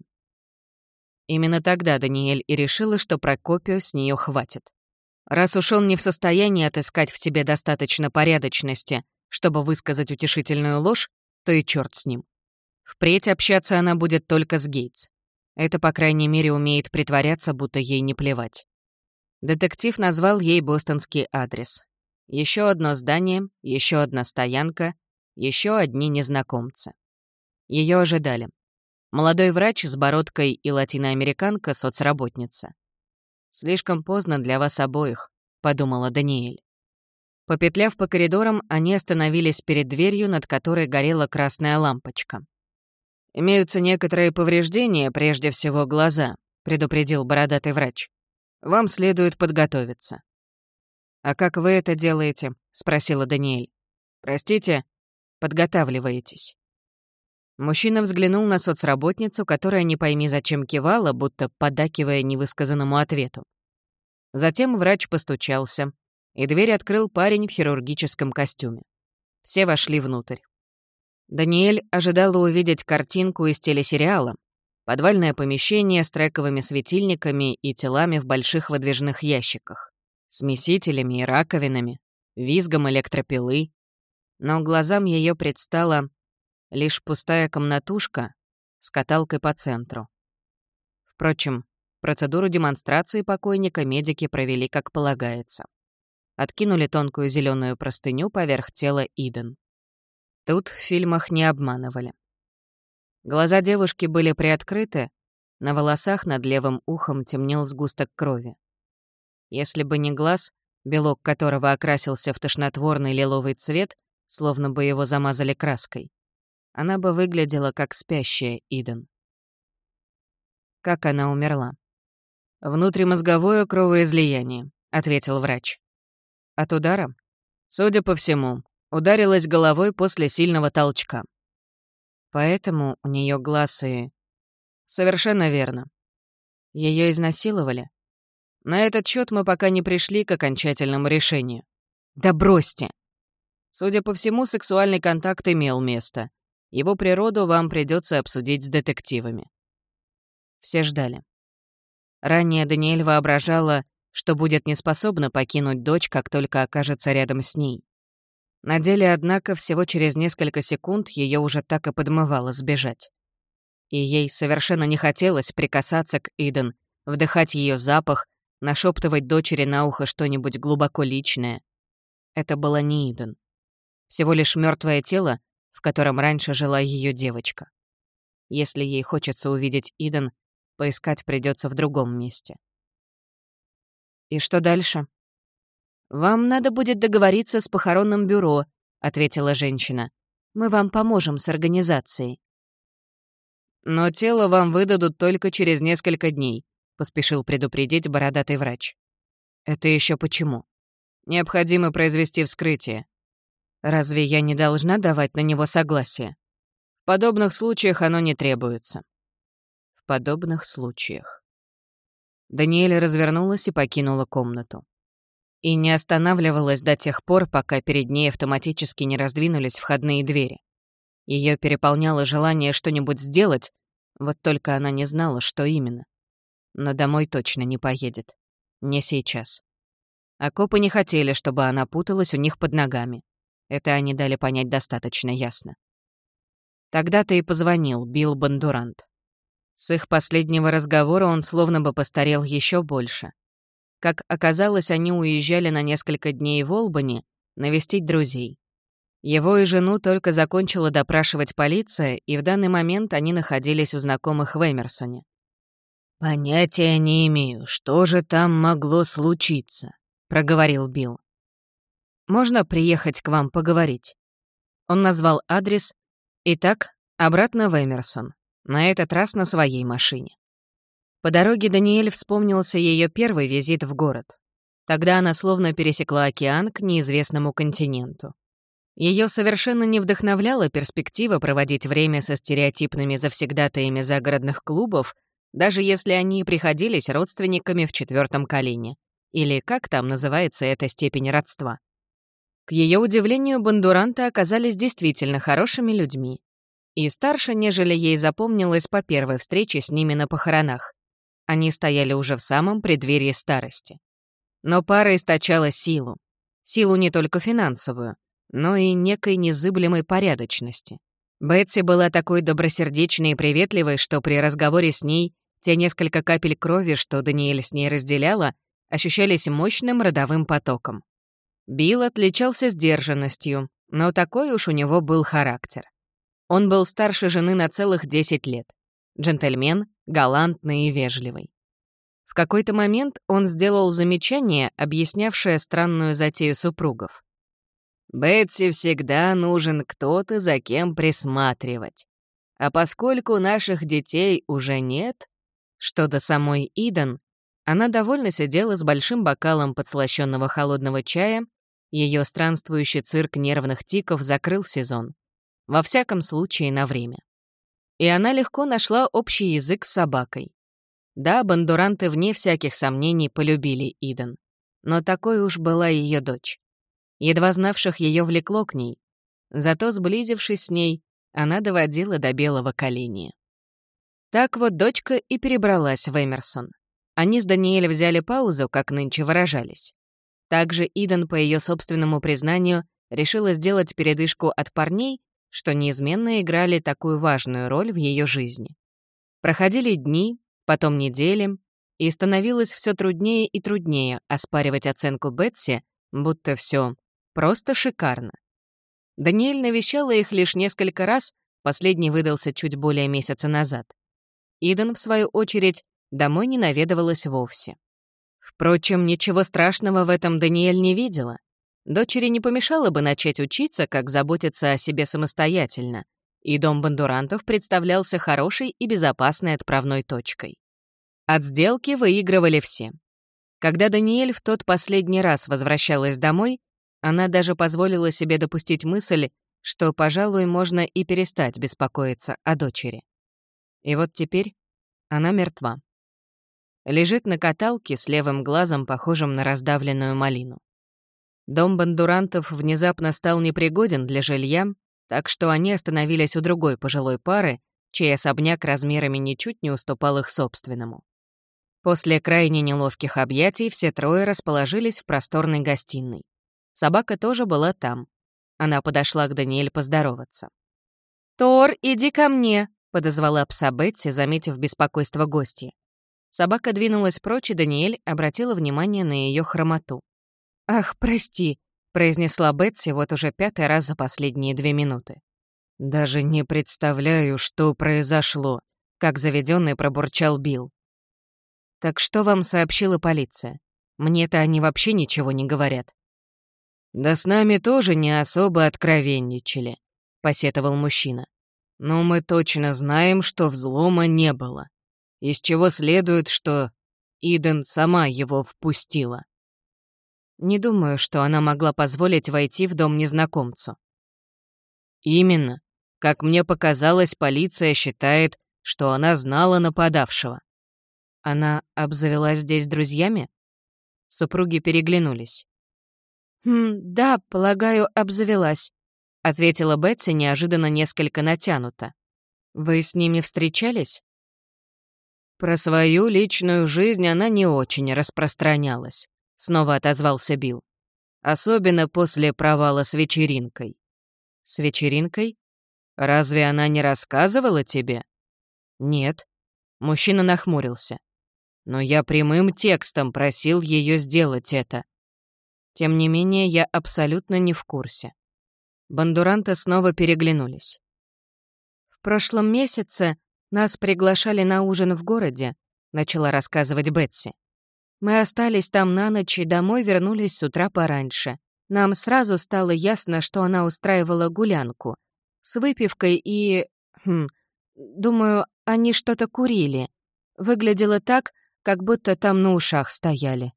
Speaker 1: Именно тогда Даниэль и решила, что Прокопио с нее хватит. Раз уж он не в состоянии отыскать в себе достаточно порядочности, чтобы высказать утешительную ложь, то и черт с ним. Впредь общаться она будет только с Гейтс. Это, по крайней мере, умеет притворяться, будто ей не плевать. Детектив назвал ей бостонский адрес. Еще одно здание, еще одна стоянка, еще одни незнакомцы. Ее ожидали. Молодой врач с бородкой и латиноамериканка-соцработница. «Слишком поздно для вас обоих», — подумала Даниэль. Попетляв по коридорам, они остановились перед дверью, над которой горела красная лампочка. «Имеются некоторые повреждения, прежде всего глаза», — предупредил бородатый врач. «Вам следует подготовиться». «А как вы это делаете?» — спросила Даниэль. «Простите, подготавливаетесь». Мужчина взглянул на соцработницу, которая не пойми зачем кивала, будто поддакивая невысказанному ответу. Затем врач постучался, и дверь открыл парень в хирургическом костюме. Все вошли внутрь. Даниэль ожидала увидеть картинку из телесериала. Подвальное помещение с трековыми светильниками и телами в больших выдвижных ящиках, смесителями и раковинами, визгом электропилы. Но глазам ее предстала лишь пустая комнатушка с каталкой по центру. Впрочем, процедуру демонстрации покойника медики провели как полагается. Откинули тонкую зеленую простыню поверх тела Иден. Тут в фильмах не обманывали. Глаза девушки были приоткрыты, на волосах над левым ухом темнел сгусток крови. Если бы не глаз, белок которого окрасился в тошнотворный лиловый цвет, словно бы его замазали краской, она бы выглядела как спящая Иден. Как она умерла? «Внутримозговое кровоизлияние», — ответил врач. От удара? Судя по всему, ударилась головой после сильного толчка. Поэтому у нее глаз и... Совершенно верно. Ее изнасиловали? На этот счет мы пока не пришли к окончательному решению. Да бросьте! Судя по всему, сексуальный контакт имел место. Его природу вам придется обсудить с детективами. Все ждали. Ранее Даниэль воображала, что будет неспособна покинуть дочь, как только окажется рядом с ней. На деле, однако, всего через несколько секунд ее уже так и подмывало сбежать. И ей совершенно не хотелось прикасаться к Иден, вдыхать ее запах, нашептывать дочери на ухо что-нибудь глубоко личное. Это была не Иден. Всего лишь мертвое тело, в котором раньше жила ее девочка. Если ей хочется увидеть Иден, поискать придется в другом месте. «И что дальше?» «Вам надо будет договориться с похоронным бюро», — ответила женщина. «Мы вам поможем с организацией». «Но тело вам выдадут только через несколько дней», — поспешил предупредить бородатый врач. «Это еще почему? Необходимо произвести вскрытие. Разве я не должна давать на него согласие? В подобных случаях оно не требуется». В подобных случаях. Даниэль развернулась и покинула комнату. И не останавливалась до тех пор, пока перед ней автоматически не раздвинулись входные двери. Ее переполняло желание что-нибудь сделать, вот только она не знала, что именно. Но домой точно не поедет. Не сейчас. А копы не хотели, чтобы она путалась у них под ногами. Это они дали понять достаточно ясно. Тогда-то и позвонил Билл Бондурант. С их последнего разговора он словно бы постарел еще больше. Как оказалось, они уезжали на несколько дней в Олбани навестить друзей. Его и жену только закончила допрашивать полиция, и в данный момент они находились у знакомых в Эмерсоне. «Понятия не имею, что же там могло случиться», — проговорил Билл. «Можно приехать к вам поговорить?» Он назвал адрес. Итак, обратно в Эмерсон, на этот раз на своей машине. По дороге Даниэль вспомнился ее первый визит в город. Тогда она словно пересекла океан к неизвестному континенту. Ее совершенно не вдохновляла перспектива проводить время со стереотипными завсегдатаями загородных клубов, даже если они приходились родственниками в четвертом колене, или как там называется эта степень родства. К ее удивлению, Бондуранты оказались действительно хорошими людьми. И старше, нежели ей запомнилось по первой встрече с ними на похоронах. Они стояли уже в самом преддверии старости. Но пара источала силу. Силу не только финансовую, но и некой незыблемой порядочности. Бетси была такой добросердечной и приветливой, что при разговоре с ней те несколько капель крови, что Даниэль с ней разделяла, ощущались мощным родовым потоком. Билл отличался сдержанностью, но такой уж у него был характер. Он был старше жены на целых 10 лет. Джентльмен, галантный и вежливый. В какой-то момент он сделал замечание, объяснявшее странную затею супругов. «Бетси всегда нужен кто-то, за кем присматривать. А поскольку наших детей уже нет...» Что до самой Иден, она довольно сидела с большим бокалом подслащённого холодного чая, ее странствующий цирк нервных тиков закрыл сезон. Во всяком случае, на время. И она легко нашла общий язык с собакой. Да, Бондуранты вне всяких сомнений полюбили Иден. Но такой уж была ее дочь. Едва знавших ее влекло к ней. Зато, сблизившись с ней, она доводила до белого коленя. Так вот дочка и перебралась в Эмерсон. Они с Даниэль взяли паузу, как нынче выражались. Также Иден, по ее собственному признанию, решила сделать передышку от парней, что неизменно играли такую важную роль в ее жизни. Проходили дни, потом недели, и становилось все труднее и труднее оспаривать оценку Бетси, будто все просто шикарно. Даниэль навещала их лишь несколько раз, последний выдался чуть более месяца назад. Иден, в свою очередь, домой не наведывалась вовсе. Впрочем, ничего страшного в этом Даниэль не видела. Дочери не помешало бы начать учиться, как заботиться о себе самостоятельно, и дом Бондурантов представлялся хорошей и безопасной отправной точкой. От сделки выигрывали все. Когда Даниэль в тот последний раз возвращалась домой, она даже позволила себе допустить мысль, что, пожалуй, можно и перестать беспокоиться о дочери. И вот теперь она мертва. Лежит на каталке с левым глазом, похожим на раздавленную малину. Дом Бондурантов внезапно стал непригоден для жилья, так что они остановились у другой пожилой пары, чей особняк размерами ничуть не уступал их собственному. После крайне неловких объятий все трое расположились в просторной гостиной. Собака тоже была там. Она подошла к Даниэль поздороваться. «Тор, иди ко мне!» — подозвала пса Бетси, заметив беспокойство гостья. Собака двинулась прочь, и Даниэль обратила внимание на ее хромоту. «Ах, прости», — произнесла Бетси вот уже 5-й раз за последние 2 минуты. «Даже не представляю, что произошло», — как заведенный пробурчал Билл. «Так что вам сообщила полиция? Мне-то они вообще ничего не говорят». «Да с нами тоже не особо откровенничали», — посетовал мужчина. «Но мы точно знаем, что взлома не было. Из чего следует, что Иден сама его впустила». «Не думаю, что она могла позволить войти в дом незнакомцу». «Именно. Как мне показалось, полиция считает, что она знала нападавшего». «Она обзавелась здесь друзьями?» Супруги переглянулись. «Да, полагаю, обзавелась», — ответила Бетси неожиданно несколько натянуто. «Вы с ними встречались?» «Про свою личную жизнь она не очень распространялась», — снова отозвался Билл. «Особенно после провала с вечеринкой». «С вечеринкой? Разве она не рассказывала тебе?» «Нет». Мужчина нахмурился. «Но я прямым текстом просил ее сделать это». Тем не менее, я абсолютно не в курсе. Бондуранты снова переглянулись. «В прошлом месяце нас приглашали на ужин в городе», — начала рассказывать Бетси. «Мы остались там на ночь и домой вернулись с утра пораньше. Нам сразу стало ясно, что она устраивала гулянку. С выпивкой и... думаю, они что-то курили. Выглядело так, как будто там на ушах стояли».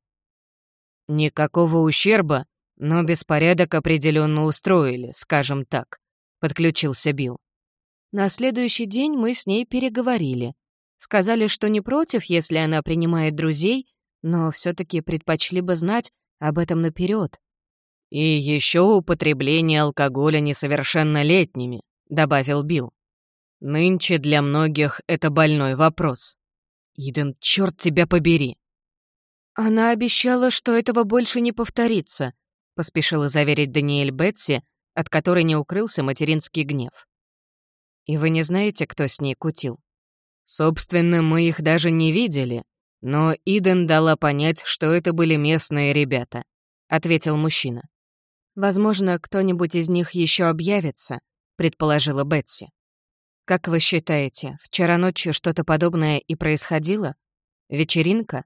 Speaker 1: «Никакого ущерба, но беспорядок определенно устроили, скажем так», — подключился Билл. «На следующий день мы с ней переговорили. Сказали, что не против, если она принимает друзей, но все-таки предпочли бы знать об этом наперед. «И еще употребление алкоголя несовершеннолетними», — добавил Билл. «Нынче для многих это больной вопрос. Иден, черт тебя побери!» «Она обещала, что этого больше не повторится», — поспешила заверить Даниэль Бетси, от которой не укрылся материнский гнев. «И вы не знаете, кто с ней кутил?» «Собственно, мы их даже не видели, но Иден дала понять, что это были местные ребята», — ответил мужчина. «Возможно, кто-нибудь из них еще объявится», — предположила Бетси. «Как вы считаете, вчера ночью что-то подобное и происходило? Вечеринка?»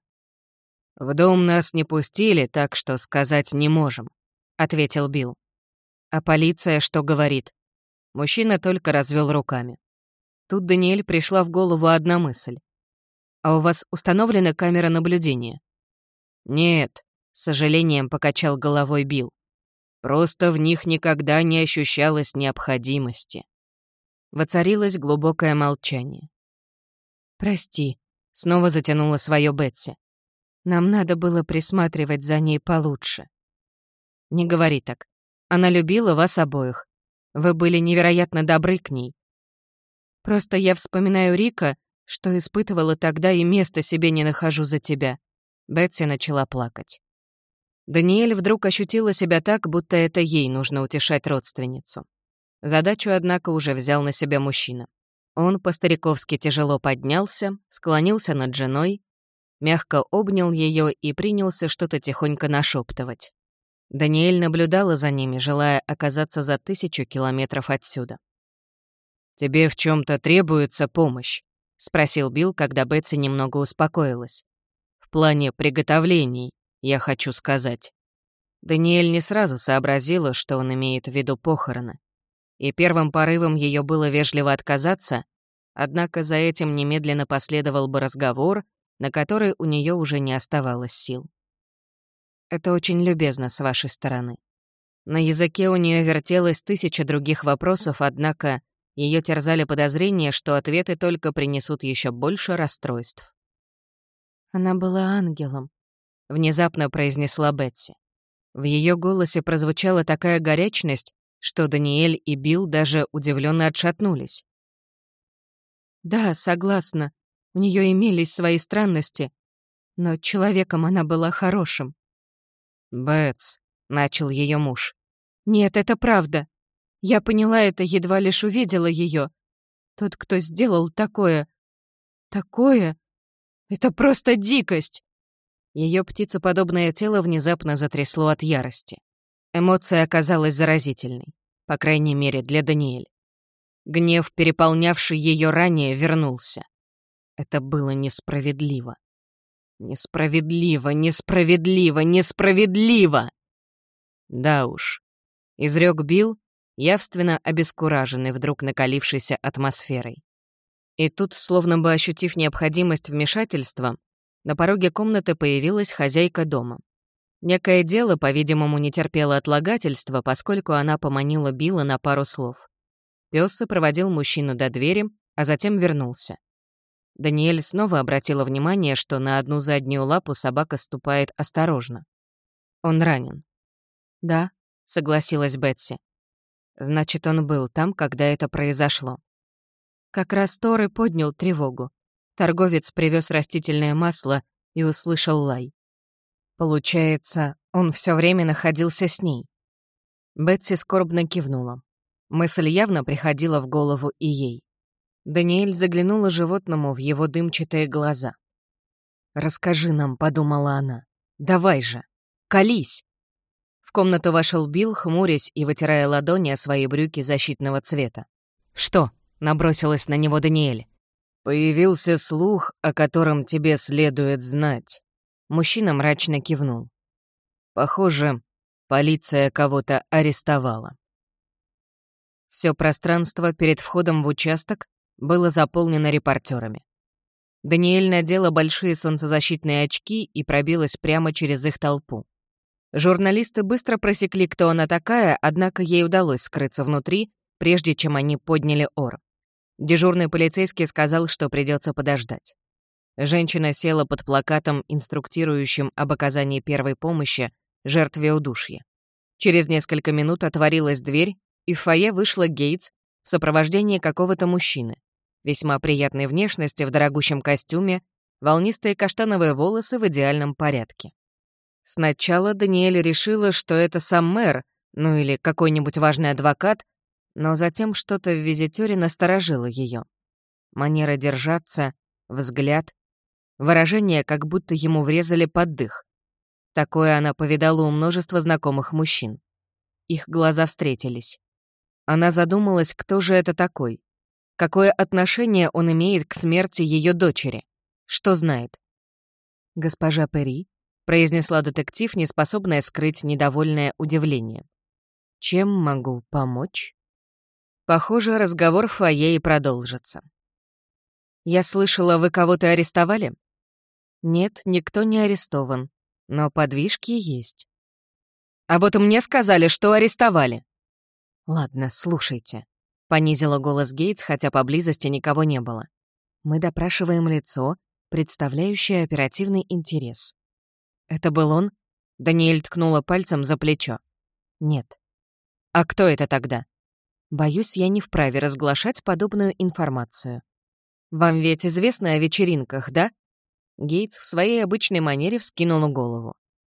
Speaker 1: «В дом нас не пустили, так что сказать не можем», — ответил Билл. «А полиция что говорит?» Мужчина только развел руками. Тут Даниэль пришла в голову одна мысль. «А у вас установлена камера наблюдения?» «Нет», — с сожалением покачал головой Билл. «Просто в них никогда не ощущалось необходимости». Воцарилось глубокое молчание. «Прости», — снова затянула свое Бетси. «Нам надо было присматривать за ней получше». «Не говори так. Она любила вас обоих. Вы были невероятно добры к ней. Просто я вспоминаю Рика, что испытывала тогда, и места себе не нахожу за тебя». Бетси начала плакать. Даниэль вдруг ощутила себя так, будто это ей нужно утешать родственницу. Задачу, однако, уже взял на себя мужчина. Он по-стариковски тяжело поднялся, склонился над женой, мягко обнял ее и принялся что-то тихонько нашептывать. Даниэль наблюдала за ними, желая оказаться за 1000 километров отсюда. «Тебе в чем то требуется помощь?» — спросил Билл, когда Бетси немного успокоилась. «В плане приготовлений, я хочу сказать». Даниэль не сразу сообразила, что он имеет в виду похороны. И первым порывом ее было вежливо отказаться, однако за этим немедленно последовал бы разговор, на который у нее уже не оставалось сил. «Это очень любезно с вашей стороны». На языке у нее вертелось 1000 других вопросов, однако ее терзали подозрения, что ответы только принесут еще больше расстройств. «Она была ангелом», — внезапно произнесла Бетси. В ее голосе прозвучала такая горячность, что Даниэль и Билл даже удивленно отшатнулись. «Да, согласна, у нее имелись свои странности, но человеком она была хорошим». «Бетс», — начал ее муж. «Нет, это правда. Я поняла это, едва лишь увидела ее. Тот, кто сделал такое... Это просто дикость!» Ее птицеподобное тело внезапно затрясло от ярости. Эмоция оказалась заразительной, по крайней мере, для Даниэль. Гнев, переполнявший ее ранее, вернулся. Это было несправедливо. Несправедливо, несправедливо, несправедливо! Да уж, изрек Билл, явственно обескураженный вдруг накалившейся атмосферой. И тут, словно бы ощутив необходимость вмешательства, на пороге комнаты появилась хозяйка дома. Некое дело, по-видимому, не терпело отлагательства, поскольку она поманила Билла на пару слов. Пёс сопроводил мужчину до двери, а затем вернулся. Даниэль снова обратила внимание, что на одну заднюю лапу собака ступает осторожно. «Он ранен». «Да», — согласилась Бетси. «Значит, он был там, когда это произошло». Как раз Тор и поднял тревогу. Торговец привез растительное масло и услышал лай. Получается, он все время находился с ней. Бетси скорбно кивнула. Мысль явно приходила в голову и ей. Даниэль заглянула животному в его дымчатые глаза. «Расскажи нам», — подумала она. «Давай же! Колись!» В комнату вошел Билл, хмурясь и вытирая ладони о свои брюки защитного цвета. «Что?» — набросилась на него Даниэль. «Появился слух, о котором тебе следует знать». Мужчина мрачно кивнул. «Похоже, полиция кого-то арестовала». Все пространство перед входом в участок было заполнено репортерами. Даниэль надела большие солнцезащитные очки и пробилась прямо через их толпу. Журналисты быстро просекли, кто она такая, однако ей удалось скрыться внутри, прежде чем они подняли ор. Дежурный полицейский сказал, что придется подождать. Женщина села под плакатом, инструктирующим об оказании первой помощи жертве удушья. Через несколько минут отворилась дверь, и в фойе вышла Гейтс в сопровождении какого-то мужчины. Весьма приятной внешности, в дорогущем костюме, волнистые каштановые волосы в идеальном порядке. Сначала Даниэль решила, что это сам мэр, ну или какой-нибудь важный адвокат, но затем что-то в визитёре насторожило её. Манера держаться, взгляд, выражение, как будто ему врезали под дых. Такое она повидала у множества знакомых мужчин. Их глаза встретились. Она задумалась, кто же это такой, какое отношение он имеет к смерти её дочери, что знает. «Госпожа Перри», — произнесла детектив, неспособная скрыть недовольное удивление. «Чем могу помочь?» Похоже, разговор в фойе и продолжится. «Я слышала, вы кого-то арестовали?» «Нет, никто не арестован, но подвижки есть». «А вот мне сказали, что арестовали». «Ладно, слушайте», — понизила голос Гейтс, хотя поблизости никого не было. «Мы допрашиваем лицо, представляющее оперативный интерес». «Это был он?» — Даниэль ткнула пальцем за плечо. «Нет». «А кто это тогда?» «Боюсь, я не вправе разглашать подобную информацию». «Вам ведь известно о вечеринках, да?» Гейтс в своей обычной манере вскинула голову.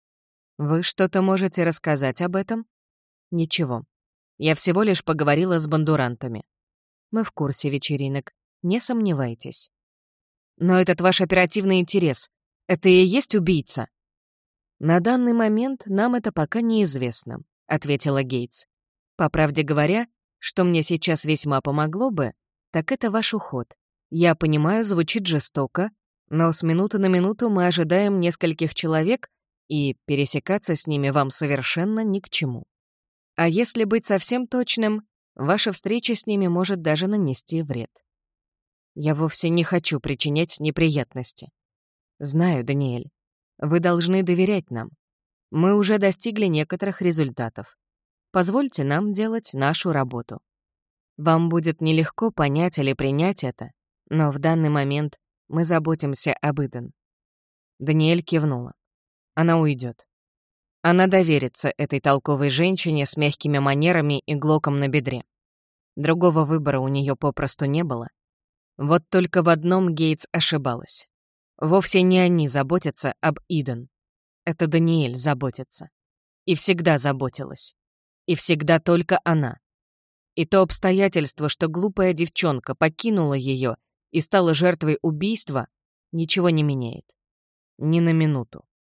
Speaker 1: «Вы что-то можете рассказать об этом?» «Ничего. Я всего лишь поговорила с бандурантами. Мы в курсе вечеринок, не сомневайтесь». «Но этот ваш оперативный интерес, это и есть убийца?» «На данный момент нам это пока неизвестно», — ответила Гейтс. «По правде говоря, что мне сейчас весьма помогло бы, так это ваш уход. Я понимаю, звучит жестоко, но с минуты на минуту мы ожидаем нескольких человек, и пересекаться с ними вам совершенно ни к чему. А если быть совсем точным, ваша встреча с ними может даже нанести вред. Я вовсе не хочу причинять неприятности. Знаю, Даниэль, вы должны доверять нам. Мы уже достигли некоторых результатов. Позвольте нам делать нашу работу. Вам будет нелегко понять или принять это, но в данный момент мы заботимся об Иден». Даниэль кивнула. Она уйдет. Она доверится этой толковой женщине с мягкими манерами и глоком на бедре. Другого выбора у нее попросту не было. Вот только в одном Гейтс ошибалась. Вовсе не они заботятся об Иден. Это Даниэль заботится. И всегда заботилась. И всегда только она. И то обстоятельство, что глупая девчонка покинула ее и стала жертвой убийства, ничего не меняет. Ни на минуту.